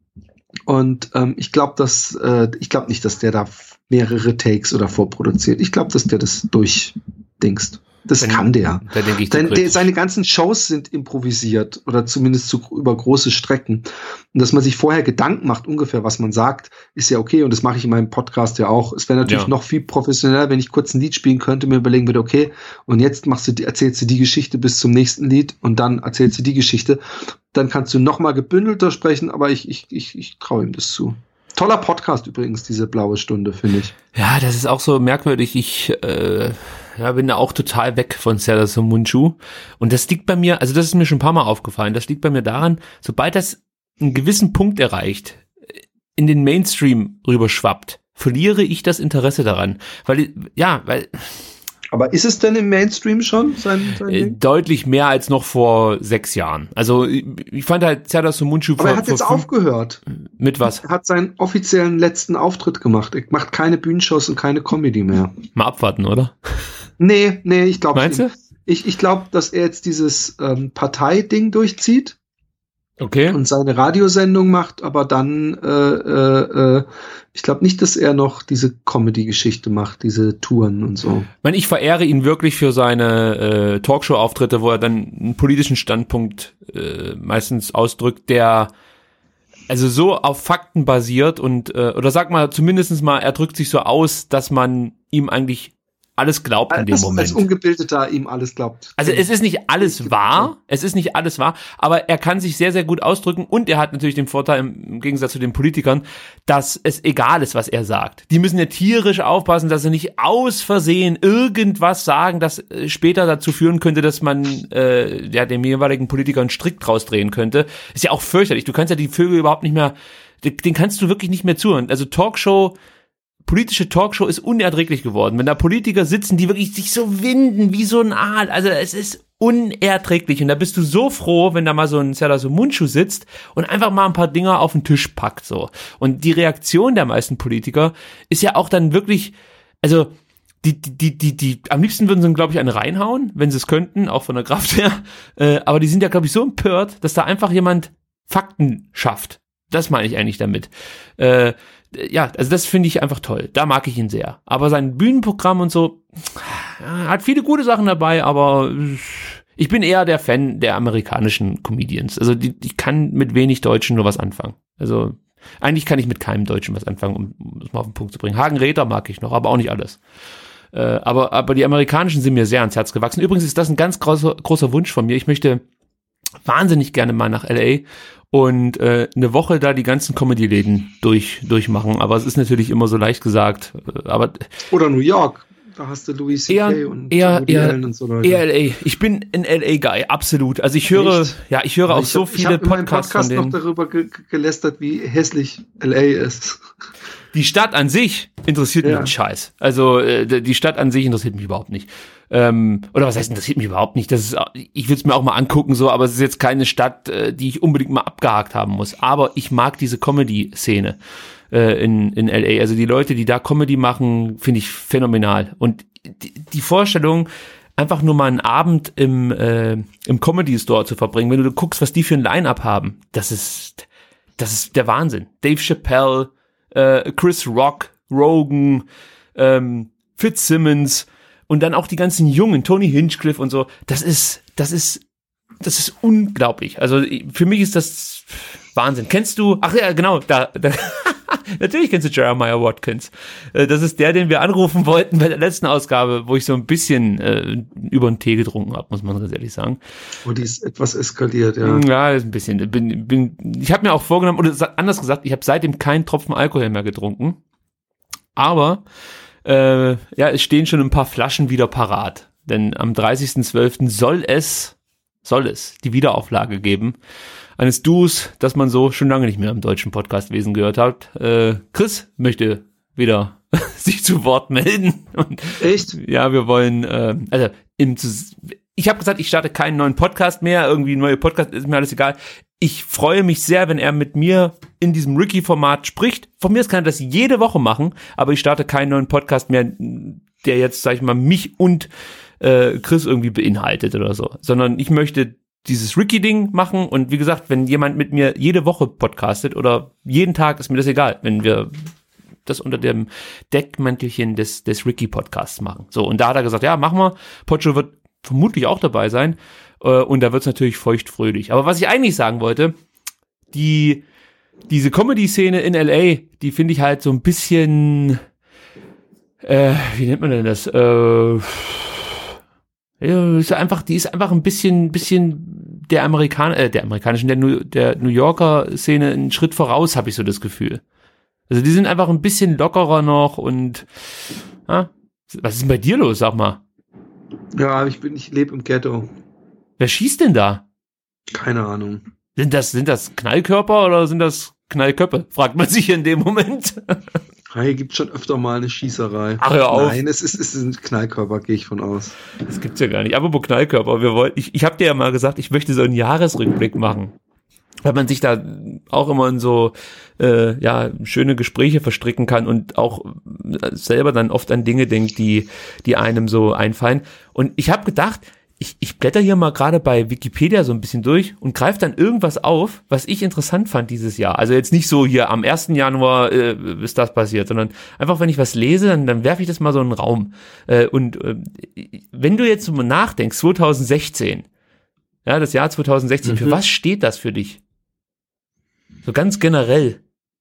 Und ähm, ich glaube, dass äh, ich glaube nicht, dass der da mehrere Takes oder vorproduziert. Ich glaube, dass der das durchdingst. Das Dann- kann der. Da denke ich, Denn der der, seine ganzen Shows sind improvisiert oder zumindest zu, über große Strecken. Und dass man sich vorher Gedanken macht, ungefähr, was man sagt, ist ja okay. Und das mache ich in meinem Podcast ja auch. Es wäre natürlich Ja. noch viel professioneller, wenn ich kurz ein Lied spielen könnte, mir überlegen würde, okay, und jetzt machst du, die- erzählst du die Geschichte bis zum nächsten Lied und dann erzählst du die Geschichte. Dann kannst du noch mal gebündelter sprechen, aber ich, ich, ich, ich traue ihm das zu. Toller Podcast übrigens, diese blaue Stunde, finde ich. Ja, das ist auch so merkwürdig. Ich äh, ja, bin da auch total weg von Serdar Somuncu. Und das liegt bei mir, also das ist mir schon ein paar Mal aufgefallen, das liegt bei mir daran, sobald das einen gewissen Punkt erreicht, in den Mainstream rüberschwappt, verliere ich das Interesse daran. Weil, ja, weil Aber ist es denn im Mainstream schon, sein, sein äh, Ding? deutlich mehr als noch vor sechs Jahren. Also ich, ich fand halt Serdar Somuncu Aber er vor, hat vor jetzt fünf- aufgehört. mit was? Er hat seinen offiziellen letzten Auftritt gemacht. Er macht keine Bühnenshows und keine Comedy mehr. Mal abwarten, oder? Nee, nee, ich glaube Meinst du? Ich, ich glaube, dass er jetzt dieses ähm, Parteiding durchzieht Okay. und seine Radiosendung macht, aber dann, äh, äh, äh, ich glaube nicht, dass er noch diese Comedy-Geschichte macht, diese Touren und so. Ich meine, ich verehre ihn wirklich für seine äh, Talkshow-Auftritte, wo er dann einen politischen Standpunkt äh, meistens ausdrückt, der also so auf Fakten basiert und äh, oder sag mal zumindestens mal, er drückt sich so aus, dass man ihm eigentlich alles glaubt in dem Als, Moment. als Ungebildeter ihm alles glaubt. Also es ist nicht alles wahr, es ist nicht alles wahr, aber er kann sich sehr, sehr gut ausdrücken und er hat natürlich den Vorteil im, im Gegensatz zu den Politikern, dass es egal ist, was er sagt. Die müssen ja tierisch aufpassen, dass sie nicht aus Versehen irgendwas sagen, das äh, später dazu führen könnte, dass man äh, ja, dem jeweiligen Politiker einen Strick draus drehen könnte. Ist ja auch fürchterlich, du kannst ja die Vögel überhaupt nicht mehr, den kannst du wirklich nicht mehr zuhören. Also Talkshow, politische Talkshow ist unerträglich geworden. Wenn da Politiker sitzen, die wirklich sich so winden wie so ein Aal, also es ist unerträglich. Und da bist du so froh, wenn da mal so ein Serdar Somuncu sitzt und einfach mal ein paar Dinger auf den Tisch packt, so. Und die Reaktion der meisten Politiker ist ja auch dann wirklich, also die, die, die, die, die am liebsten würden sie, glaube ich, einen reinhauen, wenn sie es könnten, auch von der Kraft her. Äh, aber die sind ja, glaube ich, so empört, dass da einfach jemand Fakten schafft. Das meine ich eigentlich damit. Äh, ja, also das finde ich einfach toll. Da mag ich ihn sehr. Aber sein Bühnenprogramm und so, ja, hat viele gute Sachen dabei, aber ich bin eher der Fan der amerikanischen Comedians. Also die, ich kann mit wenig Deutschen nur was anfangen. Also eigentlich kann ich mit keinem Deutschen was anfangen, um, um das mal auf den Punkt zu bringen. Hagen Räther mag ich noch, aber auch nicht alles. Äh, aber, aber die amerikanischen sind mir sehr ans Herz gewachsen. Übrigens ist das ein ganz großer, großer Wunsch von mir. Ich möchte wahnsinnig gerne mal nach L A und äh, eine Woche da die ganzen Comedy-Läden durch, durchmachen. Aber es ist natürlich immer so leicht gesagt. Aber Oder New York. Da hast du Louis C K eher, und eher, Woody eher, Allen und so Leute. eher L A. Ich bin ein L A-Guy, absolut. Also ich höre, Echt? ja, ich höre Aber auch ich so hab, viele ich hab in meinem Podcasts Podcast von denen. noch darüber ge- gelästert, wie hässlich L A ist. Die Stadt an sich interessiert mich Ja. einen Scheiß. Also äh, die Stadt an sich interessiert mich überhaupt nicht. Ähm, oder was heißt interessiert mich überhaupt nicht? Das ist, ich will es mir auch mal angucken, so, aber es ist jetzt keine Stadt, äh, die ich unbedingt mal abgehakt haben muss. Aber ich mag diese Comedy-Szene äh, in, in L A. Also die Leute, die da Comedy machen, finde ich phänomenal. Und die, die Vorstellung, einfach nur mal einen Abend im, äh, im Comedy-Store zu verbringen, wenn du guckst, was die für ein Line-Up haben, das ist, das ist der Wahnsinn. Dave Chappelle, äh, Chris Rock, Rogan, ähm, Fitzsimmons und dann auch die ganzen Jungen, Tony Hinchcliffe und so. Das ist, das ist, das ist unglaublich. Also für mich ist das Wahnsinn. Kennst du? Ach ja, genau. Da, da natürlich kennst du Jeremiah Watkins. Äh, das ist der, den wir anrufen wollten bei der letzten Ausgabe, wo ich so ein bisschen äh, über den Tee getrunken habe, muss man ganz ehrlich sagen. Oh, die ist etwas eskaliert, ja. Ja, ist ein bisschen. Bin, bin, ich habe mir auch vorgenommen, oder anders gesagt, ich habe seitdem keinen Tropfen Alkohol mehr getrunken. Aber äh, ja, es stehen schon ein paar Flaschen wieder parat. Denn am dreißigsten zwölften soll es, soll es die Wiederauflage geben eines Duos, das man so schon lange nicht mehr im deutschen Podcastwesen gehört hat. Äh, Chris möchte wieder sich zu Wort melden. Und Echt? ja, wir wollen, äh, also im, ich habe gesagt, ich starte keinen neuen Podcast mehr, irgendwie neue Podcast, ist mir alles egal. Ich freue mich sehr, wenn er mit mir in diesem Ricky-Format spricht. Von mir aus kann er das jede Woche machen, aber ich starte keinen neuen Podcast mehr, der jetzt, sag ich mal, mich und äh, Chris irgendwie beinhaltet oder so. Sondern ich möchte dieses Ricky-Ding machen und wie gesagt, wenn jemand mit mir jede Woche podcastet oder jeden Tag, ist mir das egal, wenn wir das unter dem Deckmäntelchen des, des Ricky-Podcasts machen. So, und da hat er gesagt, ja, machen wir. Pocho wird vermutlich auch dabei sein. Äh, und da wird es natürlich feuchtfröhlich. Aber was ich eigentlich sagen wollte, die, diese Comedy-Szene in L A, die finde ich halt so ein bisschen, äh, wie nennt man denn das? Äh, ja, ist einfach, die ist einfach ein bisschen, bisschen der Amerikaner, äh, der amerikanischen, der New, der New Yorker Szene einen Schritt voraus, habe ich so das Gefühl. Also die sind einfach ein bisschen lockerer noch und ah, was ist denn bei dir los, sag mal? Ja, ich bin, ich lebe im Ghetto. Wer schießt denn da? Keine Ahnung. Sind das, sind das Knallkörper oder sind das Knallköpfe? Fragt man sich in dem Moment. Hier gibt schon öfter mal eine Schießerei. Ach, hör auf. Nein, es ist, es ist ein Knallkörper, gehe ich von aus. Das gibt's ja gar nicht. Aber Knallkörper, wir wollten, ich, ich habe dir ja mal gesagt, ich möchte so einen Jahresrückblick machen. Weil man sich da auch immer in so äh, ja schöne Gespräche verstricken kann und auch selber dann oft an Dinge denkt, die die einem so einfallen. Und ich habe gedacht, ich, ich blätter hier mal gerade bei Wikipedia so ein bisschen durch und greife dann irgendwas auf, was ich interessant fand dieses Jahr. Also jetzt nicht so hier am ersten Januar äh, ist das passiert, sondern einfach, wenn ich was lese, dann, dann werfe ich das mal so in den Raum. Äh, und äh, wenn du jetzt mal nachdenkst, zwanzig sechzehn, ja, das Jahr zwanzig sechzehn, mhm. Für was steht das für dich? So ganz generell.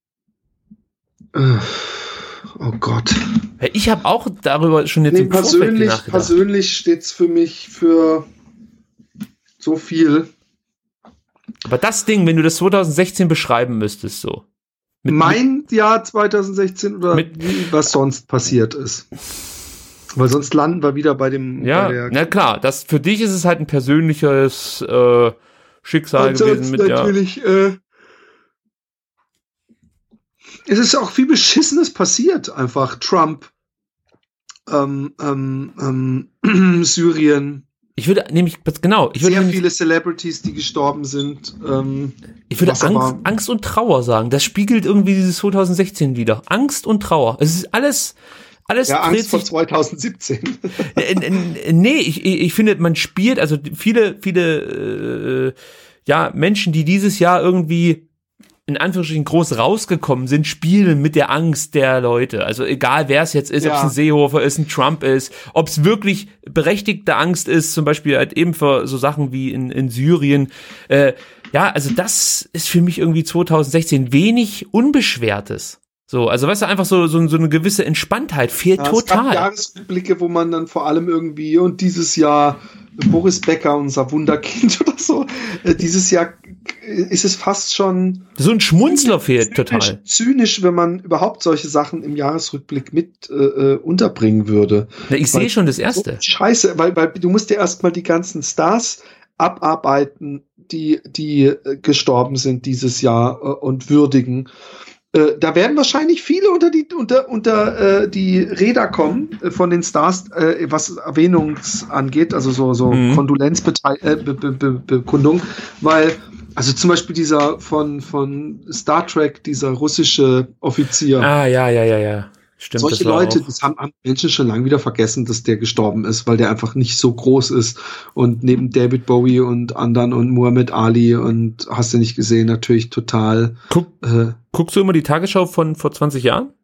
Oh Gott. Ich habe auch darüber schon jetzt nee, im Vorfeld persönlich, nachgedacht. persönlich steht's für mich für so viel. Aber das Ding, wenn du das zwanzig sechzehn beschreiben müsstest, so. Mit, mein mit, Jahr zwanzig sechzehn oder mit, was sonst passiert ist. Weil sonst landen wir wieder bei dem... Ja, bei der na klar, das, für dich ist es halt ein persönliches äh, Schicksal gewesen. Mit natürlich... Ja, äh, es ist auch viel Beschissenes passiert, einfach. Trump, ähm, ähm, ähm, Syrien. Ich würde nämlich, genau. Ich würde Sehr nämlich, viele Celebrities, die gestorben sind. Ähm, ich würde Angst, Angst und Trauer sagen. Das spiegelt irgendwie dieses zwanzig sechzehn wieder. Angst und Trauer. Es ist alles... Alles ja, Angst vor zwanzig siebzehn. Nee, ich, ich finde, man spielt, also viele, viele äh, ja, Menschen, die dieses Jahr irgendwie in Anführungsstrichen groß rausgekommen sind, spielen mit der Angst der Leute. Also egal, wer es jetzt ist, ja. Ob es ein Seehofer ist, ein Trump ist, ob es wirklich berechtigte Angst ist, zum Beispiel halt eben für so Sachen wie in, in Syrien. Äh, ja, also das ist für mich irgendwie zwanzig sechzehn wenig Unbeschwertes. So, also weißt du, einfach so, so, so eine gewisse Entspanntheit fehlt ja, total. Es gab Jahresblicke, wo man dann vor allem irgendwie, und dieses Jahr Boris Becker, unser Wunderkind oder so, äh, dieses Jahr ist es fast schon so ein Schmunzler fehlt zynisch, total. Zynisch, wenn man überhaupt solche Sachen im Jahresrückblick mit äh, unterbringen würde. Na, ich sehe schon das Erste. So Scheiße, weil, weil du musst ja erstmal die ganzen Stars abarbeiten, die, die äh, gestorben sind dieses Jahr äh, und würdigen. Äh, da werden wahrscheinlich viele unter die unter unter äh, die Räder kommen äh, von den Stars, äh, was Erwähnungs angeht, also so so mhm. Kondolenzbekundung, äh, weil also zum Beispiel dieser von von Star Trek, dieser russische Offizier. Ah ja ja ja ja. Stimmt, Solche das Leute, auch. das haben, haben Menschen schon lange wieder vergessen, dass der gestorben ist, weil der einfach nicht so groß ist. Und neben David Bowie und anderen und Muhammad Ali und hast du nicht gesehen, natürlich total. Guck, äh, guckst du immer die Tagesschau von vor zwanzig Jahren?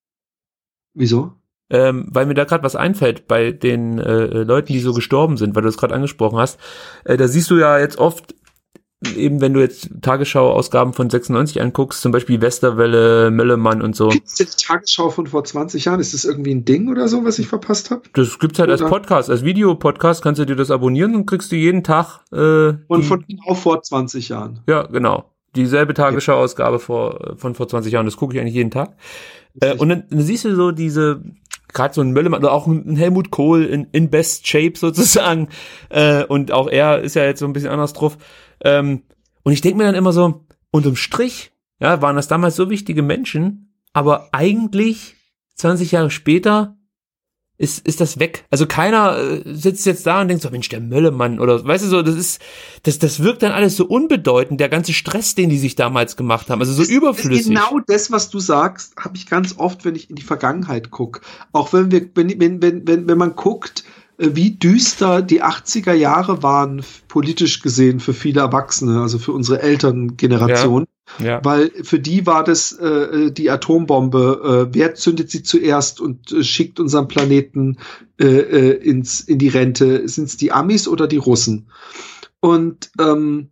Wieso? Ähm, weil mir da gerade was einfällt bei den äh, Leuten, die so gestorben sind, weil du es gerade angesprochen hast. Äh, da siehst du ja jetzt oft, eben wenn du jetzt Tagesschau-Ausgaben von sechsundneunzig anguckst, zum Beispiel Westerwelle, Möllemann und so. Gibt's jetzt Tagesschau von vor zwanzig Jahren? Ist das irgendwie ein Ding oder so, was ich verpasst habe? Das gibt's halt oder? Als Podcast, als Videopodcast kannst du dir das abonnieren und kriegst du jeden Tag äh, und von genau vor zwanzig Jahren. Ja, genau. Dieselbe Tagesschau-Ausgabe vor, von vor zwanzig Jahren, das gucke ich eigentlich jeden Tag. Äh, und dann, dann siehst du so diese, gerade so ein Möllemann oder auch ein Helmut Kohl in, in best shape sozusagen. Äh, und auch er ist ja jetzt so ein bisschen anders drauf. Ähm, und ich denke mir dann immer so, unterm Strich, ja, waren das damals so wichtige Menschen, aber eigentlich zwanzig Jahre später ist ist das weg. Also keiner äh, sitzt jetzt da und denkt so, Mensch, der Möllemann oder, weißt du so, das ist, das das wirkt dann alles so unbedeutend, der ganze Stress, den die sich damals gemacht haben, also so das, überflüssig. Genau das, was du sagst, habe ich ganz oft, wenn ich in die Vergangenheit gucke. Auch wenn wir, wenn wenn wenn wenn wenn man guckt, wie düster die achtziger Jahre waren, politisch gesehen, für viele Erwachsene, also für unsere Elterngeneration. Ja, ja. Weil für die war das äh, die Atombombe, äh, wer zündet sie zuerst und äh, schickt unseren Planeten äh, äh, ins in die Rente? Sind es die Amis oder die Russen? Und ähm,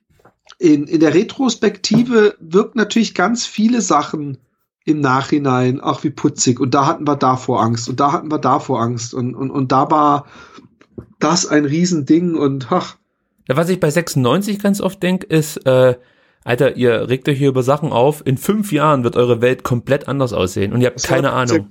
in, in der Retrospektive wirkt natürlich ganz viele Sachen im Nachhinein, ach wie putzig, und da hatten wir davor Angst und da hatten wir davor Angst und, und, und da war das ein Riesending und ach. Ja, was ich bei sechsundneunzig ganz oft denke, ist, äh, Alter, ihr regt euch hier über Sachen auf, in fünf Jahren wird eure Welt komplett anders aussehen und ihr habt das keine Ahnung.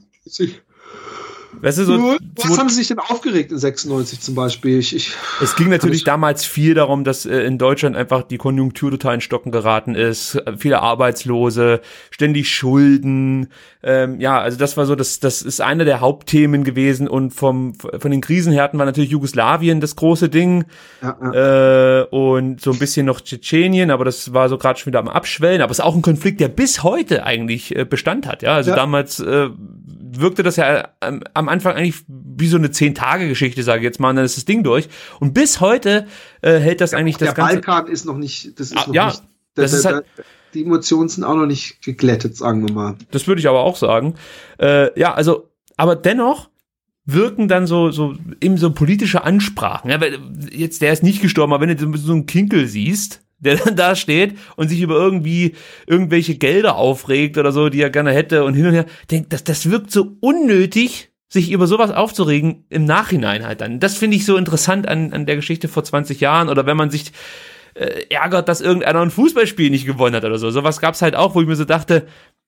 Weißt du, so, was haben sie sich denn aufgeregt in sechsundneunzig zum Beispiel? Ich, ich, es ging natürlich damals viel darum, dass äh, in Deutschland einfach die Konjunktur total in Stocken geraten ist, äh, viele Arbeitslose, ständig Schulden, ähm, ja, also das war so, das das ist einer der Hauptthemen gewesen und vom von den Krisenhärten war natürlich Jugoslawien das große Ding ja, ja. Äh, und so ein bisschen noch Tschetschenien, aber das war so gerade schon wieder am Abschwellen, aber es ist auch ein Konflikt, der bis heute eigentlich äh, Bestand hat, ja, also ja. damals äh, wirkte das ja am, am Anfang eigentlich wie so eine Zehn-Tage-Geschichte, sage ich jetzt mal, und dann ist das Ding durch. Und bis heute äh, hält das ja, eigentlich das Ganze... Der Balkan ist noch nicht... Das ist ah, noch ja, nicht der, das ist der, halt, die Emotionen sind auch noch nicht geglättet, sagen wir mal. Das würde ich aber auch sagen. Äh, ja, also, aber dennoch wirken dann so so eben so politische Ansprachen. Ja, weil jetzt, der ist nicht gestorben, aber wenn du so einen Kinkel siehst, der dann da steht und sich über irgendwie irgendwelche Gelder aufregt oder so, die er gerne hätte und hin und her, denkt, das, das wirkt so unnötig, sich über sowas aufzuregen im Nachhinein halt dann. Das finde ich so interessant an, an der Geschichte vor zwanzig Jahren oder wenn man sich äh, ärgert, dass irgendeiner ein Fußballspiel nicht gewonnen hat oder so. Sowas gab's halt auch, wo ich mir so dachte,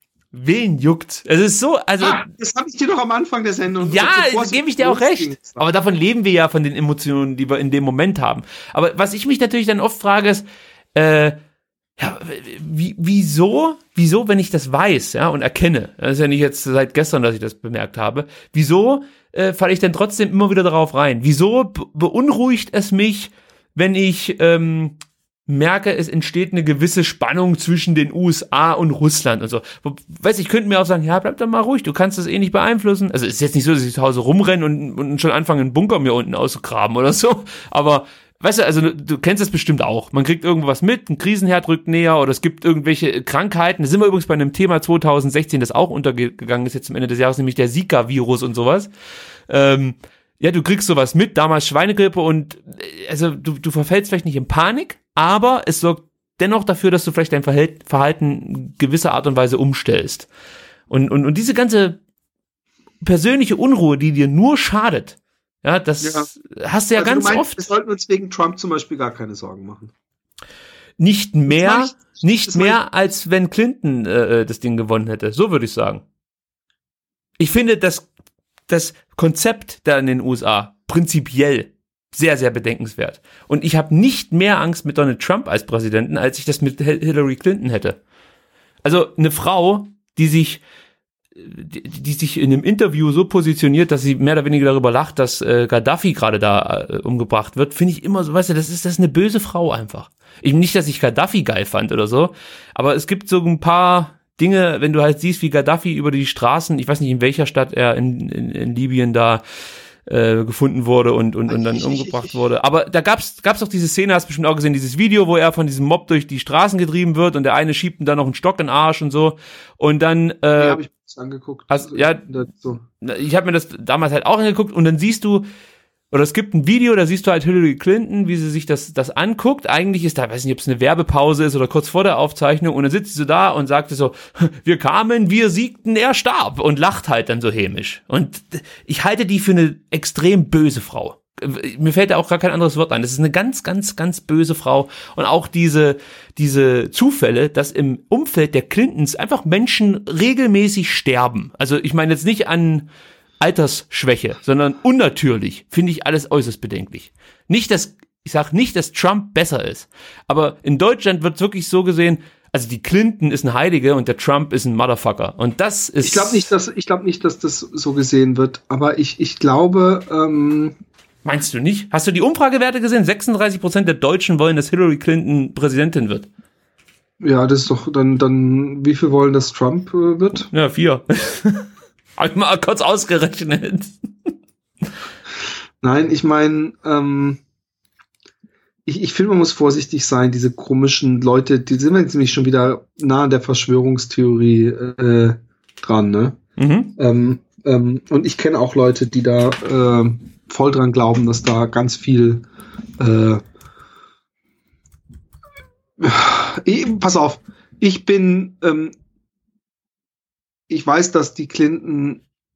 wen juckt? Es ist so, also. Ah, das habe ich dir doch am Anfang der Sendung gesagt. Ja, gebe ich dir auch recht. Ging. Aber davon leben wir ja von den Emotionen, die wir in dem Moment haben. Aber was ich mich natürlich dann oft frage, ist, Äh, ja, wie, wieso, wieso, wenn ich das weiß, ja, und erkenne, das ist ja nicht jetzt seit gestern, dass ich das bemerkt habe, wieso äh, falle ich denn trotzdem immer wieder darauf rein? Wieso be- beunruhigt es mich, wenn ich ähm, merke, es entsteht eine gewisse Spannung zwischen den U S A und Russland und so. Weißt du, ich könnte mir auch sagen, ja, bleib doch mal ruhig, du kannst das eh nicht beeinflussen. Also es ist jetzt nicht so, dass ich zu Hause rumrenne und, und schon anfange, einen Bunker mir unten auszugraben oder so, aber weißt du, also du kennst das bestimmt auch. Man kriegt irgendwas mit, ein Krisenherd rückt näher oder es gibt irgendwelche Krankheiten. Da sind wir übrigens bei einem Thema zwanzig sechzehn, das auch untergegangen ist jetzt zum Ende des Jahres, nämlich der Zika-Virus und sowas. Ähm, ja, du kriegst sowas mit, damals Schweinegrippe und also du, du verfällst vielleicht nicht in Panik, aber es sorgt dennoch dafür, dass du vielleicht dein Verhalten in gewisser Art und Weise umstellst. Und, und, und diese ganze persönliche Unruhe, die dir nur schadet, ja, das ja. hast du ja also ganz du meinst, oft. Wir sollten uns wegen Trump zum Beispiel gar keine Sorgen machen. nicht mehr, ich, nicht mehr, als wenn Clinton äh, das Ding gewonnen hätte. So würde ich sagen. Ich finde, dass das Konzept da in den U S A prinzipiell sehr, sehr bedenkenswert. Und ich habe nicht mehr Angst mit Donald Trump als Präsidenten, als ich das mit Hillary Clinton hätte. Also eine Frau, die sich die, die sich in einem Interview so positioniert, dass sie mehr oder weniger darüber lacht, dass äh, Gaddafi gerade da äh, umgebracht wird, finde ich immer so, weißt du, das ist das ist eine böse Frau einfach. Ich, nicht, dass ich Gaddafi geil fand oder so, aber es gibt so ein paar Dinge, wenn du halt siehst, wie Gaddafi über die Straßen, ich weiß nicht, in welcher Stadt er in, in, in Libyen da äh, gefunden wurde und und, und dann ich, umgebracht ich, ich, wurde. Aber da gab's gab's doch diese Szene, hast du bestimmt auch gesehen, dieses Video, wo er von diesem Mob durch die Straßen getrieben wird und der eine schiebt ihm dann noch einen Stock in den Arsch und so. Und dann äh, ja, hab ich angeguckt. Hast, ja, so. Ich habe mir das damals halt auch angeguckt und dann siehst du, oder es gibt ein Video, da siehst du halt Hillary Clinton, wie sie sich das das anguckt. Eigentlich ist da, weiß nicht, ob es eine Werbepause ist oder kurz vor der Aufzeichnung und dann sitzt sie so da und sagte so, wir kamen, wir siegten, er starb und lacht halt dann so hämisch. Und ich halte die für eine extrem böse Frau. Mir fällt da auch gar kein anderes Wort ein. Das ist eine ganz, ganz, ganz böse Frau. Und auch diese, diese Zufälle, dass im Umfeld der Clintons einfach Menschen regelmäßig sterben. Also ich meine jetzt nicht an Altersschwäche, sondern unnatürlich, finde ich alles äußerst bedenklich. Nicht, dass, ich sag nicht, dass Trump besser ist. Aber in Deutschland wird es wirklich so gesehen, also die Clinton ist ein Heilige und der Trump ist ein Motherfucker. Und das ist... Ich glaube nicht, dass, ich glaube nicht, dass das so gesehen wird. Aber ich, ich glaube, ähm Meinst du nicht? Hast du die Umfragewerte gesehen? sechsunddreißig Prozent der Deutschen wollen, dass Hillary Clinton Präsidentin wird. Ja, das ist doch dann, dann wie viel wollen, dass Trump äh, wird? Ja, vier. Hab ich mal kurz ausgerechnet. Nein, ich meine, ähm, ich, ich finde, man muss vorsichtig sein, diese komischen Leute, die sind nämlich schon wieder nah an der Verschwörungstheorie äh, dran, ne? Mhm. Ähm, ähm, und ich kenne auch Leute, die da äh, voll dran glauben, dass da ganz viel äh, ich, pass auf, ich bin ähm, ich weiß, dass die Clinton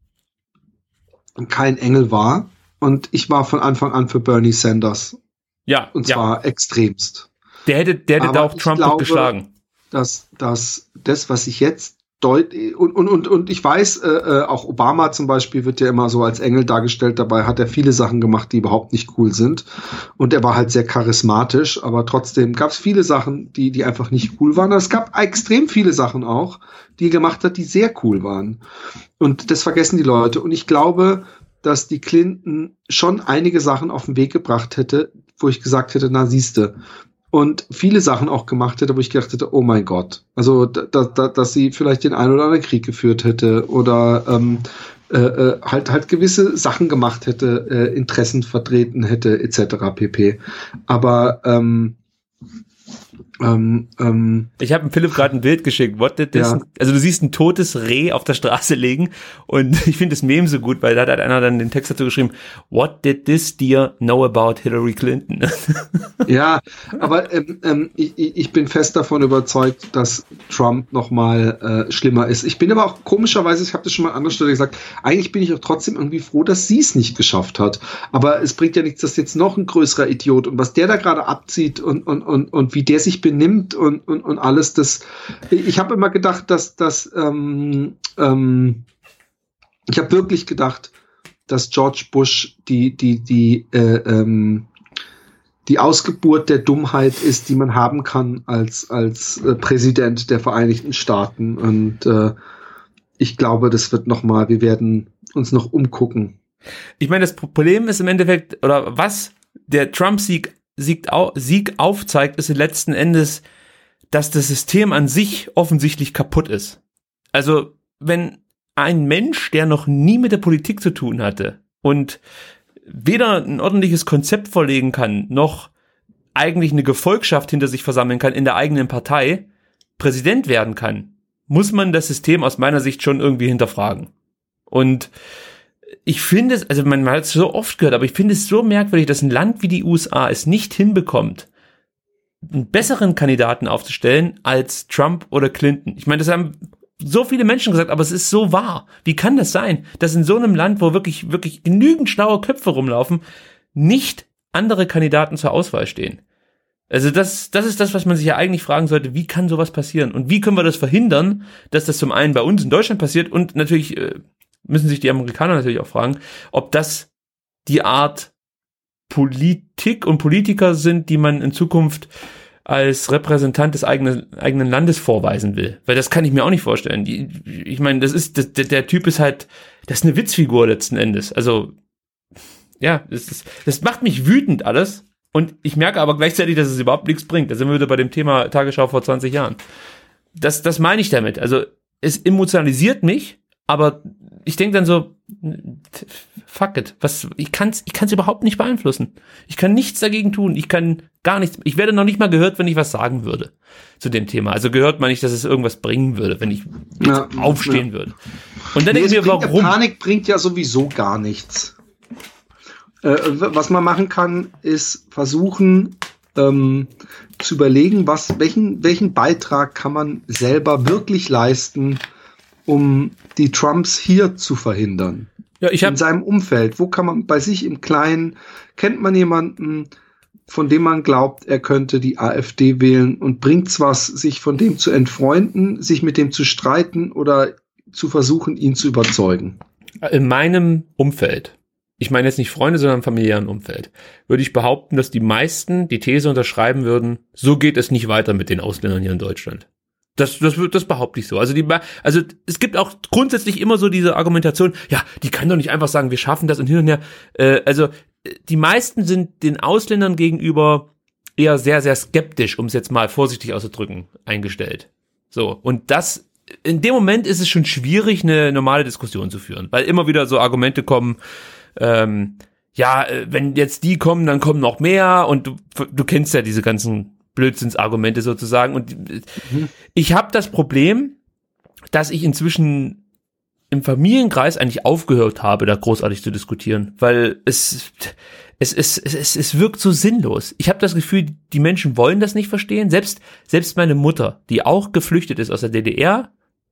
kein Engel war und ich war von Anfang an für Bernie Sanders. Ja. Und zwar ja. extremst. Der hätte, der hätte da auch Trump glaube, geschlagen. Dass, dass das, was ich jetzt deutlich und, und, und, und ich weiß, äh, auch Obama zum Beispiel wird ja immer so als Engel dargestellt, dabei hat er viele Sachen gemacht, die überhaupt nicht cool sind. Und er war halt sehr charismatisch, aber trotzdem gab es viele Sachen, die, die einfach nicht cool waren. Es gab extrem viele Sachen auch, die er gemacht hat, die sehr cool waren. Und das vergessen die Leute. Und ich glaube, dass die Clinton schon einige Sachen auf den Weg gebracht hätte, wo ich gesagt hätte, na siehste. Und viele Sachen auch gemacht hätte, wo ich gedacht hätte, oh mein Gott. Also, da, da, dass sie vielleicht den einen oder anderen Krieg geführt hätte oder ähm, äh, halt halt gewisse Sachen gemacht hätte, äh, Interessen vertreten hätte, et cetera pp. Aber ähm, Ähm, ähm, ich habe Philipp gerade ein Bild geschickt. What did this? Ja. Also du siehst ein totes Reh auf der Straße liegen und ich finde das Meme so gut, weil da hat einer dann den Text dazu geschrieben, What did this deer know about Hillary Clinton? Ja, aber ähm, ähm, ich, ich bin fest davon überzeugt, dass Trump nochmal äh, schlimmer ist. Ich bin aber auch komischerweise, ich habe das schon mal an anderer Stelle gesagt, eigentlich bin ich auch trotzdem irgendwie froh, dass sie es nicht geschafft hat. Aber es bringt ja nichts, dass jetzt noch ein größerer Idiot und was der da gerade abzieht und, und, und, und wie der sich benimmt und, und, und alles, das, ich habe immer gedacht, dass, dass ähm, ähm, ich habe wirklich gedacht, dass George Bush die, die, die, äh, ähm, die Ausgeburt der Dummheit ist, die man haben kann als, als äh, Präsident der Vereinigten Staaten. Und äh, ich glaube, das wird noch mal, wir werden uns noch umgucken. Ich meine, das Problem ist im Endeffekt, oder was der Trump-Sieg Sieg, Sieg aufzeigt, ist letzten Endes, dass das System an sich offensichtlich kaputt ist. Also, wenn ein Mensch, der noch nie mit der Politik zu tun hatte und weder ein ordentliches Konzept vorlegen kann, noch eigentlich eine Gefolgschaft hinter sich versammeln kann in der eigenen Partei, Präsident werden kann, muss man das System aus meiner Sicht schon irgendwie hinterfragen. Und ich finde es, also man hat es so oft gehört, aber ich finde es so merkwürdig, dass ein Land wie die U S A es nicht hinbekommt, einen besseren Kandidaten aufzustellen als Trump oder Clinton. Ich meine, das haben so viele Menschen gesagt, aber es ist so wahr. Wie kann das sein, dass in so einem Land, wo wirklich, wirklich genügend schlaue Köpfe rumlaufen, nicht andere Kandidaten zur Auswahl stehen? Also das, das ist das, was man sich ja eigentlich fragen sollte, wie kann sowas passieren? Und wie können wir das verhindern, dass das zum einen bei uns in Deutschland passiert und natürlich äh, müssen sich die Amerikaner natürlich auch fragen, ob das die Art Politik und Politiker sind, die man in Zukunft als Repräsentant des eigenen, eigenen Landes vorweisen will. Weil das kann ich mir auch nicht vorstellen. Die, ich meine, das ist, das, der, der Typ ist halt, das ist eine Witzfigur letzten Endes. Also, ja, das, ist, das macht mich wütend alles. Und ich merke aber gleichzeitig, dass es überhaupt nichts bringt. Da sind wir wieder bei dem Thema Tagesschau vor zwanzig Jahren. Das, das meine ich damit. Also es emotionalisiert mich, aber ich denke dann so, fuck it. Was, ich kann es ich kann's überhaupt nicht beeinflussen. Ich kann nichts dagegen tun. Ich kann gar nichts. Ich werde noch nicht mal gehört, wenn ich was sagen würde zu dem Thema. Also gehört man nicht, dass es irgendwas bringen würde, wenn ich ja, aufstehen ja. würde. Und dann nee, denken wir, warum? Panik bringt ja sowieso gar nichts. Was man machen kann, ist versuchen ähm, zu überlegen, was, welchen, welchen Beitrag kann man selber wirklich leisten, um die Trumps hier zu verhindern. Ja, ich hab in seinem Umfeld. Wo kann man bei sich im Kleinen, kennt man jemanden, von dem man glaubt, er könnte die AfD wählen und bringt's was, sich von dem zu entfreunden, sich mit dem zu streiten oder zu versuchen, ihn zu überzeugen? In meinem Umfeld, ich meine jetzt nicht Freunde, sondern im familiären Umfeld, würde ich behaupten, dass die meisten die These unterschreiben würden, so geht es nicht weiter mit den Ausländern hier in Deutschland. Das, das, das behaupte ich so. Also die, also es gibt auch grundsätzlich immer so diese Argumentation, ja, die kann doch nicht einfach sagen, wir schaffen das und hin und her. Äh, also die meisten sind den Ausländern gegenüber eher sehr, sehr skeptisch, um es jetzt mal vorsichtig auszudrücken, eingestellt. So, und das, in dem Moment ist es schon schwierig, eine normale Diskussion zu führen, weil immer wieder so Argumente kommen, ähm, ja, wenn jetzt die kommen, dann kommen noch mehr und du, du kennst ja diese ganzen Blödsinnsargumente sozusagen und mhm. ich habe das Problem, dass ich inzwischen im Familienkreis eigentlich aufgehört habe, da großartig zu diskutieren, weil es es es es, es wirkt so sinnlos. Ich habe das Gefühl, die Menschen wollen das nicht verstehen, selbst selbst meine Mutter, die auch geflüchtet ist aus der D D R,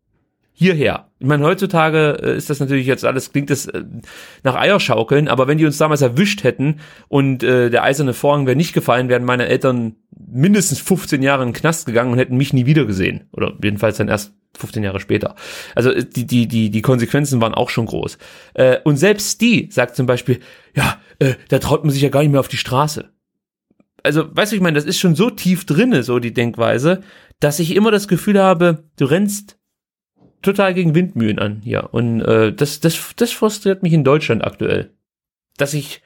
hierher. Ich meine, heutzutage ist das natürlich jetzt alles, klingt das äh, nach Eierschaukeln, aber wenn die uns damals erwischt hätten und äh, der eiserne Vorhang wäre nicht gefallen, wären meine Eltern mindestens fünfzehn Jahre in den Knast gegangen und hätten mich nie wieder gesehen. Oder jedenfalls dann erst fünfzehn Jahre später. Also die die die die Konsequenzen waren auch schon groß. Äh, und selbst die sagt zum Beispiel, ja, äh, da traut man sich ja gar nicht mehr auf die Straße. Also, weißt du, ich meine, das ist schon so tief drinne, so die Denkweise, dass ich immer das Gefühl habe, du rennst total gegen Windmühlen an hier. Und äh, das, das, das frustriert mich in Deutschland aktuell. Dass ich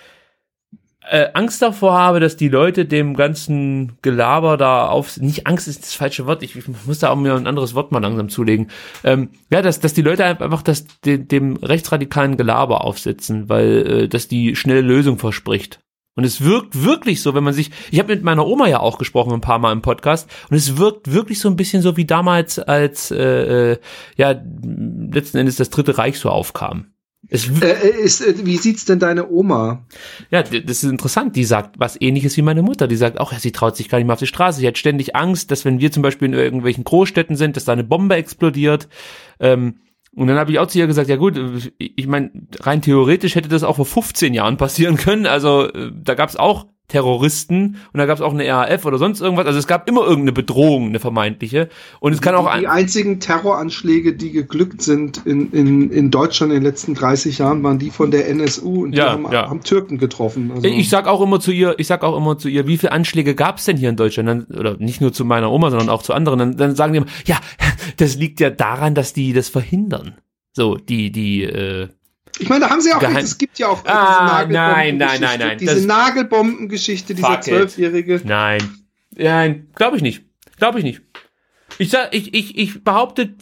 äh, Angst davor habe, dass die Leute dem ganzen Gelaber da auf... Nicht Angst ist das falsche Wort, ich, ich muss da auch mir ein anderes Wort mal langsam zulegen. Ähm, ja, dass, dass die Leute einfach das, de, dem rechtsradikalen Gelaber aufsitzen, weil äh, das die schnelle Lösung verspricht. Und es wirkt wirklich so, wenn man sich, ich habe mit meiner Oma ja auch gesprochen ein paar Mal im Podcast, und es wirkt wirklich so ein bisschen so wie damals, als äh, äh, ja letzten Endes das Dritte Reich so aufkam. Es äh, ist, äh, wie sieht's denn deine Oma? Ja, das ist interessant. Die sagt was Ähnliches wie meine Mutter. Die sagt auch, ja, sie traut sich gar nicht mehr auf die Straße. Sie hat ständig Angst, dass wenn wir zum Beispiel in irgendwelchen Großstädten sind, dass da eine Bombe explodiert. Ähm, Und dann habe ich auch zu ihr gesagt, ja gut, ich meine, rein theoretisch hätte das auch vor fünfzehn Jahren passieren können. Also da gab es auch Terroristen und da gab es auch eine R A F oder sonst irgendwas. Also es gab immer irgendeine Bedrohung, eine vermeintliche. Und es kann die, auch ein- die einzigen Terroranschläge, die geglückt sind in, in, in Deutschland in den letzten dreißig Jahren, waren die von der N S U und die ja, haben, ja. haben Türken getroffen. Also ich sag auch immer zu ihr, ich sag auch immer zu ihr, wie viele Anschläge gab es denn hier in Deutschland? Dann, oder nicht nur zu meiner Oma, sondern auch zu anderen. Dann, dann sagen die immer, ja, das liegt ja daran, dass die das verhindern. So, die, die, äh, ich meine, da haben sie auch Geheim- recht, es gibt ja auch Ah, diese nein, nein, nein, Nagelbombengeschichte, nein. diese Das- Nagelbombengeschichte, dieser Fuck it. Zwölfjährige. Nein. Nein, glaube ich nicht. Glaube ich nicht. Ich sag, ich, ich, ich behaupte,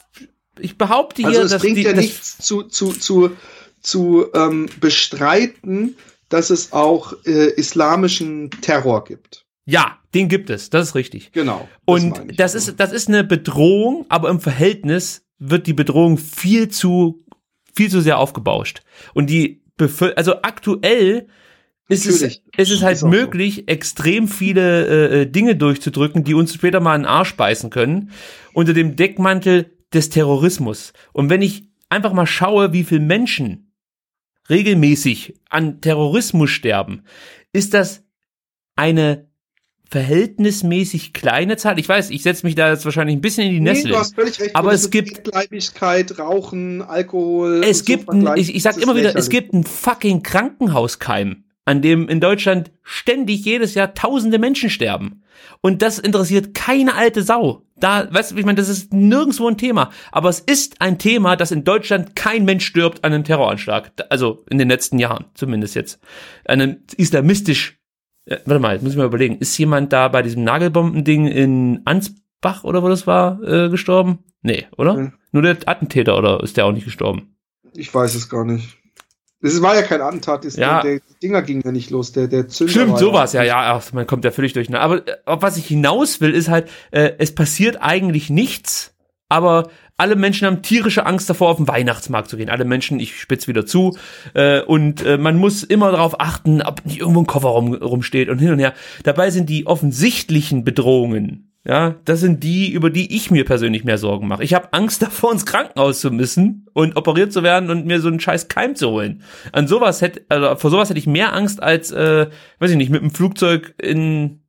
ich behaupte hier, Also es dass bringt die, ja das, nichts zu, zu, zu, zu ähm, bestreiten, dass es auch äh, islamischen Terror gibt. ja, den gibt es, das ist richtig. Genau. das meine Und ich. das ist, das ist eine Bedrohung, aber im Verhältnis wird die Bedrohung viel zu, viel zu sehr aufgebauscht. Und die, Bevöl- also aktuell ist es, Natürlich. ist es halt Ist auch so. möglich, extrem viele äh, Dinge durchzudrücken, die uns später mal in den Arsch beißen können, unter dem Deckmantel des Terrorismus. Und wenn ich einfach mal schaue, wie viele Menschen regelmäßig an Terrorismus sterben, ist das eine verhältnismäßig kleine Zahl. Ich weiß, ich setze mich da jetzt wahrscheinlich ein bisschen in die Nesseln. Nee, du hast völlig recht. Aber es gibt Fettleibigkeit, Rauchen, Alkohol. Es gibt, ein, ich, ich sag immer wieder, lächerlich. Es gibt einen fucking Krankenhauskeim, an dem in Deutschland ständig jedes Jahr tausende Menschen sterben. Und das interessiert keine alte Sau. Da, weißt du, ich meine, das ist nirgendwo ein Thema. Aber es ist ein Thema, dass in Deutschland kein Mensch stirbt an einem Terroranschlag. Also in den letzten Jahren, zumindest jetzt. An einem islamistisch Äh, warte mal, jetzt muss ich mal überlegen. Ist jemand da bei diesem Nagelbombending in Ansbach oder wo das war, äh, gestorben? Nee, oder? Mhm. Nur der Attentäter, oder ist der auch nicht gestorben? Ich weiß es gar nicht. Das war ja kein Attentat, das ja. der, der Dinger ging ja nicht los, der, der Zünder. Stimmt, war sowas, ja, ja, ach, man kommt ja völlig durcheinander. Aber äh, auf was ich hinaus will, ist halt, äh, es passiert eigentlich nichts, aber alle Menschen haben tierische Angst davor, auf den Weihnachtsmarkt zu gehen. Alle Menschen, ich spitz wieder zu. Äh, und äh, man muss immer darauf achten, ob nicht irgendwo ein Koffer rum, rumsteht und hin und her. Dabei sind die offensichtlichen Bedrohungen, ja, das sind die, über die ich mir persönlich mehr Sorgen mache. Ich habe Angst davor, ins Krankenhaus zu müssen und operiert zu werden und mir so einen scheiß Keim zu holen. An sowas hätte, also vor sowas hätte ich mehr Angst als, äh, weiß ich nicht, mit dem Flugzeug in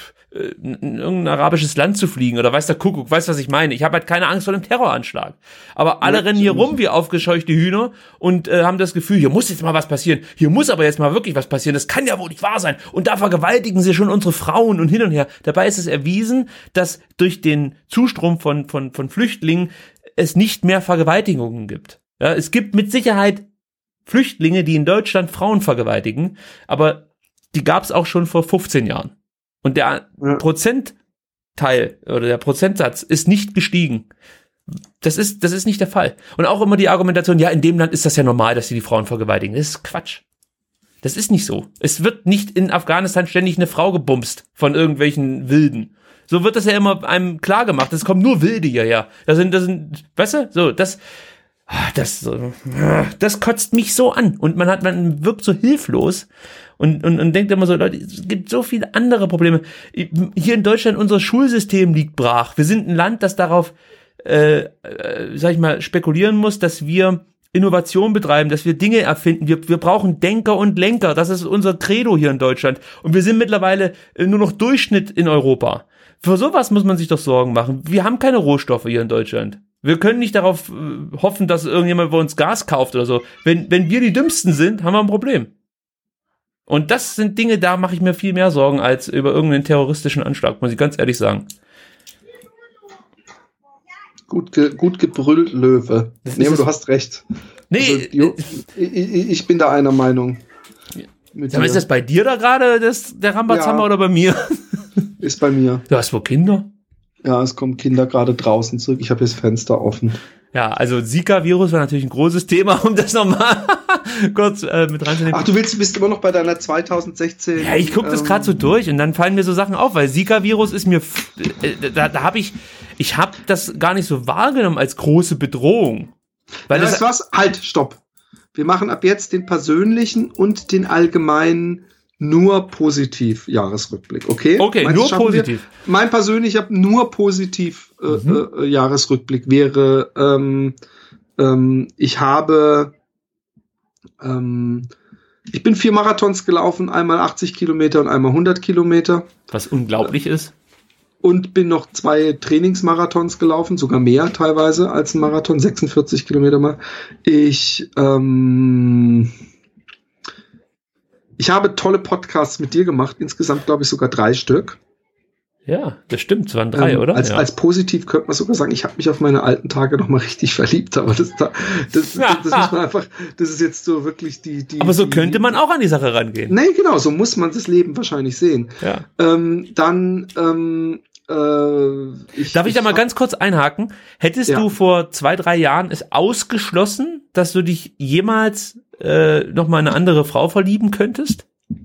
in irgendein arabisches Land zu fliegen oder weiß der Kuckuck, weißt du, was ich meine? Ich habe halt keine Angst vor dem Terroranschlag. Aber alle ja, rennen hier rum wie aufgescheuchte Hühner und äh, haben das Gefühl, hier muss jetzt mal was passieren. Hier muss aber jetzt mal wirklich was passieren. Das kann ja wohl nicht wahr sein. Und da vergewaltigen sie schon unsere Frauen und hin und her. Dabei ist es erwiesen, dass durch den Zustrom von von von Flüchtlingen es nicht mehr Vergewaltigungen gibt. Ja, es gibt mit Sicherheit Flüchtlinge, die in Deutschland Frauen vergewaltigen, aber die gab es auch schon vor fünfzehn Jahren. Und der ja. Prozentteil oder der Prozentsatz ist nicht gestiegen. Das ist, das ist nicht der Fall. Und auch immer die Argumentation, ja, in dem Land ist das ja normal, dass sie die Frauen vergewaltigen. Das ist Quatsch. Das ist nicht so. Es wird nicht in Afghanistan ständig eine Frau gebumst von irgendwelchen Wilden. So wird das ja immer einem klar gemacht. Es kommen nur Wilde hierher. Das sind, das sind, weißt du, so, das, das, das kotzt mich so an. Und man hat, man wirkt so hilflos. Und, und, und denkt immer so, Leute, es gibt so viele andere Probleme. Hier in Deutschland, unser Schulsystem liegt brach. Wir sind ein Land, das darauf, äh, äh, sag ich mal, spekulieren muss, dass wir Innovation betreiben, dass wir Dinge erfinden. Wir, wir brauchen Denker und Lenker. Das ist unser Credo hier in Deutschland. Und wir sind mittlerweile nur noch Durchschnitt in Europa. Für sowas muss man sich doch Sorgen machen. Wir haben keine Rohstoffe hier in Deutschland. Wir können nicht darauf äh, hoffen, dass irgendjemand bei uns Gas kauft oder so. Wenn, wenn wir die Dümmsten sind, haben wir ein Problem. Und das sind Dinge, da mache ich mir viel mehr Sorgen als über irgendeinen terroristischen Anschlag, muss ich ganz ehrlich sagen. Gut, ge, gut gebrüllt, Löwe. Nee, aber du hast recht. Nee, also, jo, ich, ich bin da einer Meinung. Ja, ist das bei dir da gerade, der Rambazamba, ja, oder bei mir? Ist bei mir. Du hast wohl Kinder? Ja, es kommen Kinder gerade draußen zurück. Ich habe jetzt Fenster offen. Ja, also Zika-Virus war natürlich ein großes Thema, um das nochmal kurz äh, mit reinzunehmen. Ach, du willst, bist immer noch bei deiner zweitausendsechzehn... Ja, ich gucke ähm, das gerade so durch und dann fallen mir so Sachen auf, weil Zika-Virus ist mir... Äh, da da habe ich... Ich habe das gar nicht so wahrgenommen als große Bedrohung. Weil ja, das, das was? Halt, stopp. Wir machen ab jetzt den persönlichen und den allgemeinen nur positiv Jahresrückblick, okay? Okay, Meinst, nur positiv. Wir? Mein persönlicher nur positiv äh, mhm. äh, Jahresrückblick wäre, ähm, ähm, ich habe, ähm, ich bin vier Marathons gelaufen, einmal achtzig Kilometer und einmal hundert Kilometer. Was unglaublich äh, ist. Und bin noch zwei Trainingsmarathons gelaufen, sogar mehr teilweise als ein Marathon, sechsundvierzig Kilometer mal. Ich, ähm, Ich habe tolle Podcasts mit dir gemacht, insgesamt glaube ich sogar drei Stück. Ja, das stimmt, es waren drei, ähm, oder? Als, ja. als positiv könnte man sogar sagen, ich habe mich auf meine alten Tage noch mal richtig verliebt, aber das, das, das, das muss man einfach, das ist jetzt so wirklich die... die aber so die, könnte man auch an die Sache rangehen. Nee, genau, so muss man das Leben wahrscheinlich sehen. Ja. Ähm, dann... Ähm, äh, ich, Darf ich, ich da mal hab, ganz kurz einhaken? Hättest ja. du vor zwei, drei Jahren es ausgeschlossen, dass du dich jemals äh, noch mal eine andere Frau verlieben könntest?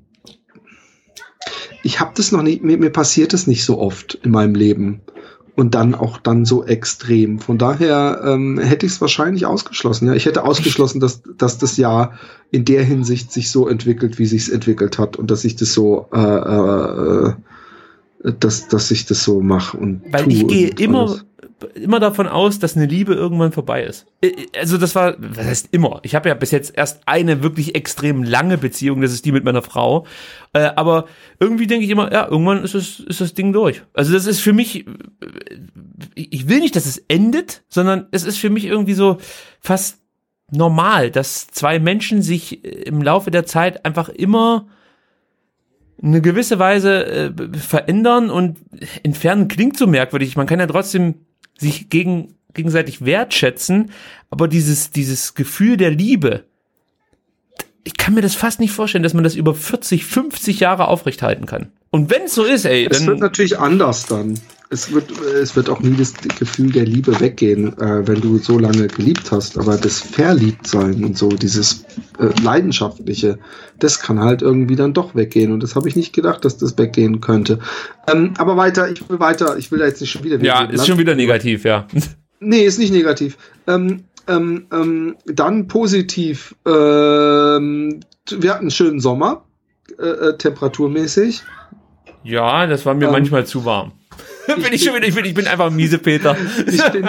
Ich habe das noch nicht, mir, mir passiert es nicht so oft in meinem Leben und dann auch dann so extrem. Von daher ähm, hätte ich es wahrscheinlich ausgeschlossen. Ja, ich hätte ausgeschlossen, dass, dass das Jahr in der Hinsicht sich so entwickelt, wie sich es entwickelt hat und dass ich das so, äh, äh, dass, dass ich das so mache und weil ich gehe immer, immer davon aus, dass eine Liebe irgendwann vorbei ist. Also das war, was heißt immer? Ich habe ja bis jetzt erst eine wirklich extrem lange Beziehung, das ist die mit meiner Frau. Äh, aber irgendwie denke ich immer, ja, irgendwann ist es, ist das Ding durch. Also das ist für mich, ich will nicht, dass es endet, sondern es ist für mich irgendwie so fast normal, dass zwei Menschen sich im Laufe der Zeit einfach immer eine gewisse Weise äh, verändern und entfernen klingt so merkwürdig. Man kann ja trotzdem sich gegen, gegenseitig wertschätzen, aber dieses, dieses Gefühl der Liebe, ich kann mir das fast nicht vorstellen, dass man das über vierzig, fünfzig Jahre aufrechthalten kann. Und wenn es so ist, ey, dann... Es wird natürlich anders dann. Es wird, es wird auch nie das Gefühl der Liebe weggehen, äh, wenn du so lange geliebt hast. Aber das Verliebtsein und so, dieses äh, Leidenschaftliche, das kann halt irgendwie dann doch weggehen. Und das habe ich nicht gedacht, dass das weggehen könnte. Ähm, aber weiter, ich will weiter, ich will da jetzt nicht schon wieder... Ja, ist schon wieder negativ, ja. Nee, ist nicht negativ. Ähm, ähm, ähm, dann positiv, ähm, wir hatten einen schönen Sommer, äh, temperaturmäßig. Ja, das war mir ähm, manchmal zu warm. bin ich, ich schon wieder, ich bin, ich bin einfach ein Miesepeter. ich bin,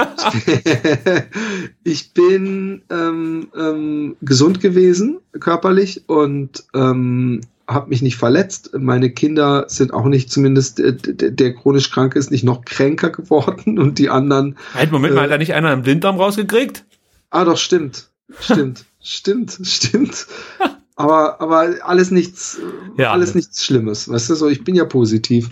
ich bin ähm, ähm, gesund gewesen, körperlich, und ähm, habe mich nicht verletzt. Meine Kinder sind auch nicht, zumindest der, der, der chronisch Kranke ist nicht noch kränker geworden und die anderen... Halt, Moment mal, äh, hat da nicht einer einen Blinddarm rausgekriegt? Ah, doch, stimmt. Stimmt, stimmt, stimmt. Aber, aber alles nichts, ja, alles nichts Schlimmes, weißt du, so, ich bin ja positiv.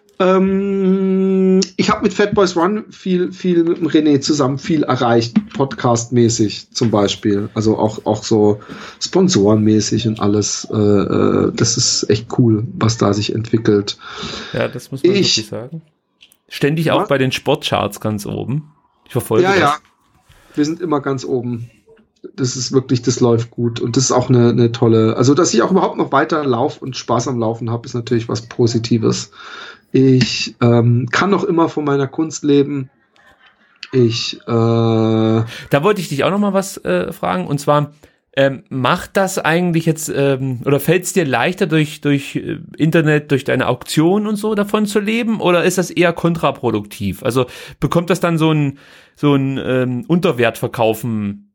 Ähm, ich habe mit Fat Boys Run viel, viel mit dem René zusammen viel erreicht, podcastmäßig zum Beispiel, also auch, auch so sponsorenmäßig und alles. Äh, äh, das ist echt cool, was da sich entwickelt. Ja, das muss man ich, wirklich sagen. Ständig auch ja? bei den Sportcharts ganz oben. Ich verfolge ja, das. Ja, ja. Wir sind immer ganz oben. Das ist wirklich, das läuft gut. Und das ist auch eine, eine tolle, also dass ich auch überhaupt noch weiter laufe und Spaß am Laufen habe, ist natürlich was Positives. Ich ähm, kann noch immer von meiner Kunst leben. Ich, äh, Da wollte ich dich auch noch mal was äh, fragen. Und zwar, ähm, macht das eigentlich jetzt, ähm, oder fällt es dir leichter durch, durch äh, Internet, durch deine Auktion und so davon zu leben? Oder ist das eher kontraproduktiv? Also bekommt das dann so ein, so ein ähm, Unterwertverkaufen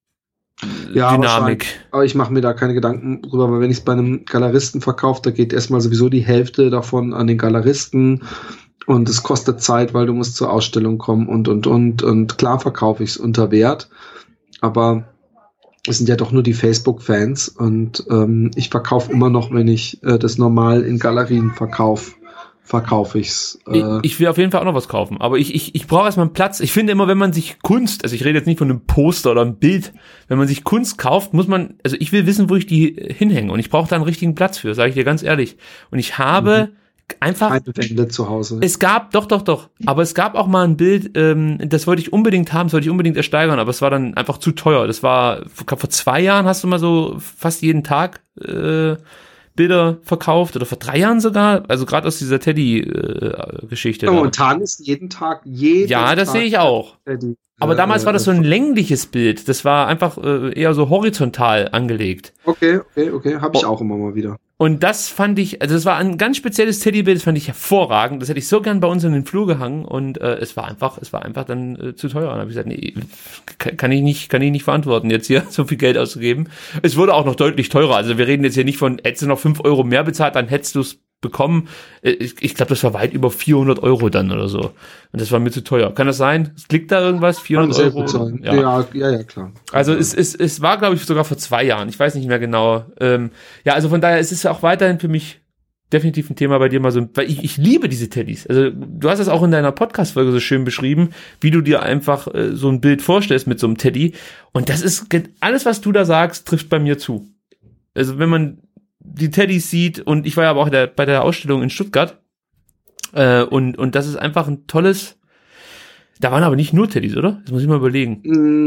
Ja, Dynamik? Aber ich mache mir da keine Gedanken drüber, weil wenn ich es bei einem Galeristen verkaufe, da geht erstmal sowieso die Hälfte davon an den Galeristen und es kostet Zeit, weil du musst zur Ausstellung kommen und, und, und. Und klar verkaufe ich es unter Wert, aber es sind ja doch nur die Facebook-Fans und ähm, ich verkaufe immer noch, wenn ich äh, das normal in Galerien verkaufe, verkaufe ich's. Äh. Ich, ich will auf jeden Fall auch noch was kaufen, aber ich, ich, ich brauche erstmal einen Platz. Ich finde immer, wenn man sich Kunst, also ich rede jetzt nicht von einem Poster oder einem Bild, wenn man sich Kunst kauft, muss man, also ich will wissen, wo ich die hinhänge und ich brauche da einen richtigen Platz für, sage ich dir ganz ehrlich. Und ich habe mhm. einfach... Keine Wände zu Hause. Es gab, doch, doch, doch, aber es gab auch mal ein Bild, ähm, das wollte ich unbedingt haben, das wollte ich unbedingt ersteigern, aber es war dann einfach zu teuer. Das war, ich glaub, vor zwei Jahren hast du mal so fast jeden Tag äh, Bilder verkauft oder vor drei Jahren sogar, also gerade aus dieser Teddy-Geschichte. Äh, Momentan ist jeden Tag, jeden Ja, das sehe ich auch. Teddy. Aber äh, damals war das so ein längliches Bild, das war einfach äh, eher so horizontal angelegt. Okay, okay, okay, habe ich oh. auch immer mal wieder. Und das fand ich, also das war ein ganz spezielles Teddybild, das fand ich hervorragend. Das hätte ich so gern bei uns in den Flur gehangen und äh, es war einfach, es war einfach dann äh, zu teuer. Und habe ich gesagt, nee, kann ich nicht, kann ich nicht verantworten, jetzt hier so viel Geld auszugeben. Es wurde auch noch deutlich teurer. Also wir reden jetzt hier nicht von, hättest du noch fünf Euro mehr bezahlt, dann hättest du es bekommen. Ich, ich glaube, das war weit über vierhundert Euro dann oder so. Und das war mir zu teuer. Kann das sein? Klickt da irgendwas? vierhundert Euro? Ja. Ja, ja, ja, klar. Also es, es, es war, glaube ich, sogar vor zwei Jahren. Ich weiß nicht mehr genau. Ähm, ja, also von daher ist es auch weiterhin für mich definitiv ein Thema bei dir mal so, weil ich, ich liebe diese Teddys. Also du hast es auch in deiner Podcast-Folge so schön beschrieben, wie du dir einfach äh, so ein Bild vorstellst mit so einem Teddy. Und das ist, alles, was du da sagst, trifft bei mir zu. Also wenn man die Teddys sieht, und ich war ja aber auch der, bei der Ausstellung in Stuttgart, äh, und, und das ist einfach ein tolles, da waren aber nicht nur Teddys, oder? Das muss ich mal überlegen.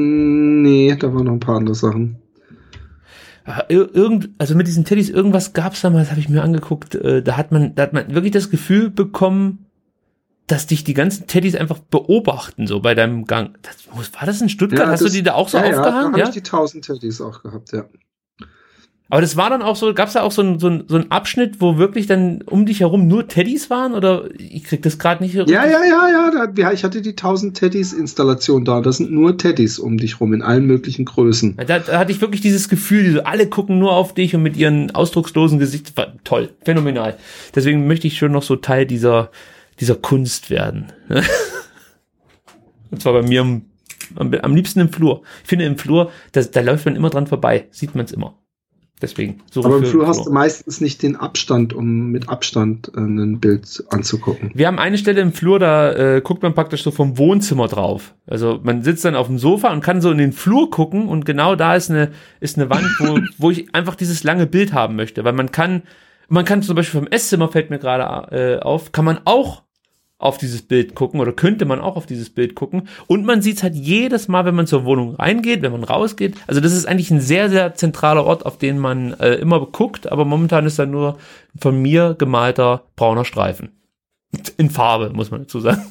Nee, da waren noch ein paar andere Sachen. Irgend, also mit diesen Teddys, irgendwas gab's da mal, das habe ich mir angeguckt, äh, da hat man, da hat man wirklich das Gefühl bekommen, dass dich die ganzen Teddys einfach beobachten, so bei deinem Gang. Das, war das in Stuttgart? Ja, Hast das, du die da auch so ja, aufgehangen? Ja, da habe ja? ich die tausend Teddys auch gehabt, ja. Aber das war dann auch so, gab's da auch so einen so so einen Abschnitt, wo wirklich dann um dich herum nur Teddys waren? Oder ich krieg das gerade nicht. Ja, ja, ja, ja, da, ja. Ich hatte die tausend Teddys-Installation da. Das sind nur Teddys um dich rum, in allen möglichen Größen. Da, da hatte ich wirklich dieses Gefühl, so alle gucken nur auf dich und mit ihren ausdruckslosen Gesichtern. War toll, phänomenal. Deswegen möchte ich schon noch so Teil dieser, dieser Kunst werden. Und zwar bei mir am, am, am liebsten im Flur. Ich finde im Flur, das, da läuft man immer dran vorbei. Sieht man es immer. Deswegen. Aber im Flur hast du meistens nicht den Abstand, um mit Abstand äh, ein Bild anzugucken. Wir haben eine Stelle im Flur, da äh, guckt man praktisch so vom Wohnzimmer drauf. Also man sitzt dann auf dem Sofa und kann so in den Flur gucken und genau da ist eine ist eine Wand, wo wo ich einfach dieses lange Bild haben möchte, weil man kann man kann zum Beispiel vom Esszimmer, fällt mir gerade äh, auf, kann man auch auf dieses Bild gucken oder könnte man auch auf dieses Bild gucken und man sieht es halt jedes Mal, wenn man zur Wohnung reingeht, wenn man rausgeht. Also das ist eigentlich ein sehr, sehr zentraler Ort, auf den man äh, immer guckt, aber momentan ist da nur von mir gemalter brauner Streifen. In Farbe, muss man dazu sagen.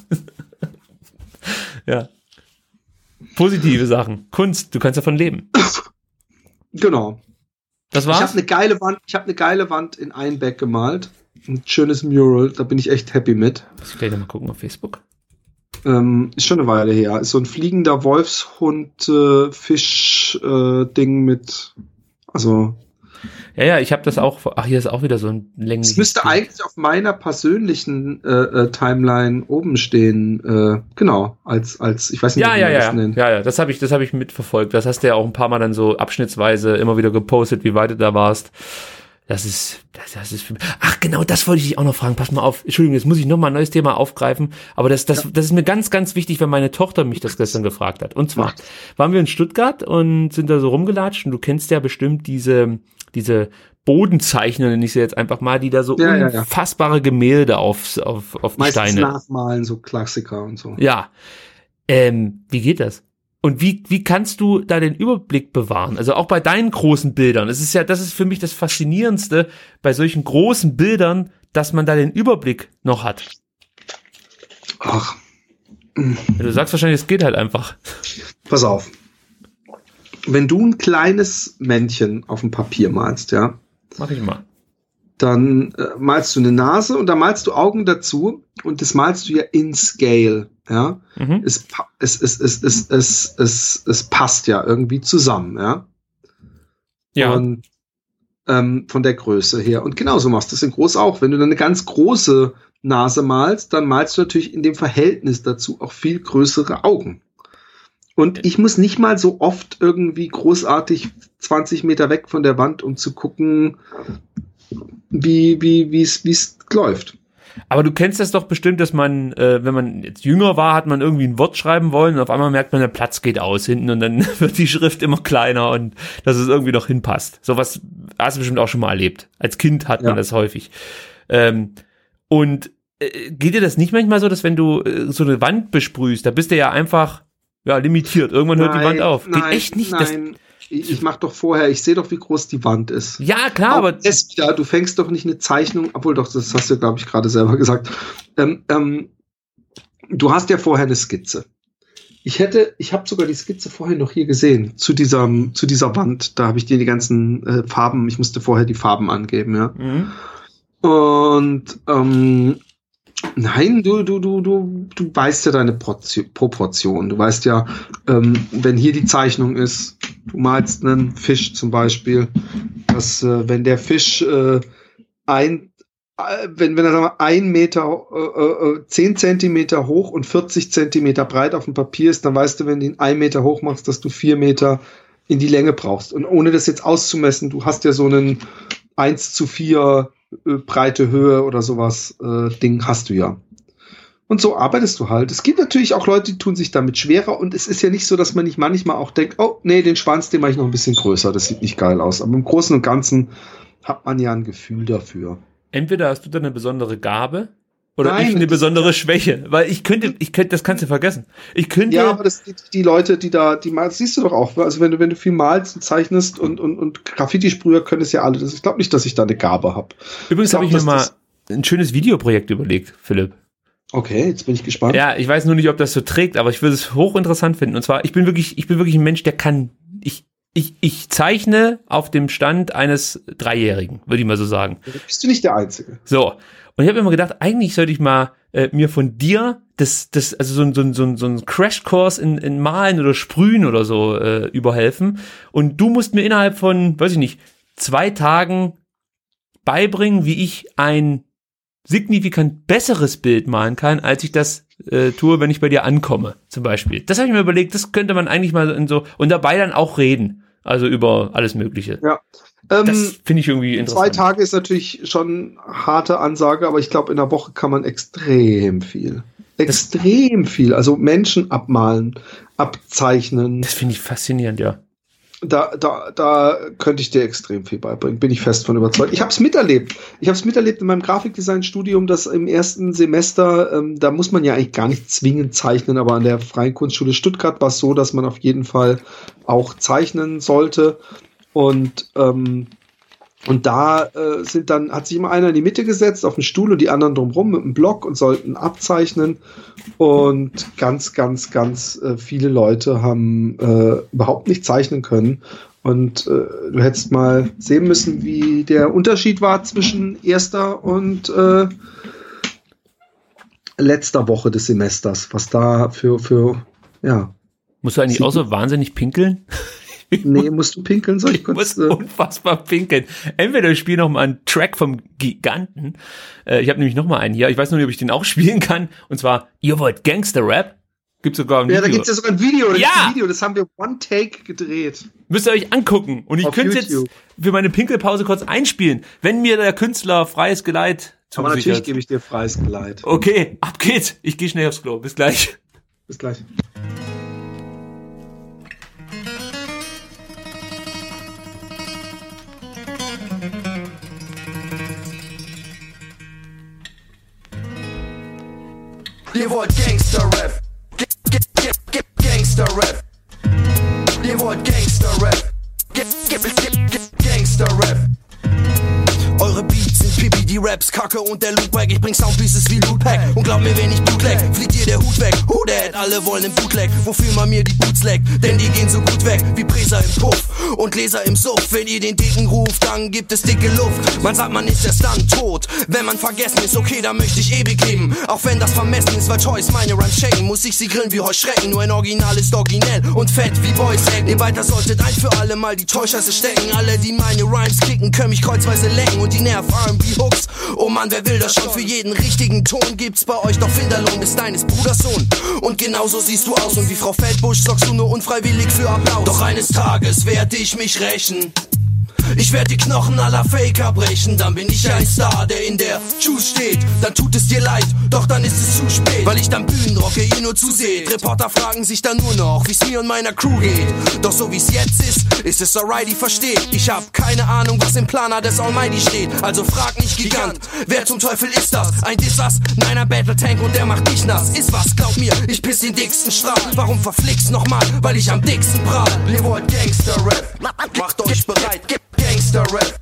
Ja. Positive Sachen. Kunst, du kannst davon leben. Genau. Das war's? Ich habe eine geile Wand, ich habe eine geile Wand in Einbeck gemalt. Ein schönes Mural, da bin ich echt happy mit. Muss ich gleich mal gucken auf Facebook. Ähm, ist schon eine Weile her. Ist so ein fliegender Wolfshund äh, Fisch äh, Ding mit, also ja, ja, ich habe das auch, ach, hier ist auch wieder so ein längliches. Es müsste Bild. Eigentlich auf meiner persönlichen äh, äh, Timeline oben stehen, äh, genau, als, als, ich weiß nicht, ja, wie ja, man ja, das nennt. Ja, ja, das habe ich, das habe ich mitverfolgt. Das hast du ja auch ein paar Mal dann so abschnittsweise immer wieder gepostet, wie weit du da warst. Das ist, das, das ist für mich. Ach, genau, das wollte ich dich auch noch fragen. Pass mal auf. Entschuldigung, jetzt muss ich noch mal ein neues Thema aufgreifen. Aber das, das, ja. das ist mir ganz, ganz wichtig, wenn meine Tochter mich das gestern gefragt hat. Und zwar waren wir in Stuttgart und sind da so rumgelatscht und du kennst ja bestimmt diese, diese Bodenzeichner, nenne ich sie jetzt einfach mal, die da so ja, unfassbare ja, ja. Gemälde auf, auf, auf die Meistens Steine. Nachmalen, so Klassiker und so. Ja. Ähm, wie geht das? Und wie, wie kannst du da den Überblick bewahren? Also auch bei deinen großen Bildern. Es ist ja, das ist für mich das Faszinierendste bei solchen großen Bildern, dass man da den Überblick noch hat. Ach. Du sagst wahrscheinlich, es geht halt einfach. Pass auf. Wenn du ein kleines Männchen auf dem Papier malst, ja. Mach ich mal. Dann äh, malst du eine Nase und dann malst du Augen dazu und das malst du ja in Scale, ja. Mhm. Es, es, es, es, es, es, es, es passt ja irgendwie zusammen, ja. Ja. Und ähm, von der Größe her. Und genauso machst du es in groß auch. Wenn du dann eine ganz große Nase malst, dann malst du natürlich in dem Verhältnis dazu auch viel größere Augen. Und ich muss nicht mal so oft irgendwie großartig zwanzig Meter weg von der Wand, um zu gucken, wie wie wie es wie es läuft. Aber du kennst das doch bestimmt, dass man, äh, wenn man jetzt jünger war, hat man irgendwie ein Wort schreiben wollen und auf einmal merkt man, der Platz geht aus hinten und dann wird die Schrift immer kleiner und dass es irgendwie noch hinpasst. Sowas hast du bestimmt auch schon mal erlebt. Als Kind hat man ja. das häufig. Ähm, und äh, geht dir das nicht manchmal so, dass wenn du äh, so eine Wand besprühst, da bist du ja einfach ja limitiert. Irgendwann hört nein, die Wand auf. Geht nein, echt nicht. Nein. Ich, ich mach doch vorher, ich sehe doch, wie groß die Wand ist. Ja, klar, auch aber... Es, ja, du fängst doch nicht eine Zeichnung, obwohl doch, das hast du, glaube ich, gerade selber gesagt. Ähm, ähm, du hast ja vorher eine Skizze. Ich hätte, ich habe sogar die Skizze vorher noch hier gesehen, zu dieser, zu dieser Wand. Da habe ich dir die ganzen äh, Farben, ich musste vorher die Farben angeben, ja. Mhm. Und, ähm, nein, du, du, du, du, du weißt ja deine Proportion. Du weißt ja, ähm, wenn hier die Zeichnung ist, du malst einen Fisch zum Beispiel, dass äh, wenn der Fisch äh, ein, äh, wenn, wenn er sagen wir, ein Meter, äh, äh, zehn Zentimeter hoch und vierzig Zentimeter breit auf dem Papier ist, dann weißt du, wenn du ihn ein Meter hoch machst, dass du vier Meter in die Länge brauchst. Und ohne das jetzt auszumessen, du hast ja so einen eins zu vier breite Höhe oder sowas, äh, Ding hast du ja. Und so arbeitest du halt. Es gibt natürlich auch Leute, die tun sich damit schwerer und es ist ja nicht so, dass man nicht manchmal auch denkt, oh, nee, den Schwanz, den mache ich noch ein bisschen größer, das sieht nicht geil aus. Aber im Großen und Ganzen hat man ja ein Gefühl dafür. Entweder hast du da eine besondere Gabe oder Nein, ich eine besondere Schwäche, weil ich könnte, ich könnte, das kannst du vergessen. Ich könnte. Ja, aber das sind die Leute, die da, die malst, siehst du doch auch. Also wenn du, wenn du viel malst und zeichnest und, und, und Graffiti-Sprüher können es ja alle. Das, ich glaube nicht, dass ich da eine Gabe habe. Übrigens habe ich mir mal ein schönes Videoprojekt überlegt, Philipp. Okay, jetzt bin ich gespannt. Ja, ich weiß nur nicht, ob das so trägt, aber ich würde es hochinteressant finden. Und zwar, ich bin wirklich, ich bin wirklich ein Mensch, der kann, ich, ich, ich zeichne auf dem Stand eines Dreijährigen, würde ich mal so sagen. Bist du nicht der Einzige. So, und ich habe immer gedacht, eigentlich sollte ich mal äh, mir von dir das, das, also so ein, so ein, so ein, so ein Crashkurs in, in Malen oder Sprühen oder so äh, überhelfen. Und du musst mir innerhalb von, weiß ich nicht, zwei Tagen beibringen, wie ich ein signifikant besseres Bild malen kann, als ich das äh, tue, wenn ich bei dir ankomme, zum Beispiel. Das habe ich mir überlegt, das könnte man eigentlich mal in so, und dabei dann auch reden, also über alles Mögliche. Ja. Ähm, das finde ich irgendwie interessant. Zwei Tage ist natürlich schon harte Ansage, aber ich glaube, in einer Woche kann man extrem viel. Extrem das, viel. Also Menschen abmalen, abzeichnen. Das finde ich faszinierend, ja. Da, da, da könnte ich dir extrem viel beibringen, bin ich fest von überzeugt. Ich habe es miterlebt. Ich habe es miterlebt in meinem Grafikdesign-Studium, dass im ersten Semester, ähm, da muss man ja eigentlich gar nicht zwingend zeichnen, aber an der Freien Kunstschule Stuttgart war es so, dass man auf jeden Fall auch zeichnen sollte. Und ähm, und da äh, sind dann hat sich immer einer in die Mitte gesetzt auf den Stuhl und die anderen drumherum mit einem Block und sollten abzeichnen. Und ganz, ganz, ganz äh, viele Leute haben äh, überhaupt nicht zeichnen können. Und äh, du hättest mal sehen müssen, wie der Unterschied war zwischen erster und äh, letzter Woche des Semesters. Was da für, für ja. Musst du eigentlich auch so wahnsinnig pinkeln? Nee, musst du pinkeln? Soll ich, ich kurz, muss äh unfassbar pinkeln. Entweder ich spiele noch mal einen Track vom Giganten. Äh, ich habe nämlich noch mal einen hier. Ich weiß noch nicht, ob ich den auch spielen kann. Und zwar, ihr wollt Gangster-Rap? Gibt sogar ein Video. Ja, da gibt's ja sogar ein Video. Da ja! Ein Video. Das haben wir One-Take gedreht. Müsst ihr euch angucken. Und ich könnte jetzt für meine Pinkelpause kurz einspielen, wenn mir der Künstler freies Geleit zusichert. Aber natürlich gebe ich dir freies Geleit. Okay, ab geht's. Ich gehe schnell aufs Klo. Bis gleich. Bis gleich. Ihr wollt Gangster-Rap. Gangster-Rap. Ihr wollt Gangster-Rap. Gangster-Rap. Eure Beats sind Pipi, die Raps kacke und der Loopback. Ich bring Soundpieces wie Lootpack. Und glaub mir, wenn ich Blut leck, fliegt dir der Hut weg. Who that? Alle wollen im Bootleg, wofür man mir die Boots leckt. Denn die gehen so gut weg wie Präser im Puff und Gläser im Suff. Wenn ihr den Dicken ruft, dann gibt es dicke Luft. Man sagt, man ist erst dann tot, wenn man vergessen ist. Okay, da möchte ich ewig leben, auch wenn das vermessen ist. Weil Choice meine Rhymes shaken, muss ich sie grillen wie Heuschrecken. Nur ein Original ist originell und fett wie Boys Egg. Ihr weiter solltet ein für alle Mal die Täuscheiße stecken. Alle, die meine Rhymes kicken, können mich kreuzweise lecken. Und die Nerv R and B-Hooks, oh Mann, wer will das schon? Für jeden richtigen Ton gibt's bei euch doch Finderlohn, ist deines Bruders Sohn. Und genauso siehst du aus und wie Frau Feldbusch sorgst du nur unfreiwillig für Applaus. Doch eines Tages werd ich mich rächen. Ich werd die Knochen aller Faker brechen, dann bin ich ein Star, der in der Juice steht. Dann tut es dir leid, doch dann ist es zu spät, weil ich dann Bühnen rocke, ihr nur zuseht. Reporter fragen sich dann nur noch, wie's mir und meiner Crew geht. Doch so wie's jetzt ist, ist es alright, ich versteht. Ich hab keine Ahnung, was im Planer des Almighty steht. Also frag nicht Gigant, wer zum Teufel ist das? Ein Dissas? Nein, ein Battle Tank und der macht dich nass. Ist was, glaub mir, ich piss den dicksten Strahl. Warum verflixt nochmal? Weil ich am dicksten prahl. Ihr wollt Gangster-Rap, macht euch bereit. Gangster-Rap.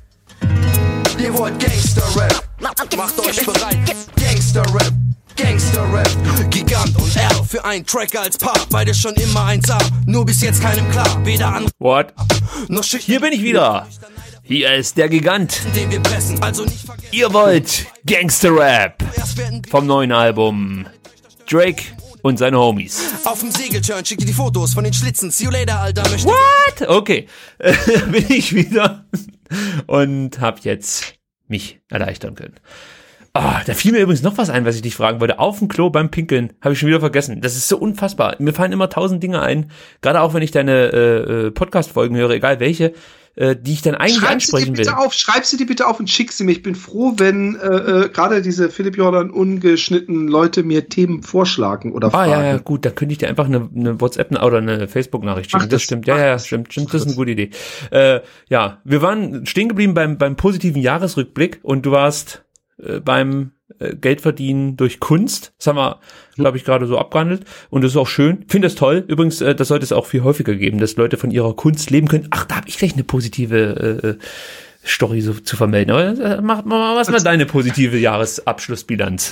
Ihr wollt Gangster-Rap. Macht euch bereit. Gangster-Rap. Gangster-Rap. Gigant und R für einen Track als Paar. Beide schon immer eins A. Nur bis jetzt keinem klar. Weder an. What? Noch Schicht. Hier bin ich wieder. Hier ist der Gigant. Den wir pressen. Also nicht vergessen. Ihr wollt Gangster-Rap. Vom neuen Album Drake und seine Homies. Auf dem Segeltörn schickt ihr die Fotos von den Schlitzen. See you later, Alter. Möchte What? Okay. Äh, bin ich wieder und hab jetzt mich erleichtern können. Ah, da fiel mir übrigens noch was ein, was ich dich fragen wollte. Auf dem Klo beim Pinkeln habe ich schon wieder vergessen. Das ist so unfassbar. Mir fallen immer tausend Dinge ein, gerade auch wenn ich deine äh, Podcast-Folgen höre, egal welche, äh, die ich dann eigentlich schreib ansprechen sie dir bitte will. Auf, schreib sie dir bitte auf und schick sie mir. Ich bin froh, wenn äh, äh, gerade diese Philipp Jordan ungeschnittenen Leute mir Themen vorschlagen oder ah, fragen. Ja, ja, gut, da könnte ich dir einfach eine, eine WhatsApp oder eine Facebook-Nachricht schicken. Mach Das, das stimmt, ja, ja, das. stimmt, stimmt, das ist eine gute Idee. Äh, ja, wir waren stehen geblieben beim beim positiven Jahresrückblick und du warst äh, beim äh, Geldverdienen durch Kunst. Das haben wir, glaube ich, gerade so abgehandelt und das ist auch schön. Finde das toll. Übrigens, äh, das sollte es auch viel häufiger geben, dass Leute von ihrer Kunst leben können. Ach, da habe ich gleich eine positive äh, Story so zu vermelden. Aber äh, mach, mach, was mal deine positive Jahresabschlussbilanz.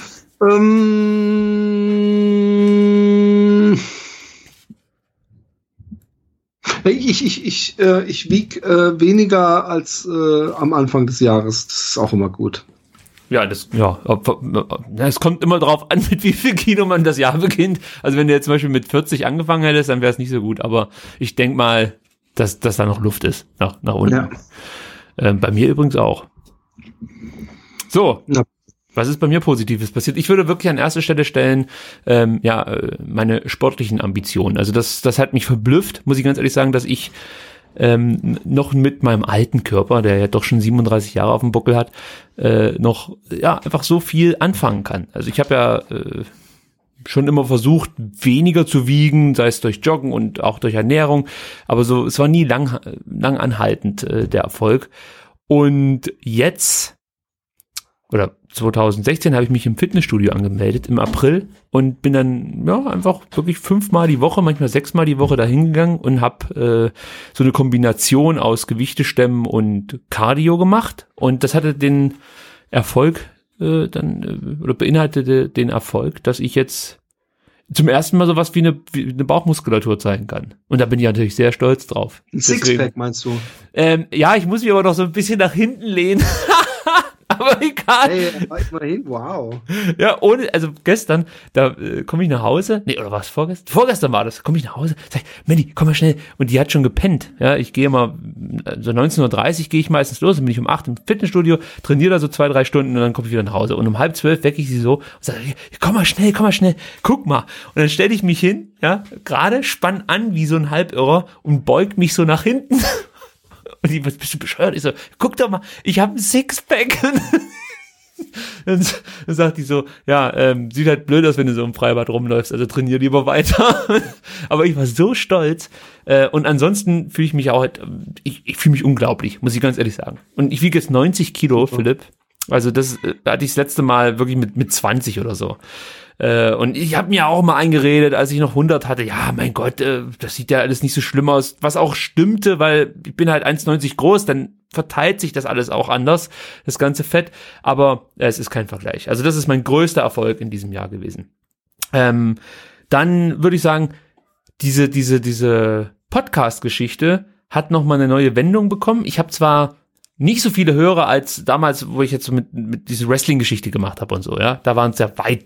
Ähm, Ich, ich, ich, äh, ich wieg äh, weniger als äh, am Anfang des Jahres. Das ist auch immer gut. Ja, das, ja, es kommt immer drauf an, mit wie viel Kilo man das Jahr beginnt. Also wenn du jetzt zum Beispiel mit vierzig angefangen hättest, dann wäre es nicht so gut. Aber ich denke mal, dass, dass da noch Luft ist, nach, nach unten. Ja. Ähm, bei mir übrigens auch. So. Ja. Was ist bei mir Positives passiert? Ich würde wirklich an erste Stelle stellen, ähm, ja, meine sportlichen Ambitionen. Also das, das hat mich verblüfft, muss ich ganz ehrlich sagen, dass ich ähm, noch mit meinem alten Körper, der ja doch schon siebenunddreißig Jahre auf dem Buckel hat, äh, noch ja einfach so viel anfangen kann. Also ich habe ja äh, schon immer versucht, weniger zu wiegen, sei es durch Joggen und auch durch Ernährung, aber so, es war nie lang, lang anhaltend äh, der Erfolg. Und jetzt oder zwanzig sechzehn habe ich mich im Fitnessstudio angemeldet im April und bin dann ja einfach wirklich fünfmal die Woche, manchmal sechsmal die Woche dahin gegangen und habe äh, so eine Kombination aus Gewichtestemmen und Cardio gemacht und das hatte den Erfolg äh, dann äh, oder beinhaltete den Erfolg, dass ich jetzt zum ersten Mal sowas wie eine, wie eine Bauchmuskulatur zeigen kann. Und da bin ich natürlich sehr stolz drauf. Ein Sixpack meinst du? Ähm, ja, ich muss mich aber noch so ein bisschen nach hinten lehnen. Aber egal. Hey, immerhin, wow. Ja, ohne, also gestern, da äh, komme ich nach Hause, nee, oder was, vorgestern? Vorgestern war das, komme ich nach Hause, sag ich, Mandy, komm mal schnell. Und die hat schon gepennt, ja, ich gehe mal, so neunzehn Uhr dreißig gehe ich meistens los, dann bin ich um acht im Fitnessstudio, trainiere da so zwei, drei Stunden und dann komme ich wieder nach Hause. Und um halb zwölf wecke ich sie so und sage, komm mal schnell, komm mal schnell, guck mal. Und dann stelle ich mich hin, ja, gerade, spann an wie so ein Halbirrer und beug mich so nach hinten. Und die, was bist du bescheuert? Ich so, guck doch mal, ich habe ein Sixpack. Dann, dann sagt die so, ja, ähm, sieht halt blöd aus, wenn du so im Freibad rumläufst, also trainier lieber weiter. Aber ich war so stolz. Äh, und ansonsten fühle ich mich auch halt, ich, ich fühle mich unglaublich, muss ich ganz ehrlich sagen. Und ich wiege jetzt neunzig Kilo, Philipp. Also das äh, hatte ich das letzte Mal wirklich mit, mit zwanzig oder so. Äh, und ich habe mir auch mal eingeredet, als ich noch hundert hatte, ja, mein Gott, äh, das sieht ja alles nicht so schlimm aus, was auch stimmte, weil ich bin halt eins neunzig groß, dann verteilt sich das alles auch anders, das ganze Fett, aber äh, es ist kein Vergleich. Also das ist mein größter Erfolg in diesem Jahr gewesen. Ähm, dann würde ich sagen, diese diese diese Podcast-Geschichte hat nochmal eine neue Wendung bekommen. Ich habe zwar nicht so viele Hörer als damals, wo ich jetzt so mit, mit diese Wrestling-Geschichte gemacht habe und so, ja, da waren es ja weit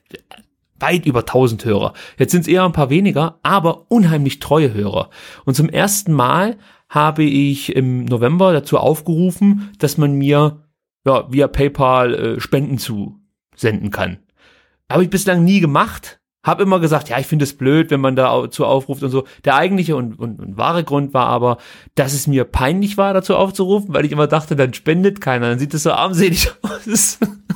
weit über tausend Hörer. Jetzt sind es eher ein paar weniger, aber unheimlich treue Hörer. Und zum ersten Mal habe ich im November dazu aufgerufen, dass man mir ja via PayPal äh, Spenden zusenden kann. Habe ich bislang nie gemacht. Habe immer gesagt, ja, ich finde es blöd, wenn man dazu aufruft und so. Der eigentliche und, und, und wahre Grund war aber, dass es mir peinlich war, dazu aufzurufen, weil ich immer dachte, dann spendet keiner, dann sieht es so armselig aus.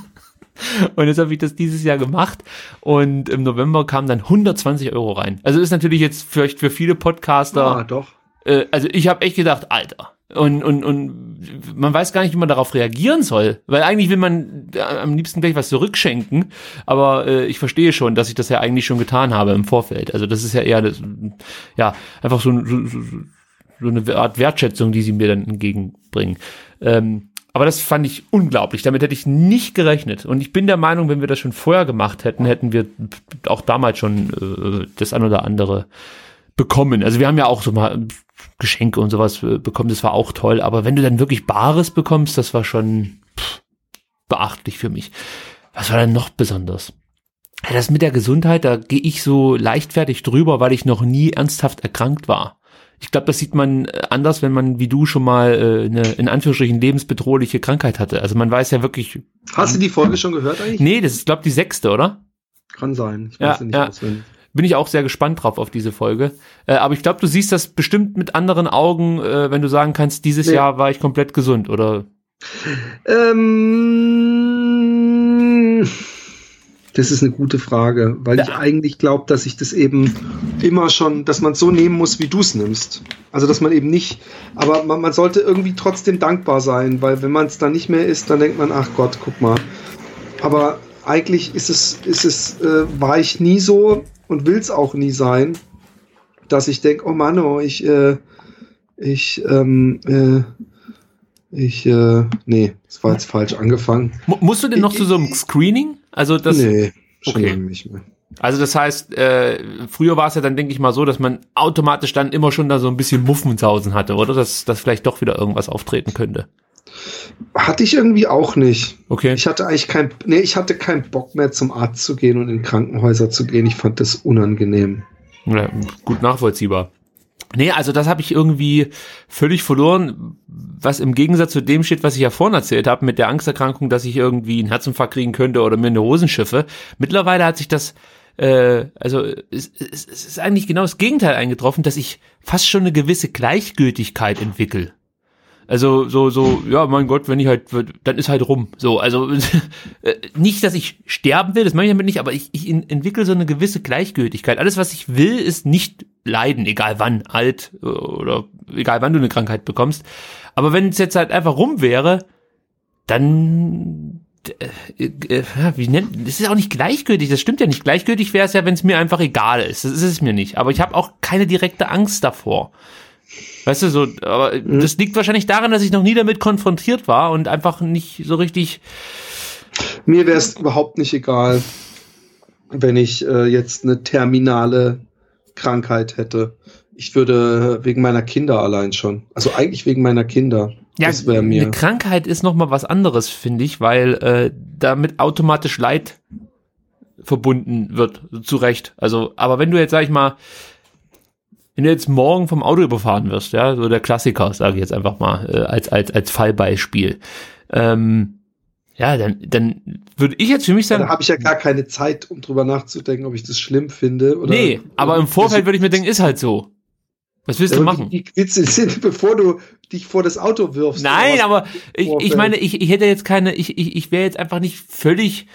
Und jetzt habe ich das dieses Jahr gemacht und im November kamen dann hundertzwanzig Euro rein. Also ist natürlich jetzt vielleicht für viele Podcaster. Ah, doch. Äh, also ich habe echt gedacht, Alter. Und, und, und man weiß gar nicht, wie man darauf reagieren soll. Weil eigentlich will man am liebsten gleich was zurückschenken. Aber äh, ich verstehe schon, dass ich das ja eigentlich schon getan habe im Vorfeld. Also das ist ja eher das, ja, einfach so, so, so eine Art Wertschätzung, die sie mir dann entgegenbringen. Ähm, Aber das fand ich unglaublich. Damit hätte ich nicht gerechnet. Und ich bin der Meinung, wenn wir das schon vorher gemacht hätten, hätten wir auch damals schon äh, das ein oder andere bekommen. Also wir haben ja auch so mal Geschenke und sowas bekommen. Das war auch toll. Aber wenn du dann wirklich Bares bekommst, das war schon pff, beachtlich für mich. Was war denn noch besonders? Ja, das mit der Gesundheit, da gehe ich so leichtfertig drüber, weil ich noch nie ernsthaft erkrankt war. Ich glaube, das sieht man anders, wenn man wie du schon mal äh, eine in Anführungsstrichen lebensbedrohliche Krankheit hatte. Also man weiß ja wirklich. Hast du die Folge schon gehört eigentlich? Nee, das ist, glaube ich, die sechste, oder? Kann sein. Ich ja, weiß nicht ja. auswendig. Bin ich auch sehr gespannt drauf auf diese Folge. Äh, aber ich glaube, du siehst das bestimmt mit anderen Augen, äh, wenn du sagen kannst, dieses nee. Jahr war ich komplett gesund, oder? Ähm. Das ist eine gute Frage, weil ja. ich eigentlich glaube, dass ich das eben immer schon, dass man es so nehmen muss, wie du es nimmst. Also, dass man eben nicht, aber man, man sollte irgendwie trotzdem dankbar sein, weil wenn man es dann nicht mehr ist, dann denkt man, ach Gott, guck mal. Aber eigentlich ist es, ist es, äh, war ich nie so und will es auch nie sein, dass ich denke, oh Mann, oh, ich, äh, ich, ähm, äh, ich, äh, nee, das war jetzt falsch angefangen. M- musst du denn noch zu so einem Screening? Also das. Nee, schon okay. lange nicht mehr. Also das heißt, äh, früher war es ja dann, denke ich mal, so, dass man automatisch dann immer schon da so ein bisschen Muffensausen hatte, oder? Dass, dass vielleicht doch wieder irgendwas auftreten könnte. Hatte ich irgendwie auch nicht. Okay. Ich hatte eigentlich kein, nee, ich hatte keinen Bock mehr zum Arzt zu gehen und in Krankenhäuser zu gehen. Ich fand das unangenehm. Ja, gut nachvollziehbar. Nee, also das habe ich irgendwie völlig verloren, was im Gegensatz zu dem steht, was ich ja vorhin erzählt habe, mit der Angsterkrankung, dass ich irgendwie einen Herzinfarkt kriegen könnte oder mir eine Hosen schiffe. Mittlerweile hat sich das, äh, also es, es, es ist eigentlich genau das Gegenteil eingetroffen, dass ich fast schon eine gewisse Gleichgültigkeit entwickle. Also so, so, ja, mein Gott, wenn ich halt, dann ist halt rum. So, also nicht, dass ich sterben will, das meine ich damit nicht, aber ich, ich entwickle so eine gewisse Gleichgültigkeit. Alles, was ich will, ist nicht leiden, egal wann, alt oder egal wann du eine Krankheit bekommst. Aber wenn es jetzt halt einfach rum wäre, dann, äh, äh, wie nennt, das ist auch nicht gleichgültig, das stimmt ja nicht. Gleichgültig wäre es ja, wenn es mir einfach egal ist. Das ist es mir nicht. Aber ich habe auch keine direkte Angst davor. Weißt du, so, aber mhm. das liegt wahrscheinlich daran, dass ich noch nie damit konfrontiert war und einfach nicht so richtig. Mir wäre es überhaupt nicht egal, wenn ich äh, jetzt eine terminale Krankheit hätte. Ich würde wegen meiner Kinder allein schon. Also eigentlich wegen meiner Kinder. Ja, das wäre mir. Eine Krankheit ist nochmal was anderes, finde ich, weil äh, damit automatisch Leid verbunden wird, zu Recht. Also, aber wenn du jetzt, sag ich mal, wenn du jetzt morgen vom Auto überfahren wirst, ja, so der Klassiker, sage ich jetzt einfach mal, äh, als, als, als Fallbeispiel, ähm, ja, dann, dann würde ich jetzt für mich sagen. Ja, da habe ich ja gar keine Zeit, um drüber nachzudenken, ob ich das schlimm finde. Oder, nee, aber im Vorfeld würde ich mir denken, ist halt so. Was willst du machen? Die Witze sind, bevor du dich vor das Auto wirfst. Nein, aber ich, ich meine, ich, ich hätte jetzt keine, ich, ich, ich wäre jetzt einfach nicht völlig.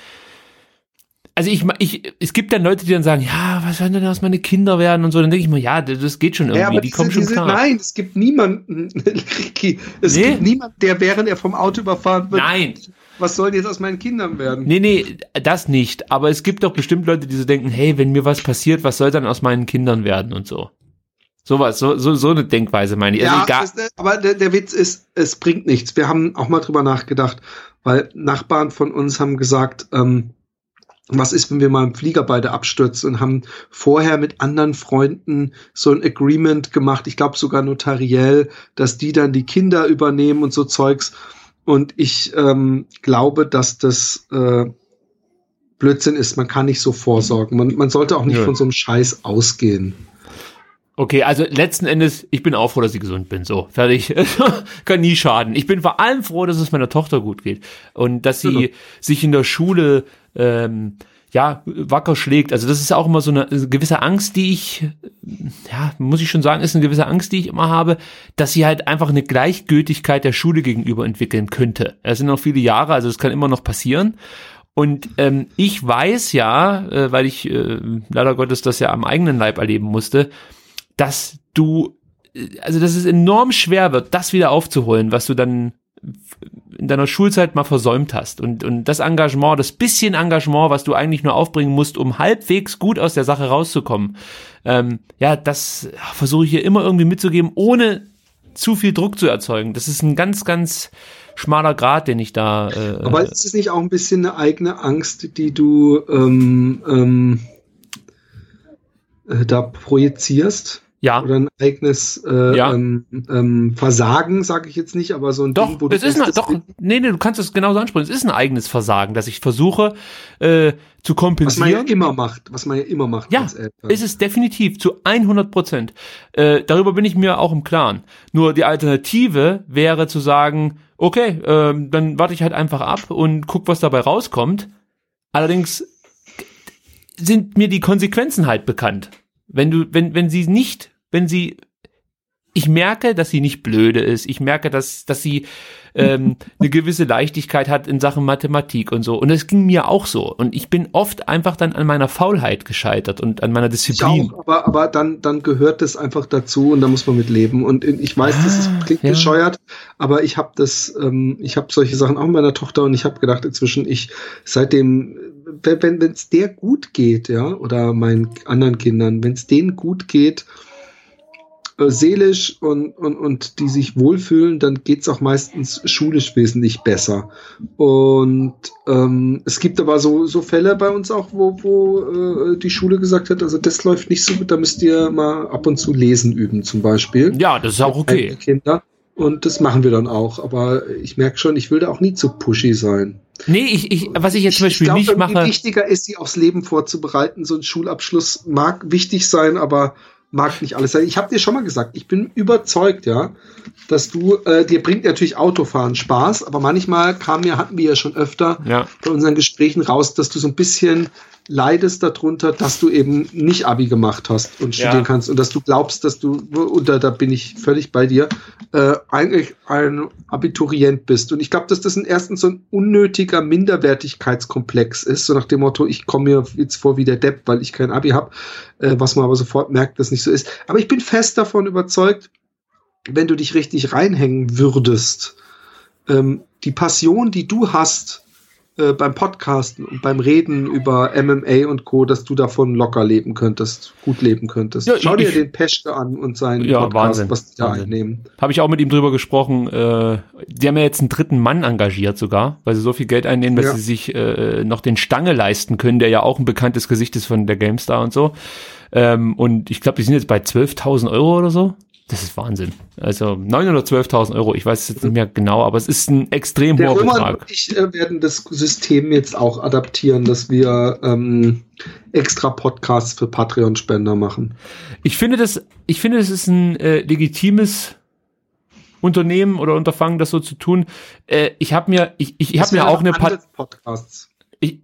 Also ich, ich, es gibt dann Leute, die dann sagen, ja, was sollen denn aus meine Kinder werden und so, dann denke ich mir, ja, das geht schon irgendwie, ja, die diese, kommen schon diese, klar. Nein, es gibt niemanden, Ricky, es nee? gibt niemanden, der während er vom Auto überfahren wird. Nein. Was soll jetzt aus meinen Kindern werden? Nee, nee, das nicht, aber es gibt doch bestimmt Leute, die so denken, hey, wenn mir was passiert, was soll dann aus meinen Kindern werden und so. Sowas, so, so, so eine Denkweise meine ich. Also ja, egal. Das, aber der, der Witz ist, es bringt nichts. Wir haben auch mal drüber nachgedacht, weil Nachbarn von uns haben gesagt, ähm, was ist, wenn wir mal im Flieger beide abstürzen, und haben vorher mit anderen Freunden so ein Agreement gemacht, ich glaube sogar notariell, dass die dann die Kinder übernehmen und so Zeugs. Und ich ähm, glaube, dass das äh, Blödsinn ist. Man kann nicht so vorsorgen. Man, man sollte auch nicht ja. von so einem Scheiß ausgehen. Okay, also letzten Endes, ich bin auch froh, dass ich gesund bin. So, fertig. Kann nie schaden. Ich bin vor allem froh, dass es meiner Tochter gut geht. Und dass sie genau. sich in der Schule ähm, ja, wacker schlägt. Also das ist auch immer so eine gewisse Angst, die ich, ja, muss ich schon sagen, ist eine gewisse Angst, die ich immer habe, dass sie halt einfach eine Gleichgültigkeit der Schule gegenüber entwickeln könnte. Es sind noch viele Jahre, also das kann immer noch passieren. Und ähm, ich weiß ja, äh, weil ich äh, leider Gottes das ja am eigenen Leib erleben musste, dass du, also dass es enorm schwer wird, das wieder aufzuholen, was du dann in deiner Schulzeit mal versäumt hast. Und, und das Engagement, das bisschen Engagement, was du eigentlich nur aufbringen musst, um halbwegs gut aus der Sache rauszukommen, ähm, ja, das versuche ich hier immer irgendwie mitzugeben, ohne zu viel Druck zu erzeugen. Das ist ein ganz, ganz schmaler Grat, den ich da... Äh, Aber ist es nicht auch ein bisschen eine eigene Angst, die du ähm, ähm, äh, da projizierst? Ja. Oder ein eigenes äh, ja. ähm, ähm, Versagen, sage ich jetzt nicht, aber so ein doch, Ding, wo du es ist eine, doch, nee, nee, du kannst es genauso ansprechen. Es ist ein eigenes Versagen, dass ich versuche äh, zu kompensieren. Was man ja immer macht, was man ja immer macht. Ja, als Eltern. Ist es definitiv zu hundert Prozent. Äh, darüber bin ich mir auch im Klaren. Nur die Alternative wäre zu sagen, okay, äh, dann warte ich halt einfach ab und guck, was dabei rauskommt. Allerdings sind mir die Konsequenzen halt bekannt. Wenn du, wenn, wenn sie nicht, wenn sie, ich merke, dass sie nicht blöde ist, ich merke, dass, dass sie ähm, eine gewisse Leichtigkeit hat in Sachen Mathematik und so. Und es ging mir auch so. Und ich bin oft einfach dann an meiner Faulheit gescheitert und an meiner Disziplin. Ich auch, aber, aber dann, dann gehört das einfach dazu und da muss man mit leben. Und ich weiß, ah, das ist, klingt ja. bescheuert, aber ich habe das, ähm, ich habe solche Sachen auch mit meiner Tochter und ich habe gedacht, inzwischen, ich seitdem, wenn wenn es der gut geht, ja, oder meinen anderen Kindern, wenn es denen gut geht, äh, seelisch und, und, und die sich wohlfühlen, dann geht's auch meistens schulisch wesentlich besser. Und ähm, es gibt aber so, so Fälle bei uns auch, wo, wo äh, die Schule gesagt hat, also das läuft nicht so gut, da müsst ihr mal ab und zu lesen üben zum Beispiel. Ja, das ist auch okay. Kinder. Und das machen wir dann auch. Aber ich merke schon, ich will da auch nie zu pushy sein. Nee, ich, ich, was ich jetzt zum Beispiel ich glaub, nicht mache. Wichtiger ist, sie aufs Leben vorzubereiten. So ein Schulabschluss mag wichtig sein, aber mag nicht alles sein. Ich habe dir schon mal gesagt, ich bin überzeugt, ja, dass du, äh, dir bringt natürlich Autofahren Spaß, aber manchmal kam mir, hatten wir ja schon öfter ja. bei unseren Gesprächen raus, dass du so ein bisschen leidest darunter, dass du eben nicht Abi gemacht hast und studieren ja. kannst und dass du glaubst, dass du, und da, da bin ich völlig bei dir, äh, eigentlich ein Abiturient bist. Und ich glaube, dass das ein, erstens so ein unnötiger Minderwertigkeitskomplex ist, so nach dem Motto, ich komme mir jetzt vor wie der Depp, weil ich kein Abi habe, äh, was man aber sofort merkt, dass nicht so ist. Aber ich bin fest davon überzeugt, wenn du dich richtig reinhängen würdest, ähm, die Passion, die du hast, äh, beim Podcasten und beim Reden über M M A und Co., dass du davon locker leben könntest, gut leben könntest. Ja, Schau ich, dir den Peschke an und seinen ja, Podcast, Wahnsinn, was die da Wahnsinn. einnehmen. Habe ich auch mit ihm drüber gesprochen. Äh, die haben ja jetzt einen dritten Mann engagiert sogar, weil sie so viel Geld einnehmen, dass ja. sie sich äh, noch den Stange leisten können, der ja auch ein bekanntes Gesicht ist von der GameStar und so. Ähm, und ich glaube, die sind jetzt bei zwölftausend Euro oder so. Das ist Wahnsinn. Also neun oder zwölftausend Euro, ich weiß es jetzt nicht mehr genau, aber es ist ein extrem der hoher Roman Betrag. Und ich äh, werden das System jetzt auch adaptieren, dass wir ähm, extra Podcasts für Patreon-Spender machen. Ich finde das, ich finde, das ist ein äh, legitimes Unternehmen oder Unterfangen, das so zu tun. Äh, ich habe mir, ich, ich, ich habe mir auch eine Pat- Podcasts. Ich,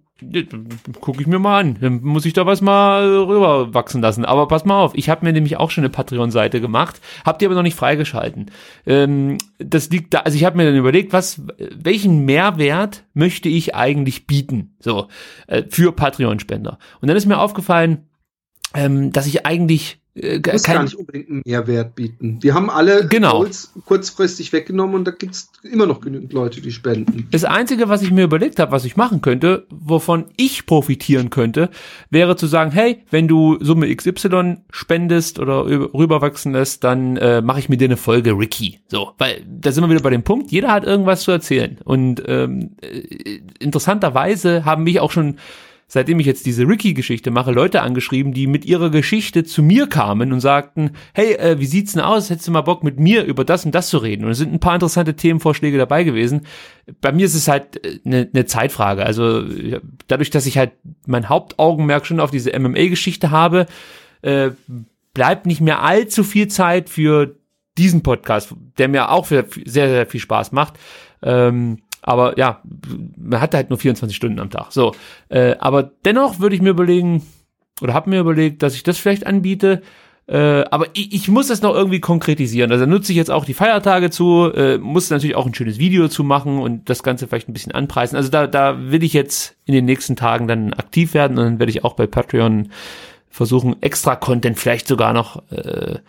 gucke ich mir mal an. Dann muss ich da was mal rüber wachsen lassen. Aber pass mal auf, ich habe mir nämlich auch schon eine Patreon-Seite gemacht, habe die aber noch nicht freigeschalten. Ähm, das liegt da, also ich habe mir dann überlegt, was, welchen Mehrwert möchte ich eigentlich bieten, so äh, für Patreon-Spender. Und dann ist mir aufgefallen, ähm, dass ich eigentlich Du musst gar nicht unbedingt einen Mehrwert bieten. Wir haben alle genau. Goals kurzfristig weggenommen und da gibt es immer noch genügend Leute, die spenden. Das Einzige, was ich mir überlegt habe, was ich machen könnte, wovon ich profitieren könnte, wäre zu sagen, hey, wenn du Summe X Y spendest oder rüberwachsen lässt, dann äh, mache ich mit dir eine Folge Ricky. So, weil da sind wir wieder bei dem Punkt, jeder hat irgendwas zu erzählen. Und ähm, äh, interessanterweise haben mich auch schon, seitdem ich jetzt diese Ricky-Geschichte mache, Leute angeschrieben, die mit ihrer Geschichte zu mir kamen und sagten, hey, äh, wie sieht's denn aus? Hättest du mal Bock, mit mir über das und das zu reden? Und es sind ein paar interessante Themenvorschläge dabei gewesen. Bei mir ist es halt eine, eine Zeitfrage. Also dadurch, dass ich halt mein Hauptaugenmerk schon auf diese M M A-Geschichte habe, äh, bleibt nicht mehr allzu viel Zeit für diesen Podcast, der mir auch sehr, sehr viel Spaß macht. Ähm, Aber ja, man hat halt nur vierundzwanzig Stunden am Tag. So, äh, aber dennoch würde ich mir überlegen, oder habe mir überlegt, dass ich das vielleicht anbiete. Äh, aber ich, ich muss das noch irgendwie konkretisieren. Also nutze ich jetzt auch die Feiertage zu, äh, muss natürlich auch ein schönes Video zu machen und das Ganze vielleicht ein bisschen anpreisen. Also da, da will ich jetzt in den nächsten Tagen dann aktiv werden und dann werde ich auch bei Patreon versuchen, extra Content vielleicht sogar noch äh,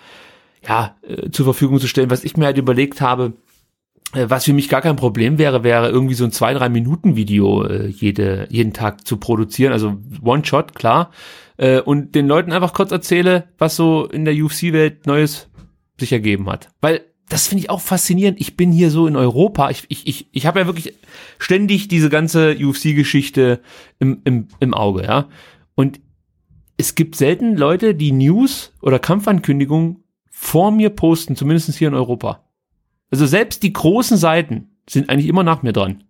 ja äh, zur Verfügung zu stellen. Was ich mir halt überlegt habe, was für mich gar kein Problem wäre, wäre irgendwie so ein zwei, drei Minuten Video äh, jede, jeden Tag zu produzieren, also One-Shot, klar, äh, und den Leuten einfach kurz erzähle, was so in der U F C-Welt Neues sich ergeben hat. Weil das finde ich auch faszinierend. Ich bin hier so in Europa, ich ich ich, ich habe ja wirklich ständig diese ganze U F C-Geschichte im, im, im Auge, ja, und es gibt selten Leute, die News oder Kampfankündigungen vor mir posten, zumindest hier in Europa. Also selbst die großen Seiten sind eigentlich immer nach mir dran.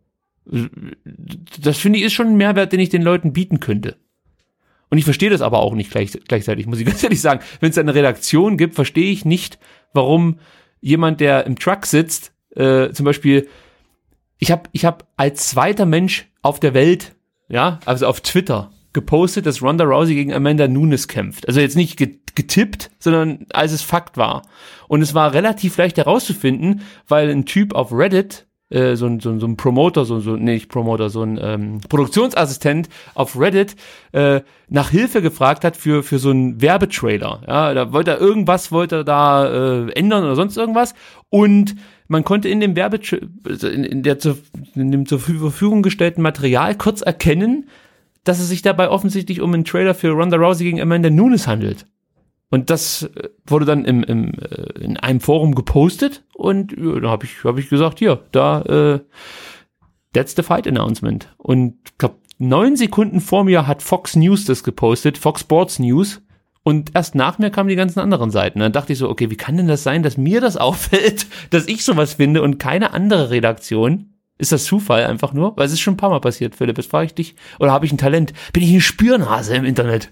Das finde ich ist schon ein Mehrwert, den ich den Leuten bieten könnte. Und ich verstehe das aber auch nicht gleich, gleichzeitig, muss ich ganz ehrlich sagen. Wenn es eine Redaktion gibt, verstehe ich nicht, warum jemand, der im Truck sitzt, äh, zum Beispiel, ich habe ich hab als zweiter Mensch auf der Welt, ja, also auf Twitter, gepostet, dass Ronda Rousey gegen Amanda Nunes kämpft. Also jetzt nicht getippt, sondern als es Fakt war. Und es war relativ leicht herauszufinden, weil ein Typ auf Reddit, äh, so, ein, so, ein, so ein Promoter, so, so nee, nicht Promoter, so ein ähm, Produktionsassistent auf Reddit äh, nach Hilfe gefragt hat für für so einen Werbetrailer. Ja, da wollte er irgendwas, wollte er da äh, ändern oder sonst irgendwas. Und man konnte in dem Werbe in, in der zu, in dem zur Verfügung gestellten Material kurz erkennen, dass es sich dabei offensichtlich um einen Trailer für Ronda Rousey gegen Amanda Nunes handelt. Und das wurde dann im, im, in einem Forum gepostet und ja, da habe ich, hab ich gesagt, hier, da, äh, that's the fight announcement. Und ich glaube, neun Sekunden vor mir hat Fox News das gepostet, Fox Sports News. Und erst nach mir kamen die ganzen anderen Seiten. Dann dachte ich so, okay, wie kann denn das sein, dass mir das auffällt, dass ich sowas finde und keine andere Redaktion? Ist das Zufall einfach nur? Weil es ist schon ein paar Mal passiert, Philipp. Jetzt frage ich dich, oder habe ich ein Talent? Bin ich eine Spürnase im Internet?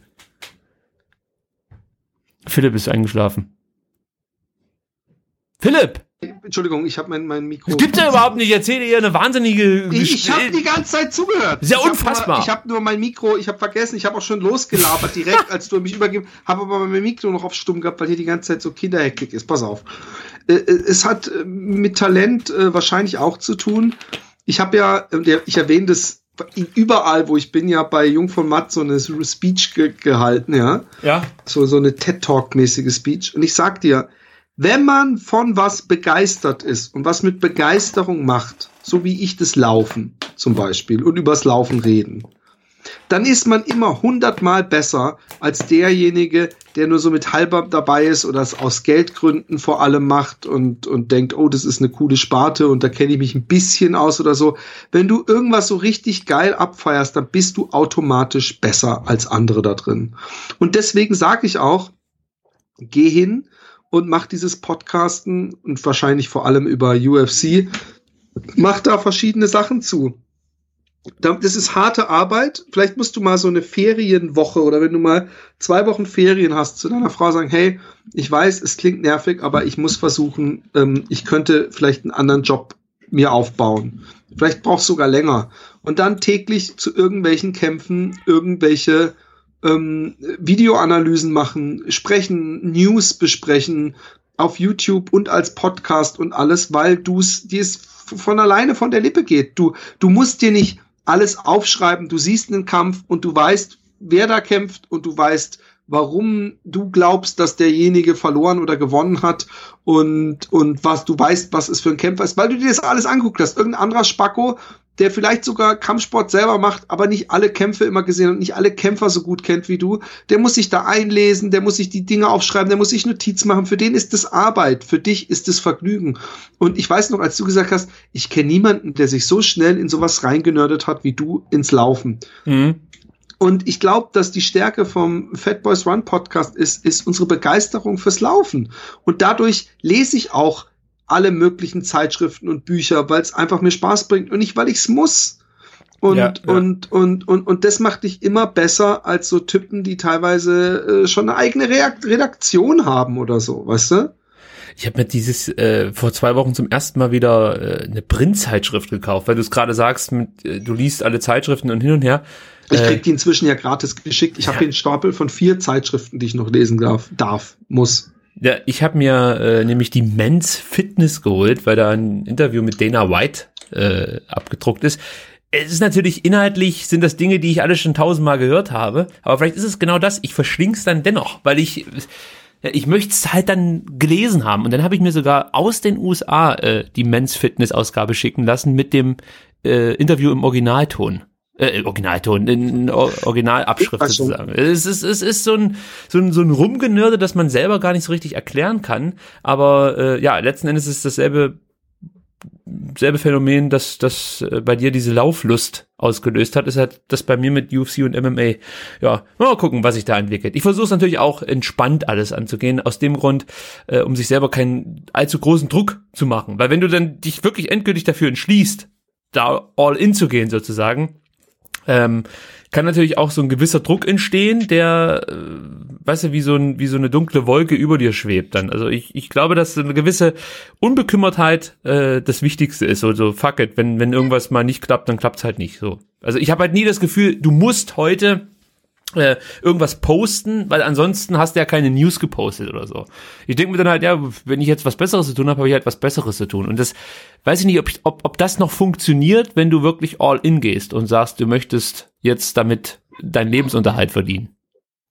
Philipp ist eingeschlafen. Philipp! Entschuldigung, ich habe mein, mein Mikro... Das gibt's ja überhaupt nicht. Ich erzähle ihr eine wahnsinnige... Ich, ich habe die ganze Zeit zugehört. Sehr ich unfassbar. Hab nur, ich habe nur mein Mikro, ich habe vergessen, ich habe auch schon losgelabert direkt, als du mich übergeben, habe aber mein Mikro noch auf stumm gehabt, weil hier die ganze Zeit so Kinderhektik ist. Pass auf. Äh, es hat mit Talent äh, wahrscheinlich auch zu tun. Ich habe ja, ich erwähne das überall, wo ich bin, ja bei Jung von Matt so eine Speech ge- gehalten, ja. Ja. So, so eine TED-Talk-mäßige Speech. Und ich sag dir, wenn man von was begeistert ist und was mit Begeisterung macht, so wie ich das Laufen zum Beispiel und übers Laufen reden, dann ist man immer hundertmal besser als derjenige, der nur so mit halber dabei ist oder es aus Geldgründen vor allem macht und, und denkt, oh, das ist eine coole Sparte und da kenne ich mich ein bisschen aus oder so. Wenn du irgendwas so richtig geil abfeierst, dann bist du automatisch besser als andere da drin. Und deswegen sage ich auch, geh hin und mach dieses Podcasten und wahrscheinlich vor allem über U F C, mach da verschiedene Sachen zu. Das ist harte Arbeit. Vielleicht musst du mal so eine Ferienwoche oder wenn du mal zwei Wochen Ferien hast, zu deiner Frau sagen, hey, ich weiß, es klingt nervig, aber ich muss versuchen, ähm, ich könnte vielleicht einen anderen Job mir aufbauen. Vielleicht brauchst du sogar länger. Und dann täglich zu irgendwelchen Kämpfen, irgendwelche ähm, Videoanalysen machen, sprechen, News besprechen, auf YouTube und als Podcast und alles, weil du es dir es von alleine von der Lippe geht. Du, du musst dir nicht alles aufschreiben, du siehst einen Kampf und du weißt, wer da kämpft und du weißt, warum du glaubst, dass derjenige verloren oder gewonnen hat und, und was du weißt, was es für ein Kämpfer ist, weil du dir das alles angeguckt hast. Irgendein anderer Spacko, der vielleicht sogar Kampfsport selber macht, aber nicht alle Kämpfe immer gesehen und nicht alle Kämpfer so gut kennt wie du, der muss sich da einlesen, der muss sich die Dinge aufschreiben, der muss sich Notiz machen. Für den ist das Arbeit, für dich ist das Vergnügen. Und ich weiß noch, als du gesagt hast, ich kenne niemanden, der sich so schnell in sowas reingenördet hat wie du ins Laufen. Mhm. Und ich glaube, dass die Stärke vom Fat Boys Run Podcast ist, ist unsere Begeisterung fürs Laufen. Und dadurch lese ich auch alle möglichen Zeitschriften und Bücher, weil es einfach mir Spaß bringt und nicht, weil ich es muss. Und, ja, ja. und, und, und, und das macht dich immer besser als so Typen, die teilweise äh, schon eine eigene Reakt- Redaktion haben oder so, weißt du? Ich habe mir dieses äh, vor zwei Wochen zum ersten Mal wieder äh, eine Printzeitschrift gekauft, weil du es gerade sagst, mit, äh, du liest alle Zeitschriften und hin und her. Ich krieg die inzwischen ja gratis geschickt. Ich ja. habe hier einen Stapel von vier Zeitschriften, die ich noch lesen darf, darf muss. Ja, ich habe mir äh, nämlich die Men's Fitness geholt, weil da ein Interview mit Dana White äh, abgedruckt ist. Es ist natürlich inhaltlich, sind das Dinge, die ich alle schon tausendmal gehört habe, aber vielleicht ist es genau das, ich verschling's dann dennoch, weil ich ich möchte es halt dann gelesen haben und dann habe ich mir sogar aus den U S A äh, die Men's Fitness Ausgabe schicken lassen mit dem äh, Interview im Originalton. Äh, Originalton, in Originalabschrift sozusagen. Es ist, es ist so ein, so ein, so ein Rumgenörde, das man selber gar nicht so richtig erklären kann. Aber äh, ja, letzten Endes ist dasselbe, selbe Phänomen, das, das äh, bei dir diese Lauflust ausgelöst hat, ist halt das bei mir mit U F C und M M A. Ja, mal gucken, was sich da entwickelt. Ich versuche es natürlich auch entspannt alles anzugehen, aus dem Grund, äh, um sich selber keinen allzu großen Druck zu machen. Weil wenn du dann dich wirklich endgültig dafür entschließt, da all in zu gehen sozusagen, Ähm, kann natürlich auch so ein gewisser Druck entstehen, der, äh, weißt du, wie so ein, wie so eine dunkle Wolke über dir schwebt dann. Also ich, ich glaube, dass so eine gewisse Unbekümmertheit äh, das Wichtigste ist. So, so fuck it, wenn, wenn irgendwas mal nicht klappt, dann klappt's halt nicht. So. Also ich habe halt nie das Gefühl, du musst heute äh, irgendwas posten, weil ansonsten hast du ja keine News gepostet oder so. Ich denke mir dann halt, ja, wenn ich jetzt was Besseres zu tun habe, habe ich halt was Besseres zu tun. Und das weiß ich nicht, ob, ich, ob, ob das noch funktioniert, wenn du wirklich all in gehst und sagst, du möchtest jetzt damit deinen Lebensunterhalt verdienen.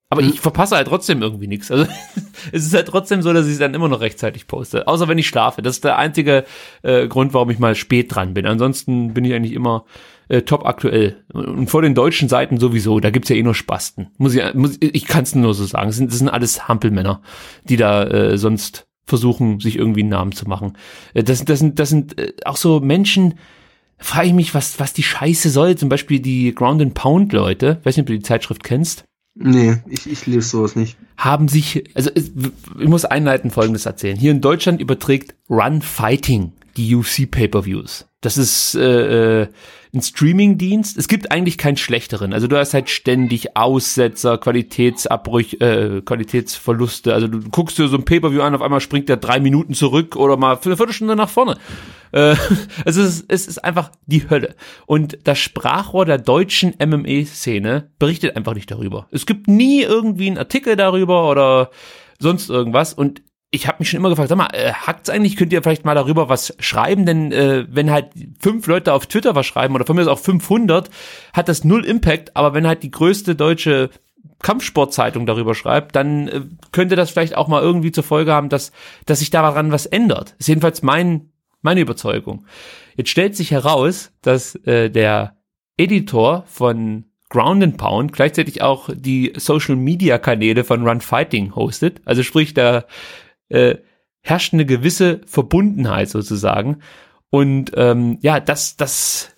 Aber ich verpasse halt trotzdem irgendwie nichts. Also es ist halt trotzdem so, dass ich es dann immer noch rechtzeitig poste. Außer wenn ich schlafe. Das ist der einzige äh, Grund, warum ich mal spät dran bin. Ansonsten bin ich eigentlich immer äh, top aktuell. Und vor den deutschen Seiten sowieso. Da gibt's ja eh nur Spasten. Muss ich, muss, ich kann es nur so sagen. Das sind, das sind alles Hampelmänner, die da äh, sonst versuchen, sich irgendwie einen Namen zu machen. Äh, das, das sind, das sind äh, auch so Menschen. Frage ich mich, was, was die Scheiße soll. Zum Beispiel die Ground and Pound Leute. Weiß nicht, ob du die Zeitschrift kennst. Nee, ich, ich lese sowas nicht. Haben sich, also ich muss einleitend Folgendes erzählen. Hier in Deutschland überträgt Run Fighting die U F C Pay-Per-Views. Das ist äh, ein Streaming-Dienst. Es gibt eigentlich keinen schlechteren. Also du hast halt ständig Aussetzer, Qualitätsabbrüche, äh, Qualitätsverluste. Also du guckst dir so ein Pay-Per-View an, auf einmal springt der drei Minuten zurück oder mal für eine Viertelstunde nach vorne. Äh, also es ist, es ist einfach die Hölle. Und das Sprachrohr der deutschen M M A-Szene berichtet einfach nicht darüber. Es gibt nie irgendwie einen Artikel darüber oder sonst irgendwas. Und ich habe mich schon immer gefragt, sag mal, äh, hackt's eigentlich? Könnt ihr vielleicht mal darüber was schreiben? Denn äh, wenn halt fünf Leute auf Twitter was schreiben oder von mir aus auch fünfhundert, hat das null Impact. Aber wenn halt die größte deutsche Kampfsportzeitung darüber schreibt, dann äh, könnte das vielleicht auch mal irgendwie zur Folge haben, dass dass sich daran was ändert. Das ist jedenfalls mein meine Überzeugung. Jetzt stellt sich heraus, dass äh, der Editor von Ground and Pound gleichzeitig auch die Social-Media-Kanäle von Run Fighting hostet. Also sprich, da äh, herrscht eine gewisse Verbundenheit sozusagen. Und ähm, ja, das, das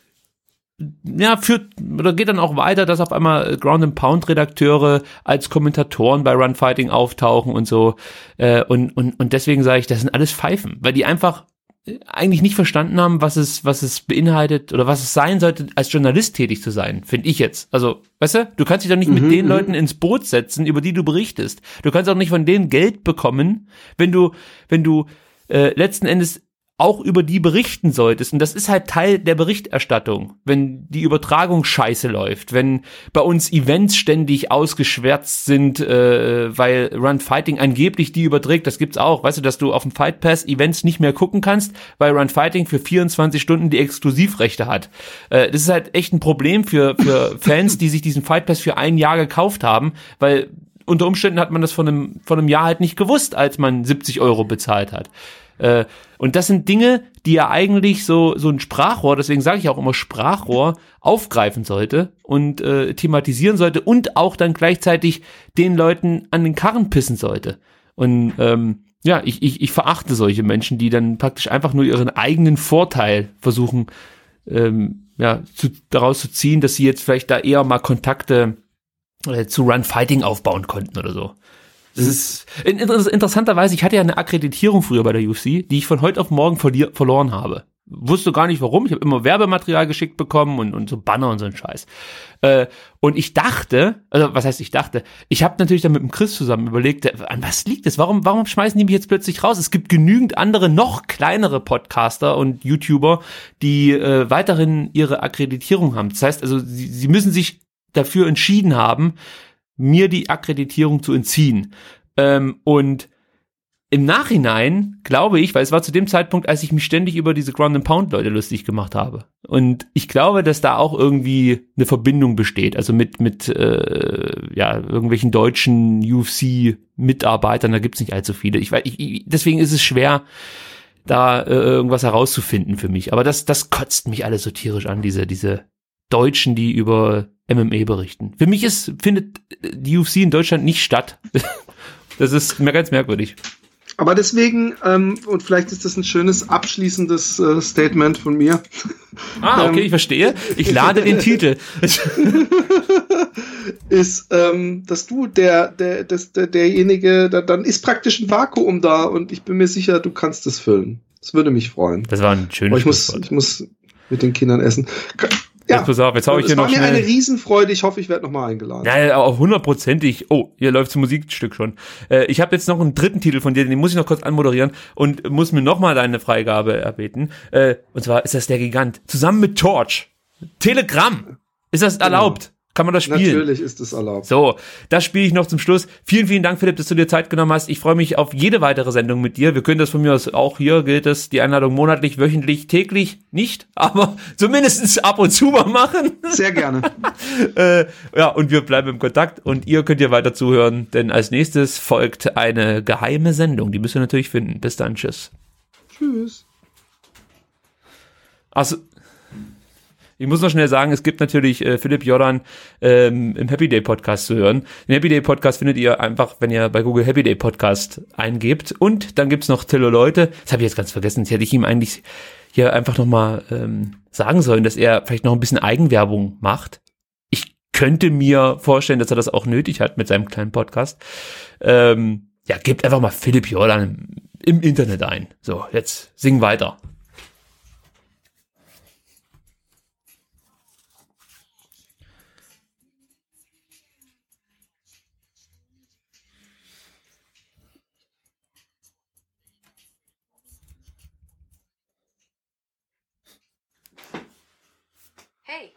ja, führt oder geht dann auch weiter, dass auf einmal Ground and Pound Redakteure als Kommentatoren bei Run Fighting auftauchen und so. Äh, und, und, und deswegen sage ich, das sind alles Pfeifen, weil die einfach eigentlich nicht verstanden haben, was es, was es beinhaltet oder was es sein sollte, als Journalist tätig zu sein, finde ich jetzt. Also, weißt du, du kannst dich doch nicht mhm, mit den Leuten ins Boot setzen, über die du berichtest. Du kannst auch nicht von denen Geld bekommen, wenn du, wenn du äh, letzten Endes auch über die berichten solltest. Und das ist halt Teil der Berichterstattung, wenn die Übertragung scheiße läuft, wenn bei uns Events ständig ausgeschwärzt sind, äh, weil Run Fighting angeblich die überträgt, das gibt's auch, weißt du, dass du auf dem Fight Pass Events nicht mehr gucken kannst, weil Run Fighting für vierundzwanzig Stunden die Exklusivrechte hat. Äh, das ist halt echt ein Problem für, für Fans, die sich diesen Fight Pass für ein Jahr gekauft haben, weil unter Umständen hat man das von einem, von einem Jahr halt nicht gewusst, als man siebzig Euro bezahlt hat. Äh, und das sind Dinge, die ja eigentlich so so ein Sprachrohr, deswegen sage ich auch immer Sprachrohr, aufgreifen sollte und äh, thematisieren sollte und auch dann gleichzeitig den Leuten an den Karren pissen sollte. Und ähm, ja, ich, ich, ich verachte solche Menschen, die dann praktisch einfach nur ihren eigenen Vorteil versuchen, ähm, ja, zu, daraus zu ziehen, dass sie jetzt vielleicht da eher mal Kontakte äh, zu Run Fighting aufbauen konnten oder so. Das ist interessanterweise, ich hatte ja eine Akkreditierung früher bei der U F C, die ich von heute auf morgen verli- verloren habe. Wusste gar nicht warum, ich habe immer Werbematerial geschickt bekommen und, und so Banner und so ein Scheiß. Äh, und ich dachte, also was heißt ich dachte, ich habe natürlich dann mit dem Chris zusammen überlegt, an was liegt es? Warum, warum schmeißen die mich jetzt plötzlich raus? Es gibt genügend andere, noch kleinere Podcaster und YouTuber, die äh, weiterhin ihre Akkreditierung haben. Das heißt also, sie, sie müssen sich dafür entschieden haben, mir die Akkreditierung zu entziehen. Ähm, und im Nachhinein glaube ich, weil es war zu dem Zeitpunkt, als ich mich ständig über diese Ground and Pound Leute lustig gemacht habe. Und ich glaube, dass da auch irgendwie eine Verbindung besteht. Also mit mit äh, ja irgendwelchen deutschen U F C-Mitarbeitern, da gibt's nicht allzu viele. Ich, ich, ich, deswegen ist es schwer, da äh, irgendwas herauszufinden für mich. Aber das das kotzt mich alles so tierisch an, diese diese Deutschen, die über M M A berichten. Für mich ist, findet die U F C in Deutschland nicht statt. Das ist mir ganz merkwürdig. Aber deswegen, ähm, und vielleicht ist das ein schönes abschließendes äh, Statement von mir. Ah, okay, ähm, ich verstehe. Ich lade den Titel. Ist, ähm, dass du der, der, das, der, derjenige, da, dann ist praktisch ein Vakuum da und ich bin mir sicher, du kannst es füllen. Das würde mich freuen. Das war ein schönes Aber ich muss, ich muss mit den Kindern essen. Ja, jetzt pass auf, jetzt hau ich es hier war noch mir schnell. Eine Riesenfreude. Ich hoffe, ich werde nochmal eingeladen. Ja, auch hundertprozentig. Oh, hier läuft das Musikstück schon. Äh, ich habe jetzt noch einen dritten Titel von dir, den muss ich noch kurz anmoderieren und muss mir nochmal deine Freigabe erbeten. Äh, und zwar ist das der Gigant. Zusammen mit Torch. Telegram. Ist das erlaubt? Genau. Kann man das spielen? Natürlich ist es erlaubt. So, das spiele ich noch zum Schluss. Vielen, vielen Dank, Philipp, dass du dir Zeit genommen hast. Ich freue mich auf jede weitere Sendung mit dir. Wir können das von mir aus auch hier, gilt es, die Einladung monatlich, wöchentlich, täglich, nicht, aber zumindest ab und zu mal machen. Sehr gerne. äh, ja, und wir bleiben im Kontakt und ihr könnt ja weiter zuhören, denn als nächstes folgt eine geheime Sendung. Die müsst ihr natürlich finden. Bis dann, tschüss. Tschüss. Also, ich muss noch schnell sagen, es gibt natürlich äh, Philipp Jordan ähm, im Happy Day Podcast zu hören. Den Happy Day Podcast findet ihr einfach, wenn ihr bei Google Happy Day Podcast eingebt. Und dann gibt's noch Tillo Leute. Das habe ich jetzt ganz vergessen. Das hätte ich ihm eigentlich hier einfach nochmal ähm, sagen sollen, dass er vielleicht noch ein bisschen Eigenwerbung macht. Ich könnte mir vorstellen, dass er das auch nötig hat mit seinem kleinen Podcast. Ähm, ja, gebt einfach mal Philipp Jordan im, im Internet ein. So, jetzt sing weiter. Hey.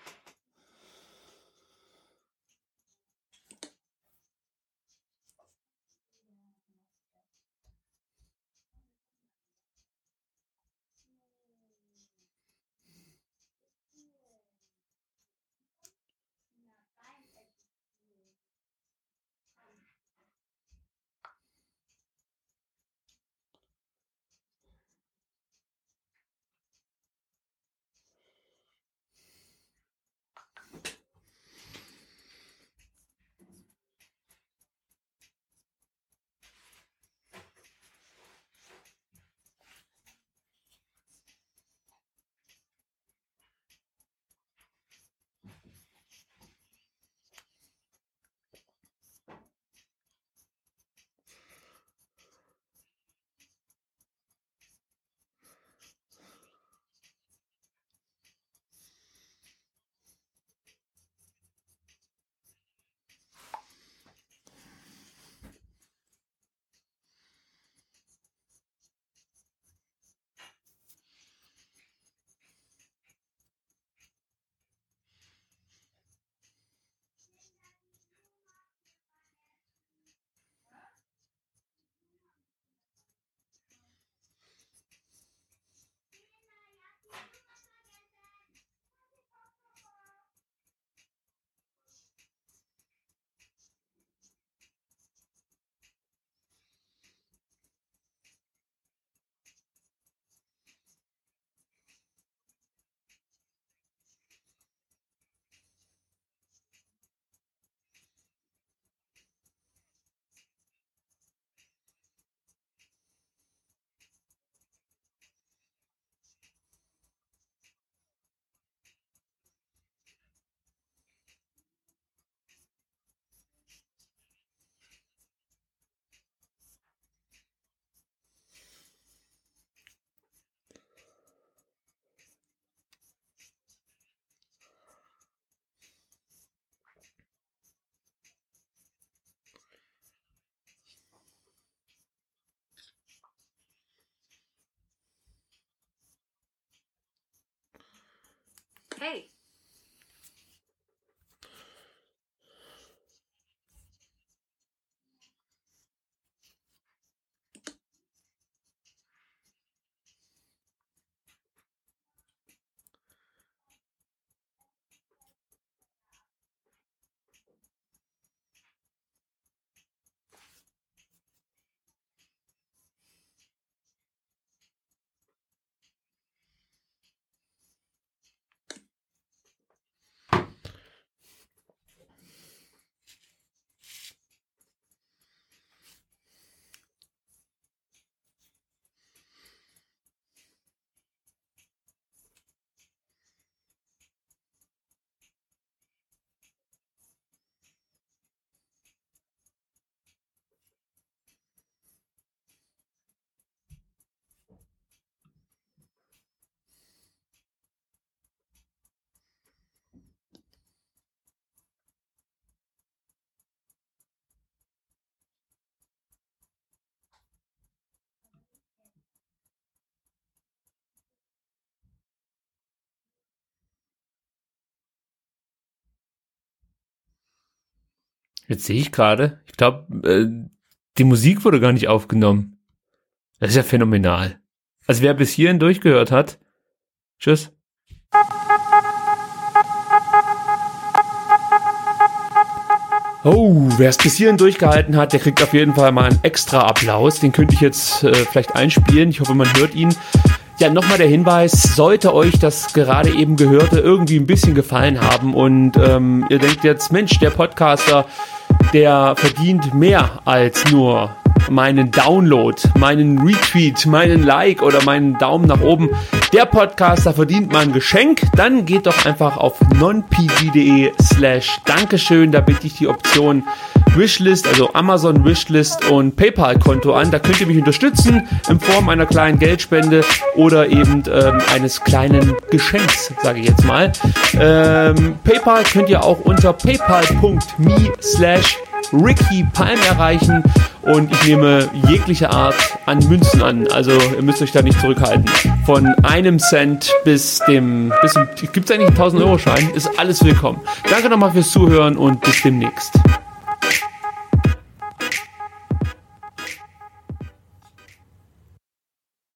Hey. Jetzt sehe ich gerade, ich glaube, äh, die Musik wurde gar nicht aufgenommen. Das ist ja phänomenal. Also wer bis hierhin durchgehört hat, tschüss. Oh, wer es bis hierhin durchgehalten hat, der kriegt auf jeden Fall mal einen extra Applaus. Den könnte ich jetzt äh, vielleicht einspielen. Ich hoffe, man hört ihn. Ja, nochmal der Hinweis, sollte euch das gerade eben Gehörte irgendwie ein bisschen gefallen haben und ähm, ihr denkt jetzt, Mensch, der Podcaster, der verdient mehr als nur meinen Download, meinen Retweet, meinen Like oder meinen Daumen nach oben. Der Podcaster verdient mal ein Geschenk. Dann geht doch einfach auf nonpg.de slash Dankeschön. Da biete ich die Option Wishlist, also Amazon Wishlist und PayPal-Konto an. Da könnt ihr mich unterstützen in Form einer kleinen Geldspende oder eben ähm, eines kleinen Geschenks, sage ich jetzt mal. Ähm, PayPal könnt ihr auch unter paypal.me slash Ricky Palm erreichen und ich nehme jegliche Art an Münzen an, also ihr müsst euch da nicht zurückhalten. Von einem Cent bis dem, bis zum, gibt's eigentlich einen tausend Euro Schein, ist alles willkommen. Danke nochmal fürs Zuhören und bis demnächst.